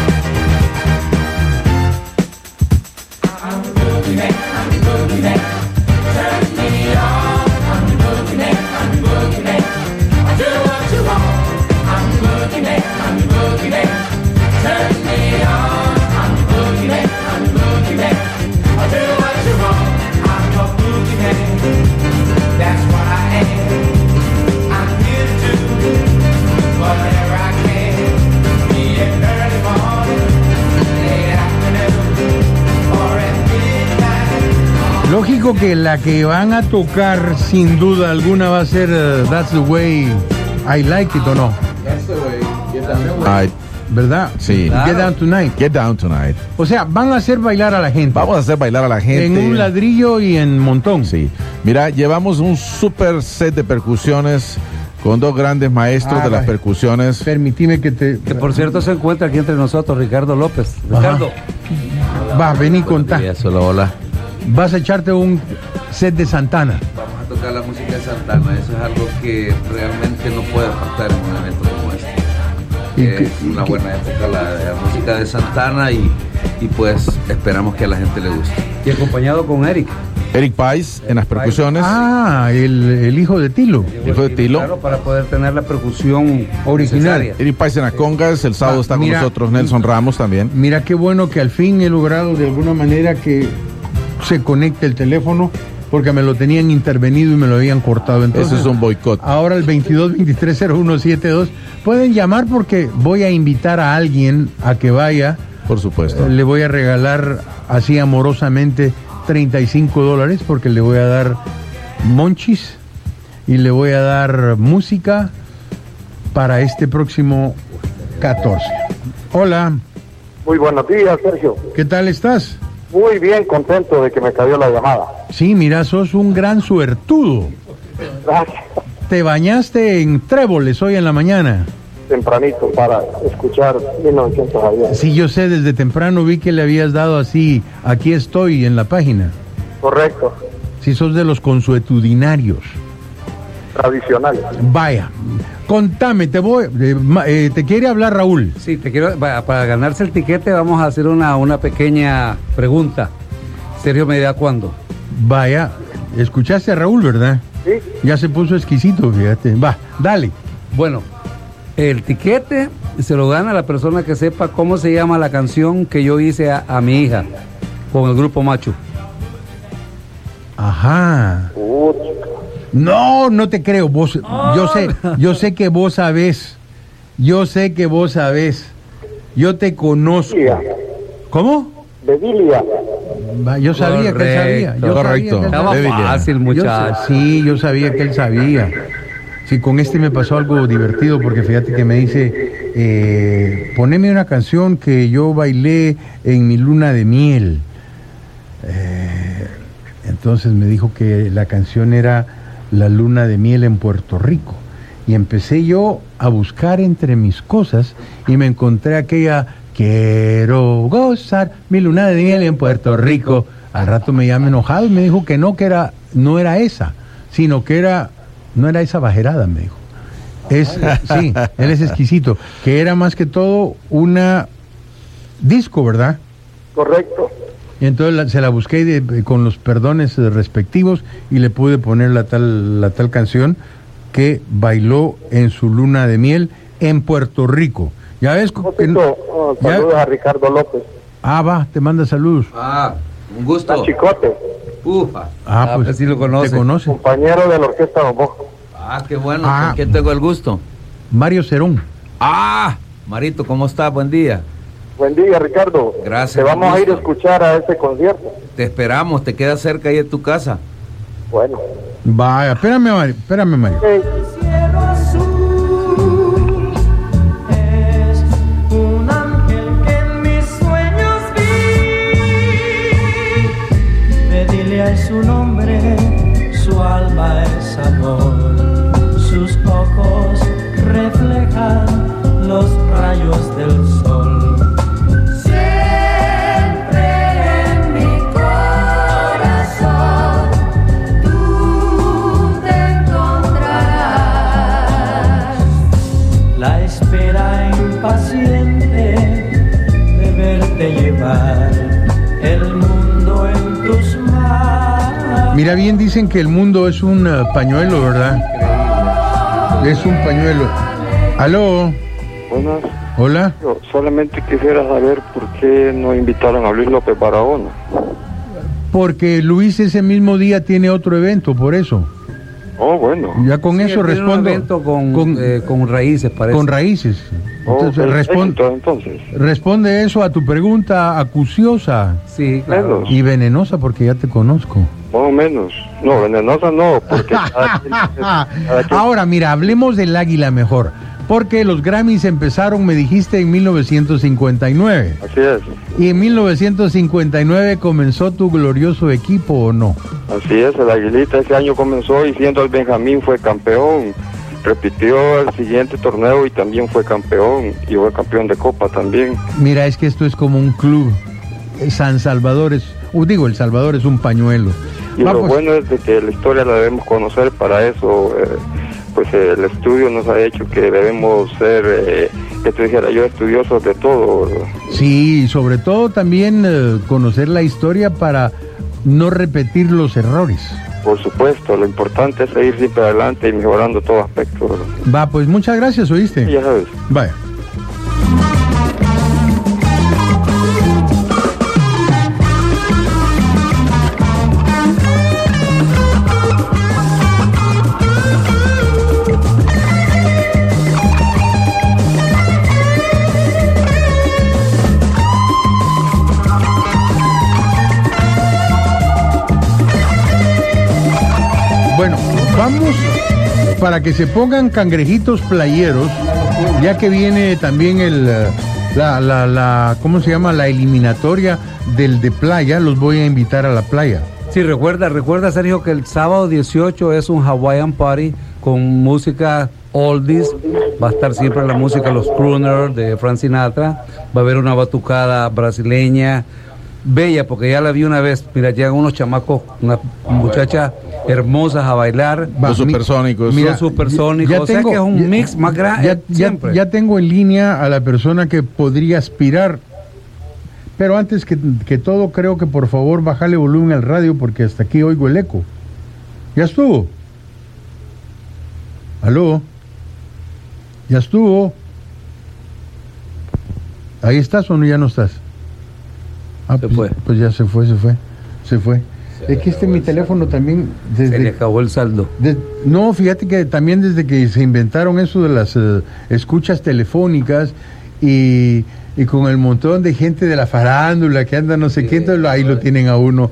I'm the boogeyman, I'm the boogeyman. Turn me on. I'm the boogeyman, I'm the boogeyman. I do what you want. I'm the boogeyman, I'm the boogeyman. Turn me on. I'm the boogeyman, I'm the boogeyman. I do what you want. I'm your boogeyman. That's what I am. I'm here to do whatever I can. Be it early morning, late afternoon, or at midnight. Lógico que la que van a tocar sin duda alguna va a ser That's the Way I Like It, ¿o no? That's the way, get down the way. ¿Verdad? Sí. Claro. Get Down Tonight. Get Down Tonight. O sea, van a hacer bailar a la gente. Vamos a hacer bailar a la gente. En un ladrillo y en montón. Sí. Mira, llevamos un super set de percusiones con dos grandes maestros de las percusiones. Permitime que te... Que por cierto se encuentra aquí entre nosotros Ricardo López. Ricardo. Va, ven y contá. Hola. Vas a echarte un set de Santana. Vamos a tocar la música de Santana. Eso es algo que realmente no puede faltar en un evento como este. Es una buena época la música de Santana y pues esperamos que a la gente le guste. Y acompañado con Eric. Eric Pais en las percusiones. El hijo de Tilo. Hijo de Tilo. Claro, para poder tener la percusión original. Eric Pais en las congas. El sábado está con nosotros Nelson Ramos también. Mira qué bueno que al fin he logrado de alguna manera que se conecte el teléfono, porque me lo tenían intervenido y me lo habían cortado. Entonces, eso es un boicot. Ahora el 22-23-0172 pueden llamar, porque voy a invitar a alguien a que vaya. Por supuesto. Le voy a regalar así amorosamente $35, porque le voy a dar monchis y le voy a dar música para este próximo 14. Hola. Muy buenos días, Sergio. ¿Qué tal estás? Muy bien, contento de que me cayó la llamada. Sí, mira, sos un gran suertudo. Gracias. Te bañaste en tréboles hoy en la mañana. Tempranito para escuchar 1900 ayer. Sí, yo sé, desde temprano vi que le habías dado así, aquí estoy en la página. Correcto. Sí, sos de los consuetudinarios. Tradicionales. Vaya, contame, te quiere hablar Raúl. Sí, para ganarse el tiquete vamos a hacer una pequeña pregunta. Sergio me dirá cuándo. Vaya, escuchaste a Raúl, ¿verdad? Sí. Ya se puso exquisito, fíjate. Va, dale. Bueno, el tiquete se lo gana la persona que sepa cómo se llama la canción que yo hice a mi hija con el grupo Macho. Ajá. No te creo. Vos, yo sé que vos sabés. Yo te conozco. ¿Cómo? De Dilia. Yo sabía que él sabía. Correcto. Estaba fácil, muchacho. Sí, yo sabía que él sabía. Sí, con este me pasó algo divertido, porque fíjate que me dice, poneme una canción que yo bailé en mi luna de miel. Entonces me dijo que la canción era La luna de miel en Puerto Rico. Y empecé yo a buscar entre mis cosas y me encontré aquella Quiero gozar mi luna de miel en Puerto Rico. Al rato me llamé enojado y me dijo que no era esa, sino que no era esa bajerada, me dijo. Sí, él es exquisito. Que era más que todo una disco, ¿verdad? Correcto. Y entonces se la busqué con los perdones respectivos y le pude poner la tal canción que bailó en su luna de miel en Puerto Rico. Ya ves. Saludos a Ricardo López. Va, te manda saludos. Un gusto. A Chicote. Pues sí lo conoce. ¿Te conoce? Compañero de la orquesta Don Bosco. Qué bueno. ¿Con quién tengo el gusto? Mario Cerón. Marito, ¿cómo estás? Buen día. Buen día, Ricardo. Gracias. Te vamos a ir a escuchar a ese concierto. Te esperamos, te queda cerca ahí de tu casa. Bueno. Vaya, espérame, Mario. Okay. Su nombre, su alma es amor, sus ojos reflejan los rayos del sol. Siempre en mi corazón tú te encontrarás. La espera impaciente de verte llevar el mundo en tus manos. Mira, bien dicen que el mundo es un pañuelo, ¿verdad? Es un pañuelo. ¿Aló? Buenas. Hola. Yo solamente quisiera saber por qué no invitaron a Luis López Barahona. Porque Luis ese mismo día tiene otro evento, por eso. Bueno. Ya con eso respondo. Un evento con raíces, parece. Con raíces. Entonces, responde eso a tu pregunta acuciosa. Sí, claro. Y venenosa, porque ya te conozco. Más o menos. No, venenosa no, porque Ahora, mira, hablemos del águila mejor. Porque los Grammys empezaron, me dijiste, en 1959. Así es. ¿Y en 1959 comenzó tu glorioso equipo o no? Así es, el Aguilita ese año comenzó y siendo el Benjamín fue campeón. Repitió el siguiente torneo y también fue campeón. Y fue campeón de Copa también. Mira, es que esto es como un club. San Salvador es... El Salvador es un pañuelo. Y lo bueno es de que la historia la debemos conocer. Para eso, pues el estudio nos ha hecho que debemos ser, que te dijera yo, estudiosos de todo. Sí, sobre todo también conocer la historia para no repetir los errores. Por supuesto, lo importante es seguir siempre adelante y mejorando todo aspecto, ¿verdad? Va, pues muchas gracias, ¿oíste? Ya sabes. Vaya. Bueno, vamos para que se pongan cangrejitos playeros, ya que viene también ¿cómo se llama? La eliminatoria del de playa. Los voy a invitar a la playa. Sí, recuerda Sergio que el sábado 18 es un Hawaiian Party con música oldies. Va a estar siempre la música, los crooners de Frank Sinatra. Va a haber una batucada brasileña bella, porque ya la vi una vez. Mira, llegan unos chamacos, una muchacha hermosas a bailar. Los supersónicos. Mira, supersónicos. O sea que es un mix más grande. Ya tengo en línea a la persona que podría aspirar. Pero antes que todo, creo que por favor bájale volumen al radio, porque hasta aquí oigo el eco. ¿Ya estuvo? ¿Aló? ¿Ya estuvo? ¿Ahí estás o no, ya no estás? Se fue. Pues ya se fue. Es que mi teléfono también... Se le acabó el saldo. No, fíjate que también desde que se inventaron eso de las escuchas telefónicas y con el montón de gente de la farándula que anda no sé qué, entonces ahí lo tienen a uno.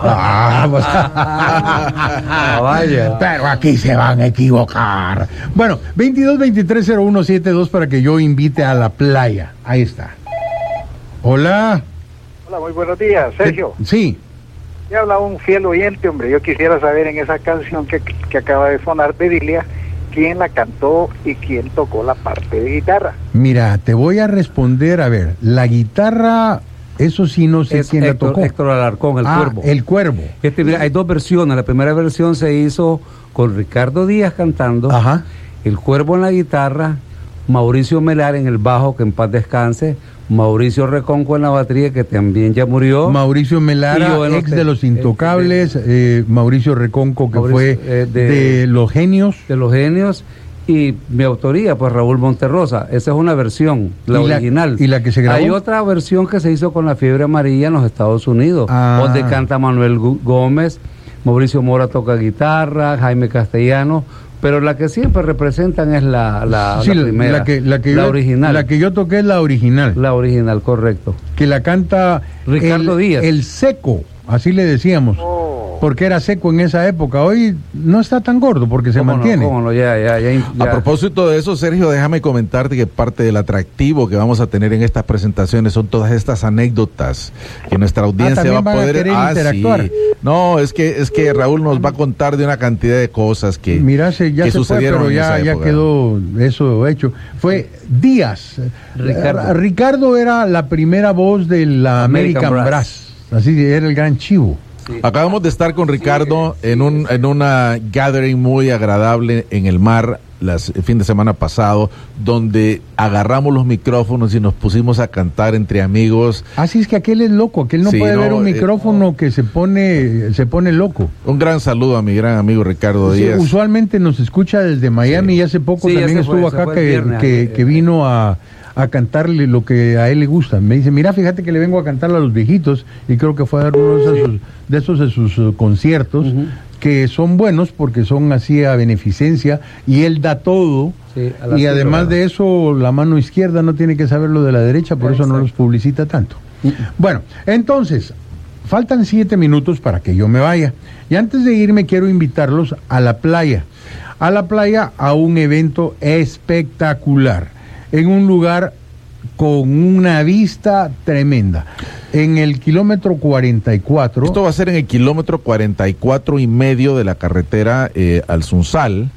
Vaya. Pero aquí se van a equivocar. Bueno, 22-23-0172 para que yo invite a la playa. Ahí está. Hola. Hola, muy buenos días, Sergio. Sí. Me habla un fiel oyente, hombre. Yo quisiera saber en esa canción que acaba de sonar de Dilia, quién la cantó y quién tocó la parte de guitarra. Mira, te voy a responder, a ver, la guitarra, eso sí no sé quién la tocó. Héctor Alarcón, el Cuervo. El Cuervo. Mira, hay dos versiones. La primera versión se hizo con Ricardo Díaz cantando, ajá, el Cuervo en la guitarra, Mauricio Melar en el bajo, que en paz descanse, Mauricio Reconco en la batería, que también ya murió. Mauricio Melara, ex de Los Intocables, Mauricio Reconco, que fue de Los Genios. De Los Genios, y mi autoría, pues Raúl Monterrosa. Esa es una versión, la original. ¿Y la que se grabó? Hay otra versión que se hizo con la Fiebre Amarilla en los Estados Unidos, donde canta Manuel Gómez, Mauricio Mora toca guitarra, Jaime Castellano, pero la que siempre representan es la primera, la original. La que yo toqué es la original. La original, correcto. Que la canta Ricardo Díaz. El Seco, así le decíamos. Porque era seco en esa época. Hoy no está tan gordo porque se mantiene. A propósito de eso, Sergio, déjame comentarte que parte del atractivo que vamos a tener en estas presentaciones son todas estas anécdotas que nuestra audiencia va a poder interactuar. Sí. No, es que Raúl nos va a contar de una cantidad de cosas que, ya que se sucedieron fue, pero ya quedó eso hecho. Fue Díaz. Ricardo era la primera voz de la American Brass. Así era el gran chivo. Sí. Acabamos de estar con Ricardo en una gathering muy agradable en el mar el fin de semana pasado, donde agarramos los micrófonos y nos pusimos a cantar entre amigos. Así es que aquel es loco, aquel no puede ver un micrófono que se pone loco. Un gran saludo a mi gran amigo Ricardo Díaz. Usualmente nos escucha desde Miami y hace poco también estuvo acá que vino a cantarle lo que a él le gusta. Me dice, mira, fíjate que le vengo a cantar a los viejitos, y creo que fue a dar uno de sus conciertos, que son buenos porque son así a beneficencia, y él da todo, y además de eso, la mano izquierda no tiene que saber lo de la derecha, por eso no los publicita tanto. Bueno, entonces, faltan 7 minutos para que yo me vaya, y antes de irme quiero invitarlos a la playa, a un evento espectacular, en un lugar con una vista tremenda, en el kilómetro 44. Esto va a ser en el kilómetro 44 y medio de la carretera al Sunsal.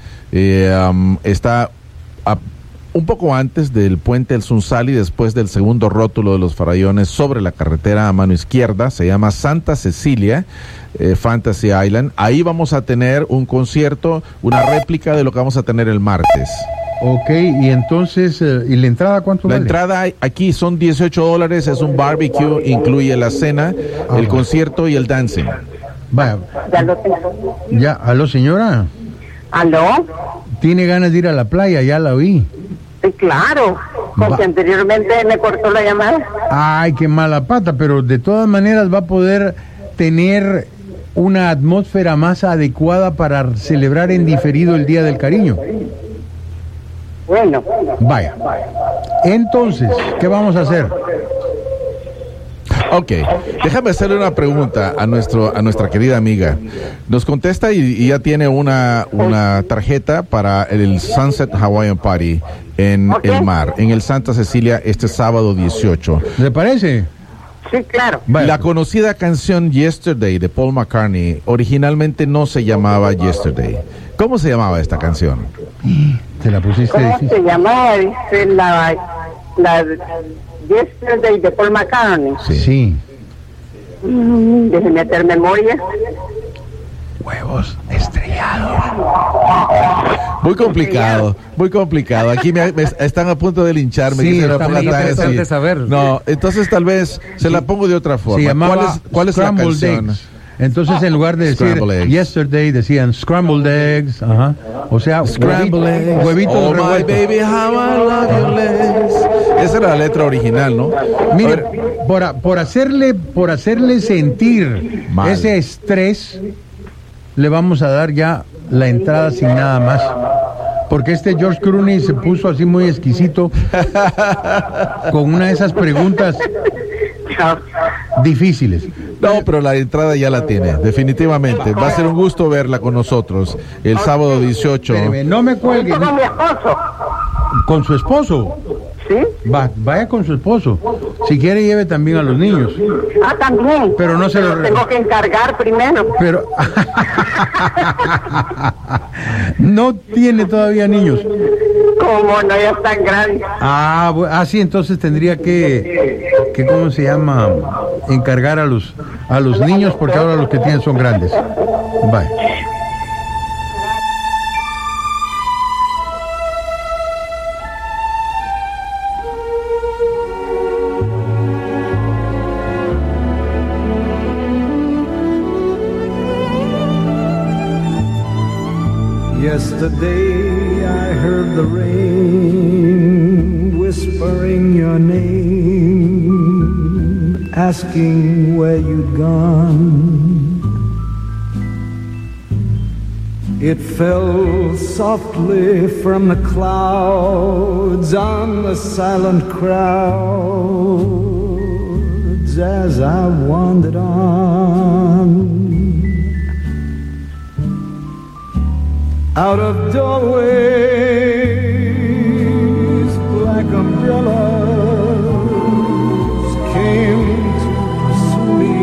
Está un poco antes del puente del Sunsal y después del segundo rótulo de los Farallones sobre la carretera a mano izquierda. Se llama Santa Cecilia Fantasy Island. Ahí vamos a tener un concierto, una réplica de lo que vamos a tener el martes. Ok, y entonces, ¿y la entrada cuánto vale? La entrada aquí son $18, es un barbecue, incluye la cena, el concierto y el dancing. Vaya. Ya lo tengo. Ya, aló señora. ¿Aló? ¿Tiene ganas de ir a la playa? Ya la oí. Sí, claro, porque anteriormente me cortó la llamada. Ay, qué mala pata, pero de todas maneras va a poder tener una atmósfera más adecuada para celebrar en diferido el Día del Cariño. Bueno. Vaya. Entonces, ¿qué vamos a hacer? Ok, déjame hacerle una pregunta a nuestra querida amiga. Nos contesta y ya tiene una tarjeta para el Sunset Hawaiian Party en el mar, en el Santa Cecilia, este sábado 18. ¿Le parece? Sí, claro. La conocida canción Yesterday de Paul McCartney originalmente no se llamaba Yesterday. ¿Cómo se llamaba esta canción? Te la pusiste ¿Cómo difícil. se llamaba? Dice la Yesterday de Paul McCartney. Sí. Déjeme hacer memoria. Huevos estrellados. Muy complicado, muy complicado. Aquí me están a punto de lincharme. Sí, que se la está ponga muy tan interesante así. saber. No, entonces tal vez se la pongo de otra forma. Se llamaba ¿Cuál es la Scrambled canción? Eggs. Entonces, en lugar de decir Scrambled eggs. yesterday, decían scrambled eggs. Ajá. O sea, Scrambled eggs. huevitos Oh my revueltos. baby, how I love your legs. Esa era la letra original, ¿no? Mire, por hacerle sentir Mal. ese estrés, le vamos a dar ya la entrada sin nada más. Porque este George Clooney se puso así muy exquisito con una de esas preguntas difíciles. No, pero la entrada ya la tiene, definitivamente. Va a ser un gusto verla con nosotros el sábado 18. Espéreme, no me cuelgue. Con mi esposo. ¿Con su esposo? ¿Sí? Vaya con su esposo. Si quiere, lleve también a los niños. Ah, también. Pero no se lo... Tengo que encargar primero. Pero... no tiene todavía niños. Como no, ya están grandes. Sí, entonces tendría que ¿cómo se llama? Encargar a los niños, porque ahora los que tienen son grandes. Bye. Yesterday I heard the rain whispering your name, asking where you'd gone. It fell softly from the clouds on the silent crowds as I wandered on. Out of doorways, black umbrellas came to pursue me.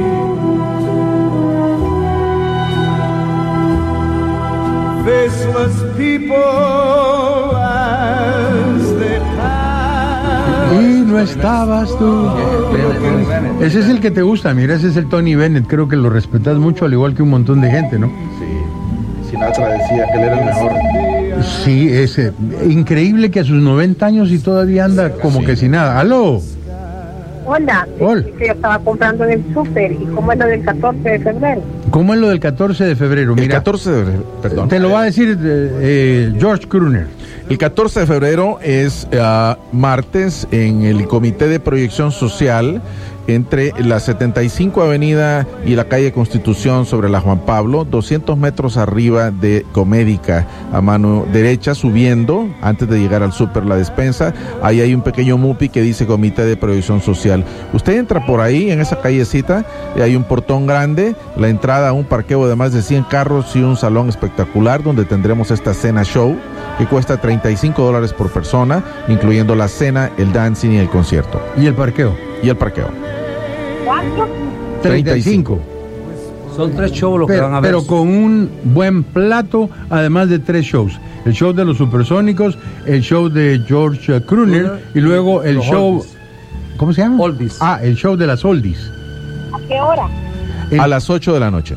Faceless people as they passed. Y no estabas tú. Ese es el que te gusta, mira, ese es el Tony Bennett. Creo que lo respetas mucho, al igual que un montón de gente, ¿no? Sí. Sinatra decía que él era el mejor. Sí, es increíble que a sus 90 años y todavía anda como que sin nada. ¡Aló! Hola. Hola. Que yo estaba comprando en el súper. ¿Y cómo es lo del 14 de febrero? ¿Cómo es lo del 14 de febrero? El Mira, 14 de febrero, perdón. te lo va a decir George Clooney. El 14 de febrero es martes en el Comité de Proyección Social entre la 75 Avenida y la calle Constitución sobre la Juan Pablo, 200 metros arriba de Comédica, a mano derecha, subiendo, antes de llegar al súper La Despensa. Ahí hay un pequeño mupi que dice Comité de Proyección Social. Usted entra por ahí, en esa callecita, y hay un portón grande, la entrada a un parqueo de más de 100 carros y un salón espectacular donde tendremos esta cena show que cuesta $35 por persona, incluyendo la cena, el dancing y el concierto. ¿Y el parqueo? Y el parqueo. ¿Cuánto? 35. Son 3 shows los que van a ver. Pero con un buen plato, además de 3 shows. El show de los Supersónicos, el show de George Clooney y luego el los show... oldies. ¿Cómo se llama? Oldies. El show de las oldies. ¿A qué hora? A las 8 de la noche.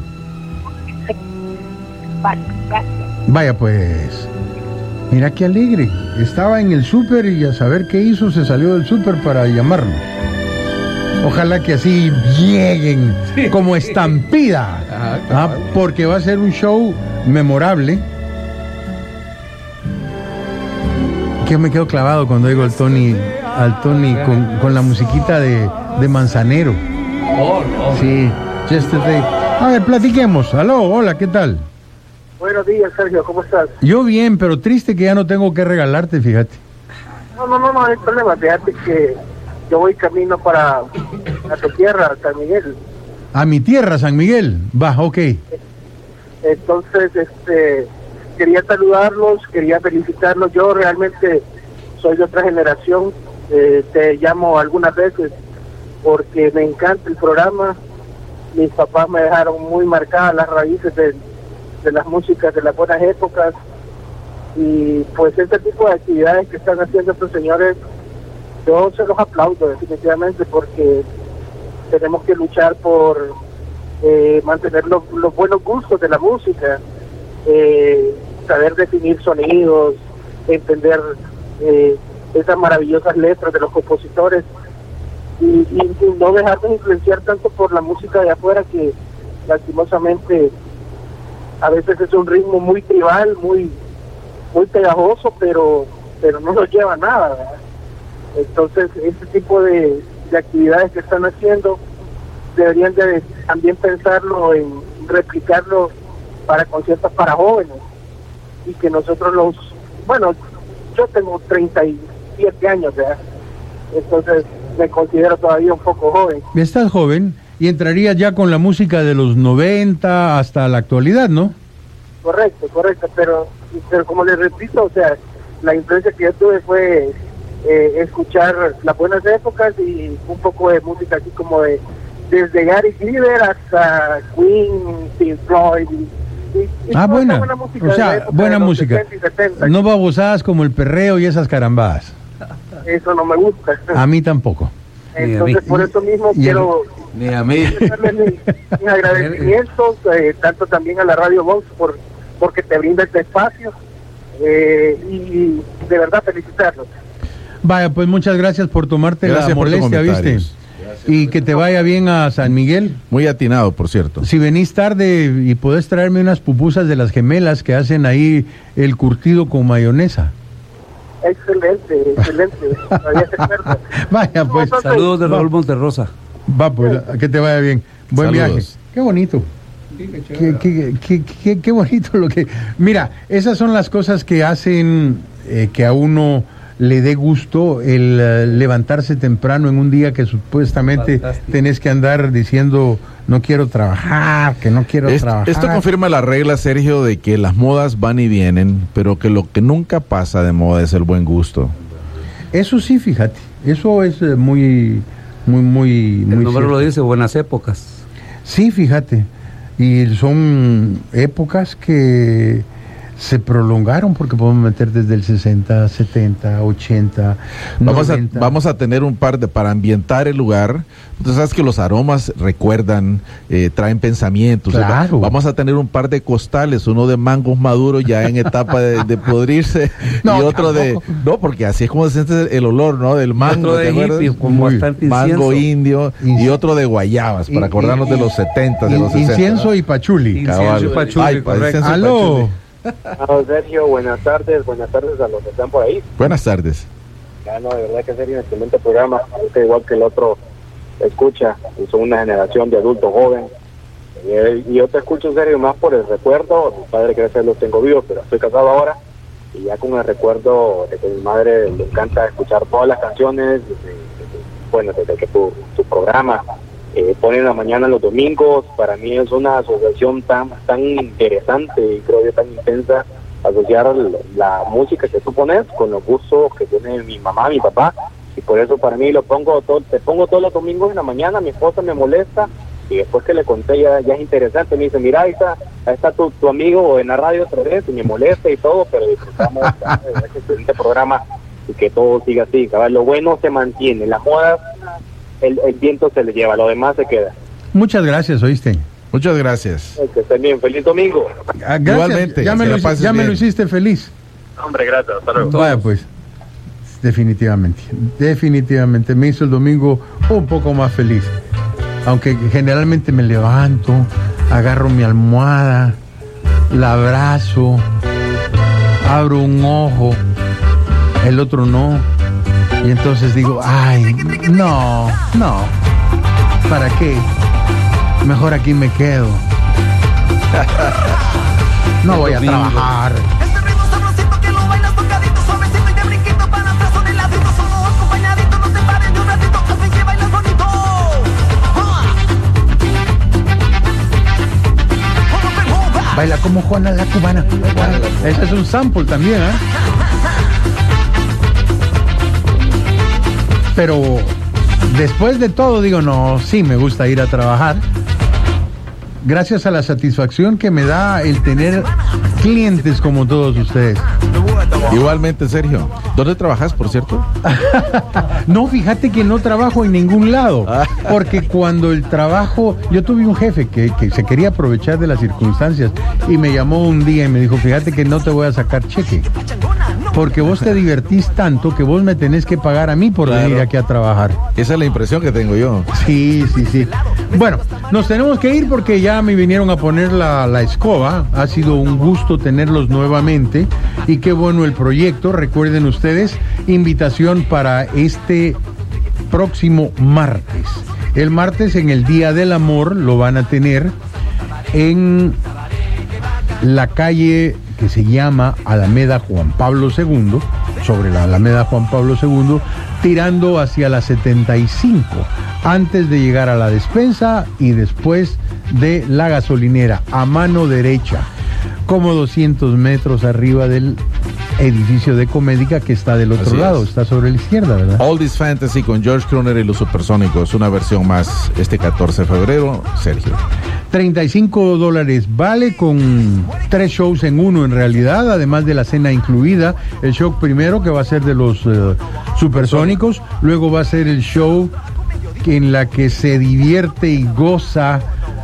Vale, gracias. Vaya pues, mira qué alegre. Estaba en el súper y a saber qué hizo, se salió del súper para llamarnos. Ojalá que así lleguen como estampida Porque va a ser un show memorable. Que me quedo clavado cuando oigo al Tony con la musiquita de Manzanero. Sí, yesterday. A ver, platiquemos. Aló, hola, ¿qué tal? Buenos días, Sergio, ¿cómo estás? Yo bien, pero triste que ya no tengo que regalarte, fíjate. No hay problema. Fíjate que yo voy camino para a tu tierra, San Miguel. A mi tierra, San Miguel. Va, ok. Entonces, quería saludarlos, quería felicitarlos. Yo realmente soy de otra generación. Te llamo algunas veces porque me encanta el programa. Mis papás me dejaron muy marcadas las raíces de las músicas de las buenas épocas. Y pues este tipo de actividades que están haciendo estos señores, yo se los aplaudo definitivamente, porque tenemos que luchar por mantener los buenos gustos de la música, saber definir sonidos, entender esas maravillosas letras de los compositores y no dejarnos influenciar tanto por la música de afuera, que lastimosamente a veces es un ritmo muy tribal, muy pegajoso, pero no nos lleva a nada, ¿verdad? Entonces este tipo de actividades que están haciendo deberían de también pensarlo en replicarlo para conciertos para jóvenes, y que nosotros yo tengo 37 años, ¿verdad? Entonces me considero todavía un poco joven. Estás joven y entrarías ya con la música de los 90 hasta la actualidad, ¿no? Correcto, pero como les repito, o sea, la influencia que yo tuve fue escuchar las buenas épocas y un poco de música así como desde Gary Glitter hasta Queen, Pink Floyd y buena música, o sea, buena música, 60 y 70. No babosadas como el perreo y esas carambadas. Eso no me gusta. A mí tampoco. Entonces por eso mismo quiero ni a mí mis agradecimientos tanto también a la Radio Vox porque te brinda este espacio y de verdad felicitarlos. Vaya, pues muchas gracias por tomarte la molestia, ¿viste? Y que te vaya bien a San Miguel. Muy atinado, por cierto. Si venís tarde y podés traerme unas pupusas de las gemelas que hacen ahí el curtido con mayonesa. Excelente. Vaya, pues. Saludos de Raúl Monterrosa. Va, pues, que te vaya bien. Buen Saludos. viaje. Qué bonito. Qué bonito lo que... Mira, esas son las cosas que hacen que a uno le dé gusto el levantarse temprano en un día que supuestamente tenés que andar diciendo no quiero trabajar, que no quiero trabajar. Esto confirma la regla, Sergio, de que las modas van y vienen, pero que lo que nunca pasa de moda es el buen gusto. Eso sí, fíjate, eso es muy El número cierto. lo dice, buenas épocas. Sí, fíjate, y son épocas que se prolongaron porque podemos meter desde el 60, 70, 80, 90. Vamos a tener un par para ambientar el lugar. Tú sabes que los aromas recuerdan, traen pensamientos. Claro. Vamos a tener un par de costales, uno de mangos maduros ya en etapa de podrirse y otro tampoco. no, porque así es como se siente el olor, ¿no? Del mango, Otro de ¿te acuerdas? hippie, con bastante mango incienso. indio y otro de guayabas, para acordarnos de los 70, de los 60. Incienso ¿no? y pachuli. Cabal. y pachuli, Ay, correcto. incienso y Aló. pachuli. Sergio, buenas tardes a los que están por ahí. Buenas tardes. Ya no, de verdad que sería un excelente programa, aunque igual que el otro escucha, y son una generación de adultos jóvenes. Y yo te escucho, en serio, más por el recuerdo. Mi padre, gracias a Dios, tengo vivo, pero estoy casado ahora, y ya con el recuerdo de que mi madre le encanta escuchar todas las canciones, desde que tu programa pone en la mañana los domingos. Para mí es una asociación tan interesante y creo yo tan intensa, asociar la música que tú pones con los gustos que tiene mi mamá, mi papá, y por eso para mí te pongo todos los domingos en la mañana. Mi esposa me molesta y después que le conté ya es interesante, me dice, mira, ahí está tu amigo en la radio otra vez, y me molesta y todo, pero disfrutamos de este excelente programa y que todo siga así, cabal. Lo bueno se mantiene, las modas el viento se le lleva, lo demás se queda. Muchas gracias, ¿oíste? Muchas gracias. Que estén bien, feliz domingo. Gracias. Igualmente, Ya me lo hiciste feliz. Hombre, gracias, hasta luego. Vaya, pues, definitivamente me hizo el domingo un poco más feliz, aunque generalmente me levanto agarro mi almohada, la abrazo, abro un ojo, el otro no, y entonces digo, ay, no, ¿para qué? Mejor aquí me quedo. No voy a trabajar. Baila como Juana la Cubana. Ese es un sample también, ¿eh? Pero después de todo digo, no, sí me gusta ir a trabajar. Gracias a la satisfacción que me da el tener clientes como todos ustedes. Igualmente, Sergio. ¿Dónde trabajas, por cierto? No, fíjate que no trabajo en ningún lado. Porque cuando el trabajo... Yo tuve un jefe que se quería aprovechar de las circunstancias y me llamó un día y me dijo, fíjate que no te voy a sacar cheque. Porque vos te divertís tanto que vos me tenés que pagar a mí por venir aquí a trabajar. Esa es la impresión que tengo yo. Sí. Bueno, nos tenemos que ir porque ya me vinieron a poner la escoba. Ha sido un gusto tenerlos nuevamente. Y qué bueno el proyecto. Recuerden ustedes, invitación para este próximo martes. El martes, en el Día del Amor, lo van a tener en la calle que se llama Alameda Juan Pablo II, sobre la Alameda Juan Pablo II, tirando hacia la 75, antes de llegar a la despensa y después de la gasolinera, a mano derecha, como 200 metros arriba del edificio de Comédica que está del otro lado, está sobre la izquierda, ¿verdad? Oldies Fantasy con George Crooner y los Supersónicos, una versión más este 14 de febrero, Sergio. $35 vale, con 3 shows en uno en realidad, además de la cena incluida. El show primero que va a ser de los Supersónicos, luego va a ser el show en la que se divierte y goza,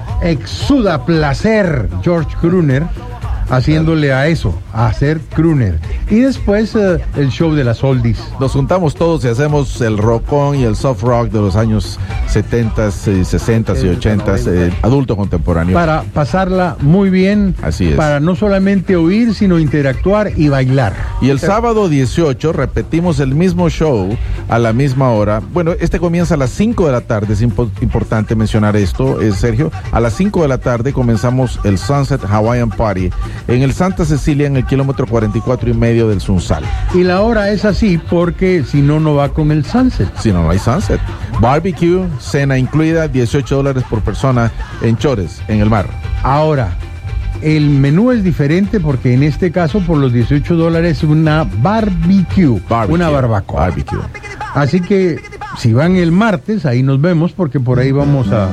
exuda placer George Crooner, haciéndole a eso, a hacer crooner. Y después el show de las oldies. Nos juntamos todos y hacemos el rockón y el soft rock de los años 70s, 60s y 80s, adulto contemporáneo. Para pasarla muy bien. Así es. Para no solamente oír, sino interactuar y bailar. Y el sábado 18 repetimos el mismo show a la misma hora. Bueno, este comienza a las 5 de la tarde, es importante mencionar esto, Sergio. A las 5 de la tarde comenzamos el Sunset Hawaiian Party en el Santa Cecilia, en el kilómetro 44 y medio del Sunsal. Y la hora es así porque si no, no va con el Sunset. Si no, no hay Sunset. Barbecue, cena incluida, $18 por persona en Chores, en el mar. Ahora, el menú es diferente porque en este caso por los $18 es una barbecue, una barbacoa. Barbecue. Así que si van el martes, ahí nos vemos porque por ahí vamos a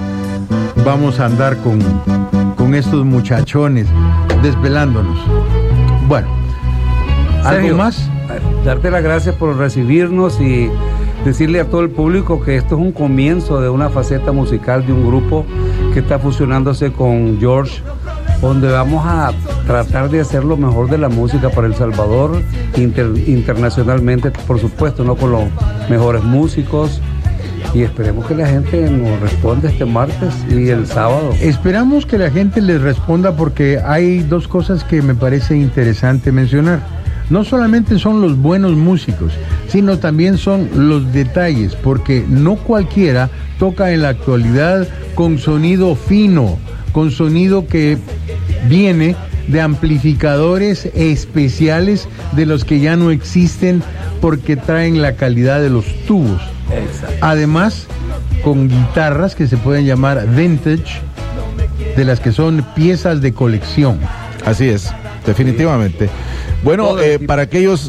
andar con estos muchachones desvelándonos. Bueno, ¿algo Sergio, más? Darte las gracias por recibirnos y decirle a todo el público que esto es un comienzo de una faceta musical de un grupo que está fusionándose con George, donde vamos a tratar de hacer lo mejor de la música para El Salvador, internacionalmente, por supuesto, no con los mejores músicos. Y esperemos que la gente nos responda este martes y el sábado. Esperamos que la gente les responda porque hay dos cosas que me parece interesante mencionar. No solamente son los buenos músicos, sino también son los detalles, porque no cualquiera toca en la actualidad con sonido fino, con sonido que viene de amplificadores especiales de los que ya no existen porque traen la calidad de los tubos. Exacto. Además, con guitarras que se pueden llamar vintage, de las que son piezas de colección. Así es, definitivamente. Bueno, para aquellos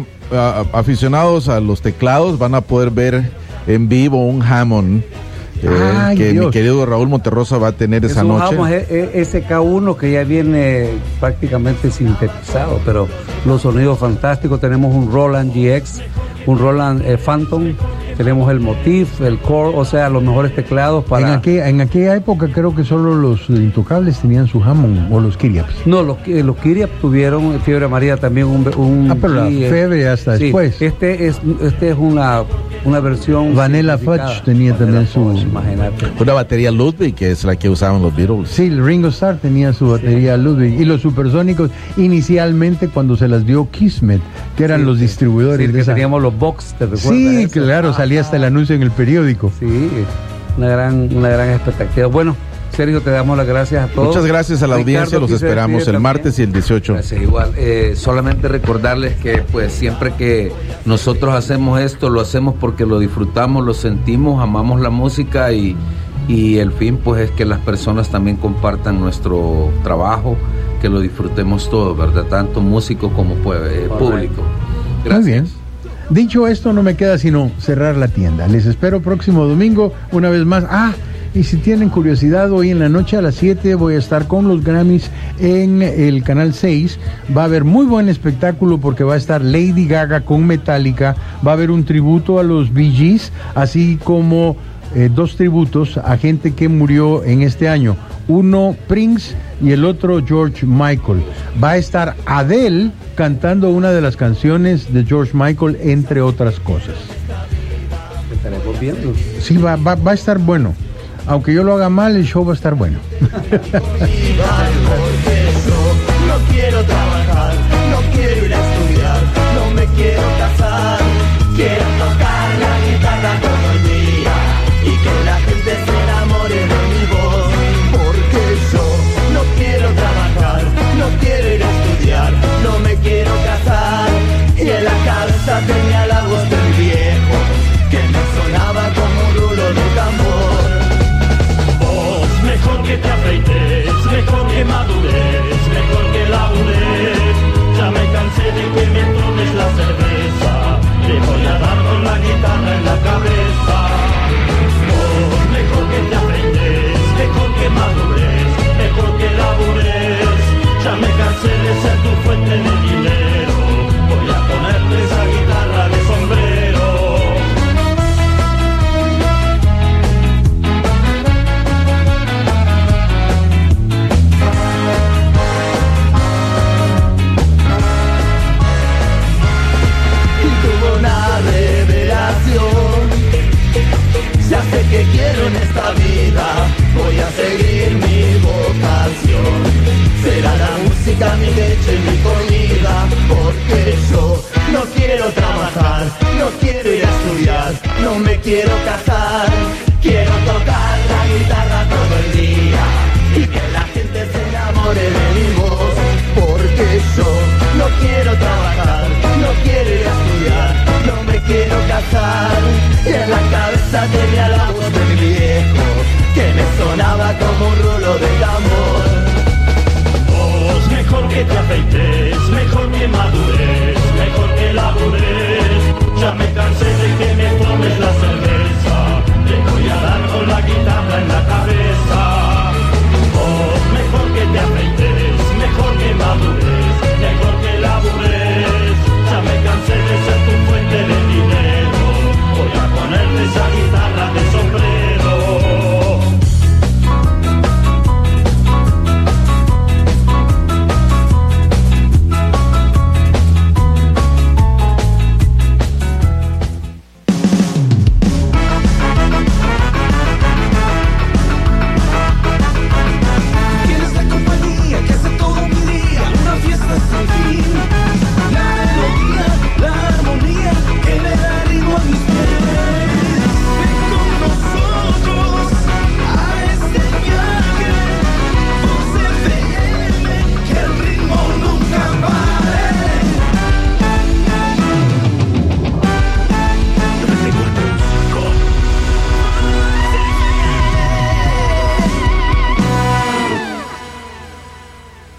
aficionados a los teclados, van a poder ver en vivo un Hammond que Dios. Mi querido Raúl Monterrosa va a tener esa noche. Hammond SK1 que ya viene prácticamente sintetizado, pero los sonidos fantásticos. Tenemos un Roland GX, un Roland Phantom, tenemos el Motif, el Core, o sea, los mejores teclados para... En aquella época creo que solo los Intocables tenían su Hammond, o los Kyriaps. No, los Kyriaps tuvieron, Fiebre Amarilla también un pero la Fiebre hasta sí, después. Este es una una versión. Vanilla simplificada. Fudge tenía también su... Imagínate. Una batería Ludwig, que es la que usaban los Beatles. Sí, Ringo Starr tenía su batería Ludwig. Y los Supersónicos, inicialmente cuando se las dio Kismet, que eran los distribuidores. Sí, de que esa... teníamos los box, ¿te recuerdas? Sí, eso? claro, salía hasta el anuncio en el periódico. Sí, una gran expectativa. Bueno, Sergio, te damos las gracias a todos. Muchas gracias a la Ricardo, audiencia, los aquí se esperamos despide el también. martes y el 18. Gracias, igual. Solamente recordarles que pues siempre que nosotros hacemos esto, lo hacemos porque lo disfrutamos, lo sentimos, amamos la música y el fin pues es que las personas también compartan nuestro trabajo, que lo disfrutemos todos, ¿verdad? Tanto músicos como público. Gracias. Muy bien. Dicho esto, no me queda sino cerrar la tienda. Les espero próximo domingo una vez más. Y si tienen curiosidad, hoy en la noche a las 7 voy a estar con los Grammys en el Canal 6. Va a haber muy buen espectáculo porque va a estar Lady Gaga con Metallica. Va a haber un tributo a los Bee Gees, así como 2 tributos a gente que murió en este año. Uno Prince y el otro George Michael. Va a estar Adele cantando una de las canciones de George Michael, entre otras cosas. Estaremos viendo. Sí, va a estar bueno. Aunque yo lo haga mal, el show va a estar bueno. Porque yo no quiero trabajar, no quiero ir a estudiar, no me quiero casar. Quiero tocar la guitarra todo el día y que la gente se enamore de mi voz. Porque yo no quiero trabajar, no quiero ir a estudiar, no me quiero casar. Y en la cabeza tenía la voz del viejo que me sonaba como un rulo de tambor. Mejor que te afeites, mejor que madures, mejor que labures. Ya me cansé de que me tomes la cerveza, te voy a dar con la guitarra en la cabeza. Oh, mejor que te afeites, mejor que madures, mejor que labures. Ya me cansé de ser tu fuente de dinero, voy a ponerte esa guitarra de sombrero. Ya sé que quiero en esta vida, voy a seguir mi vocación. Será la música mi leche y mi comida, porque yo no quiero trabajar, no quiero ir a estudiar, no me quiero casar.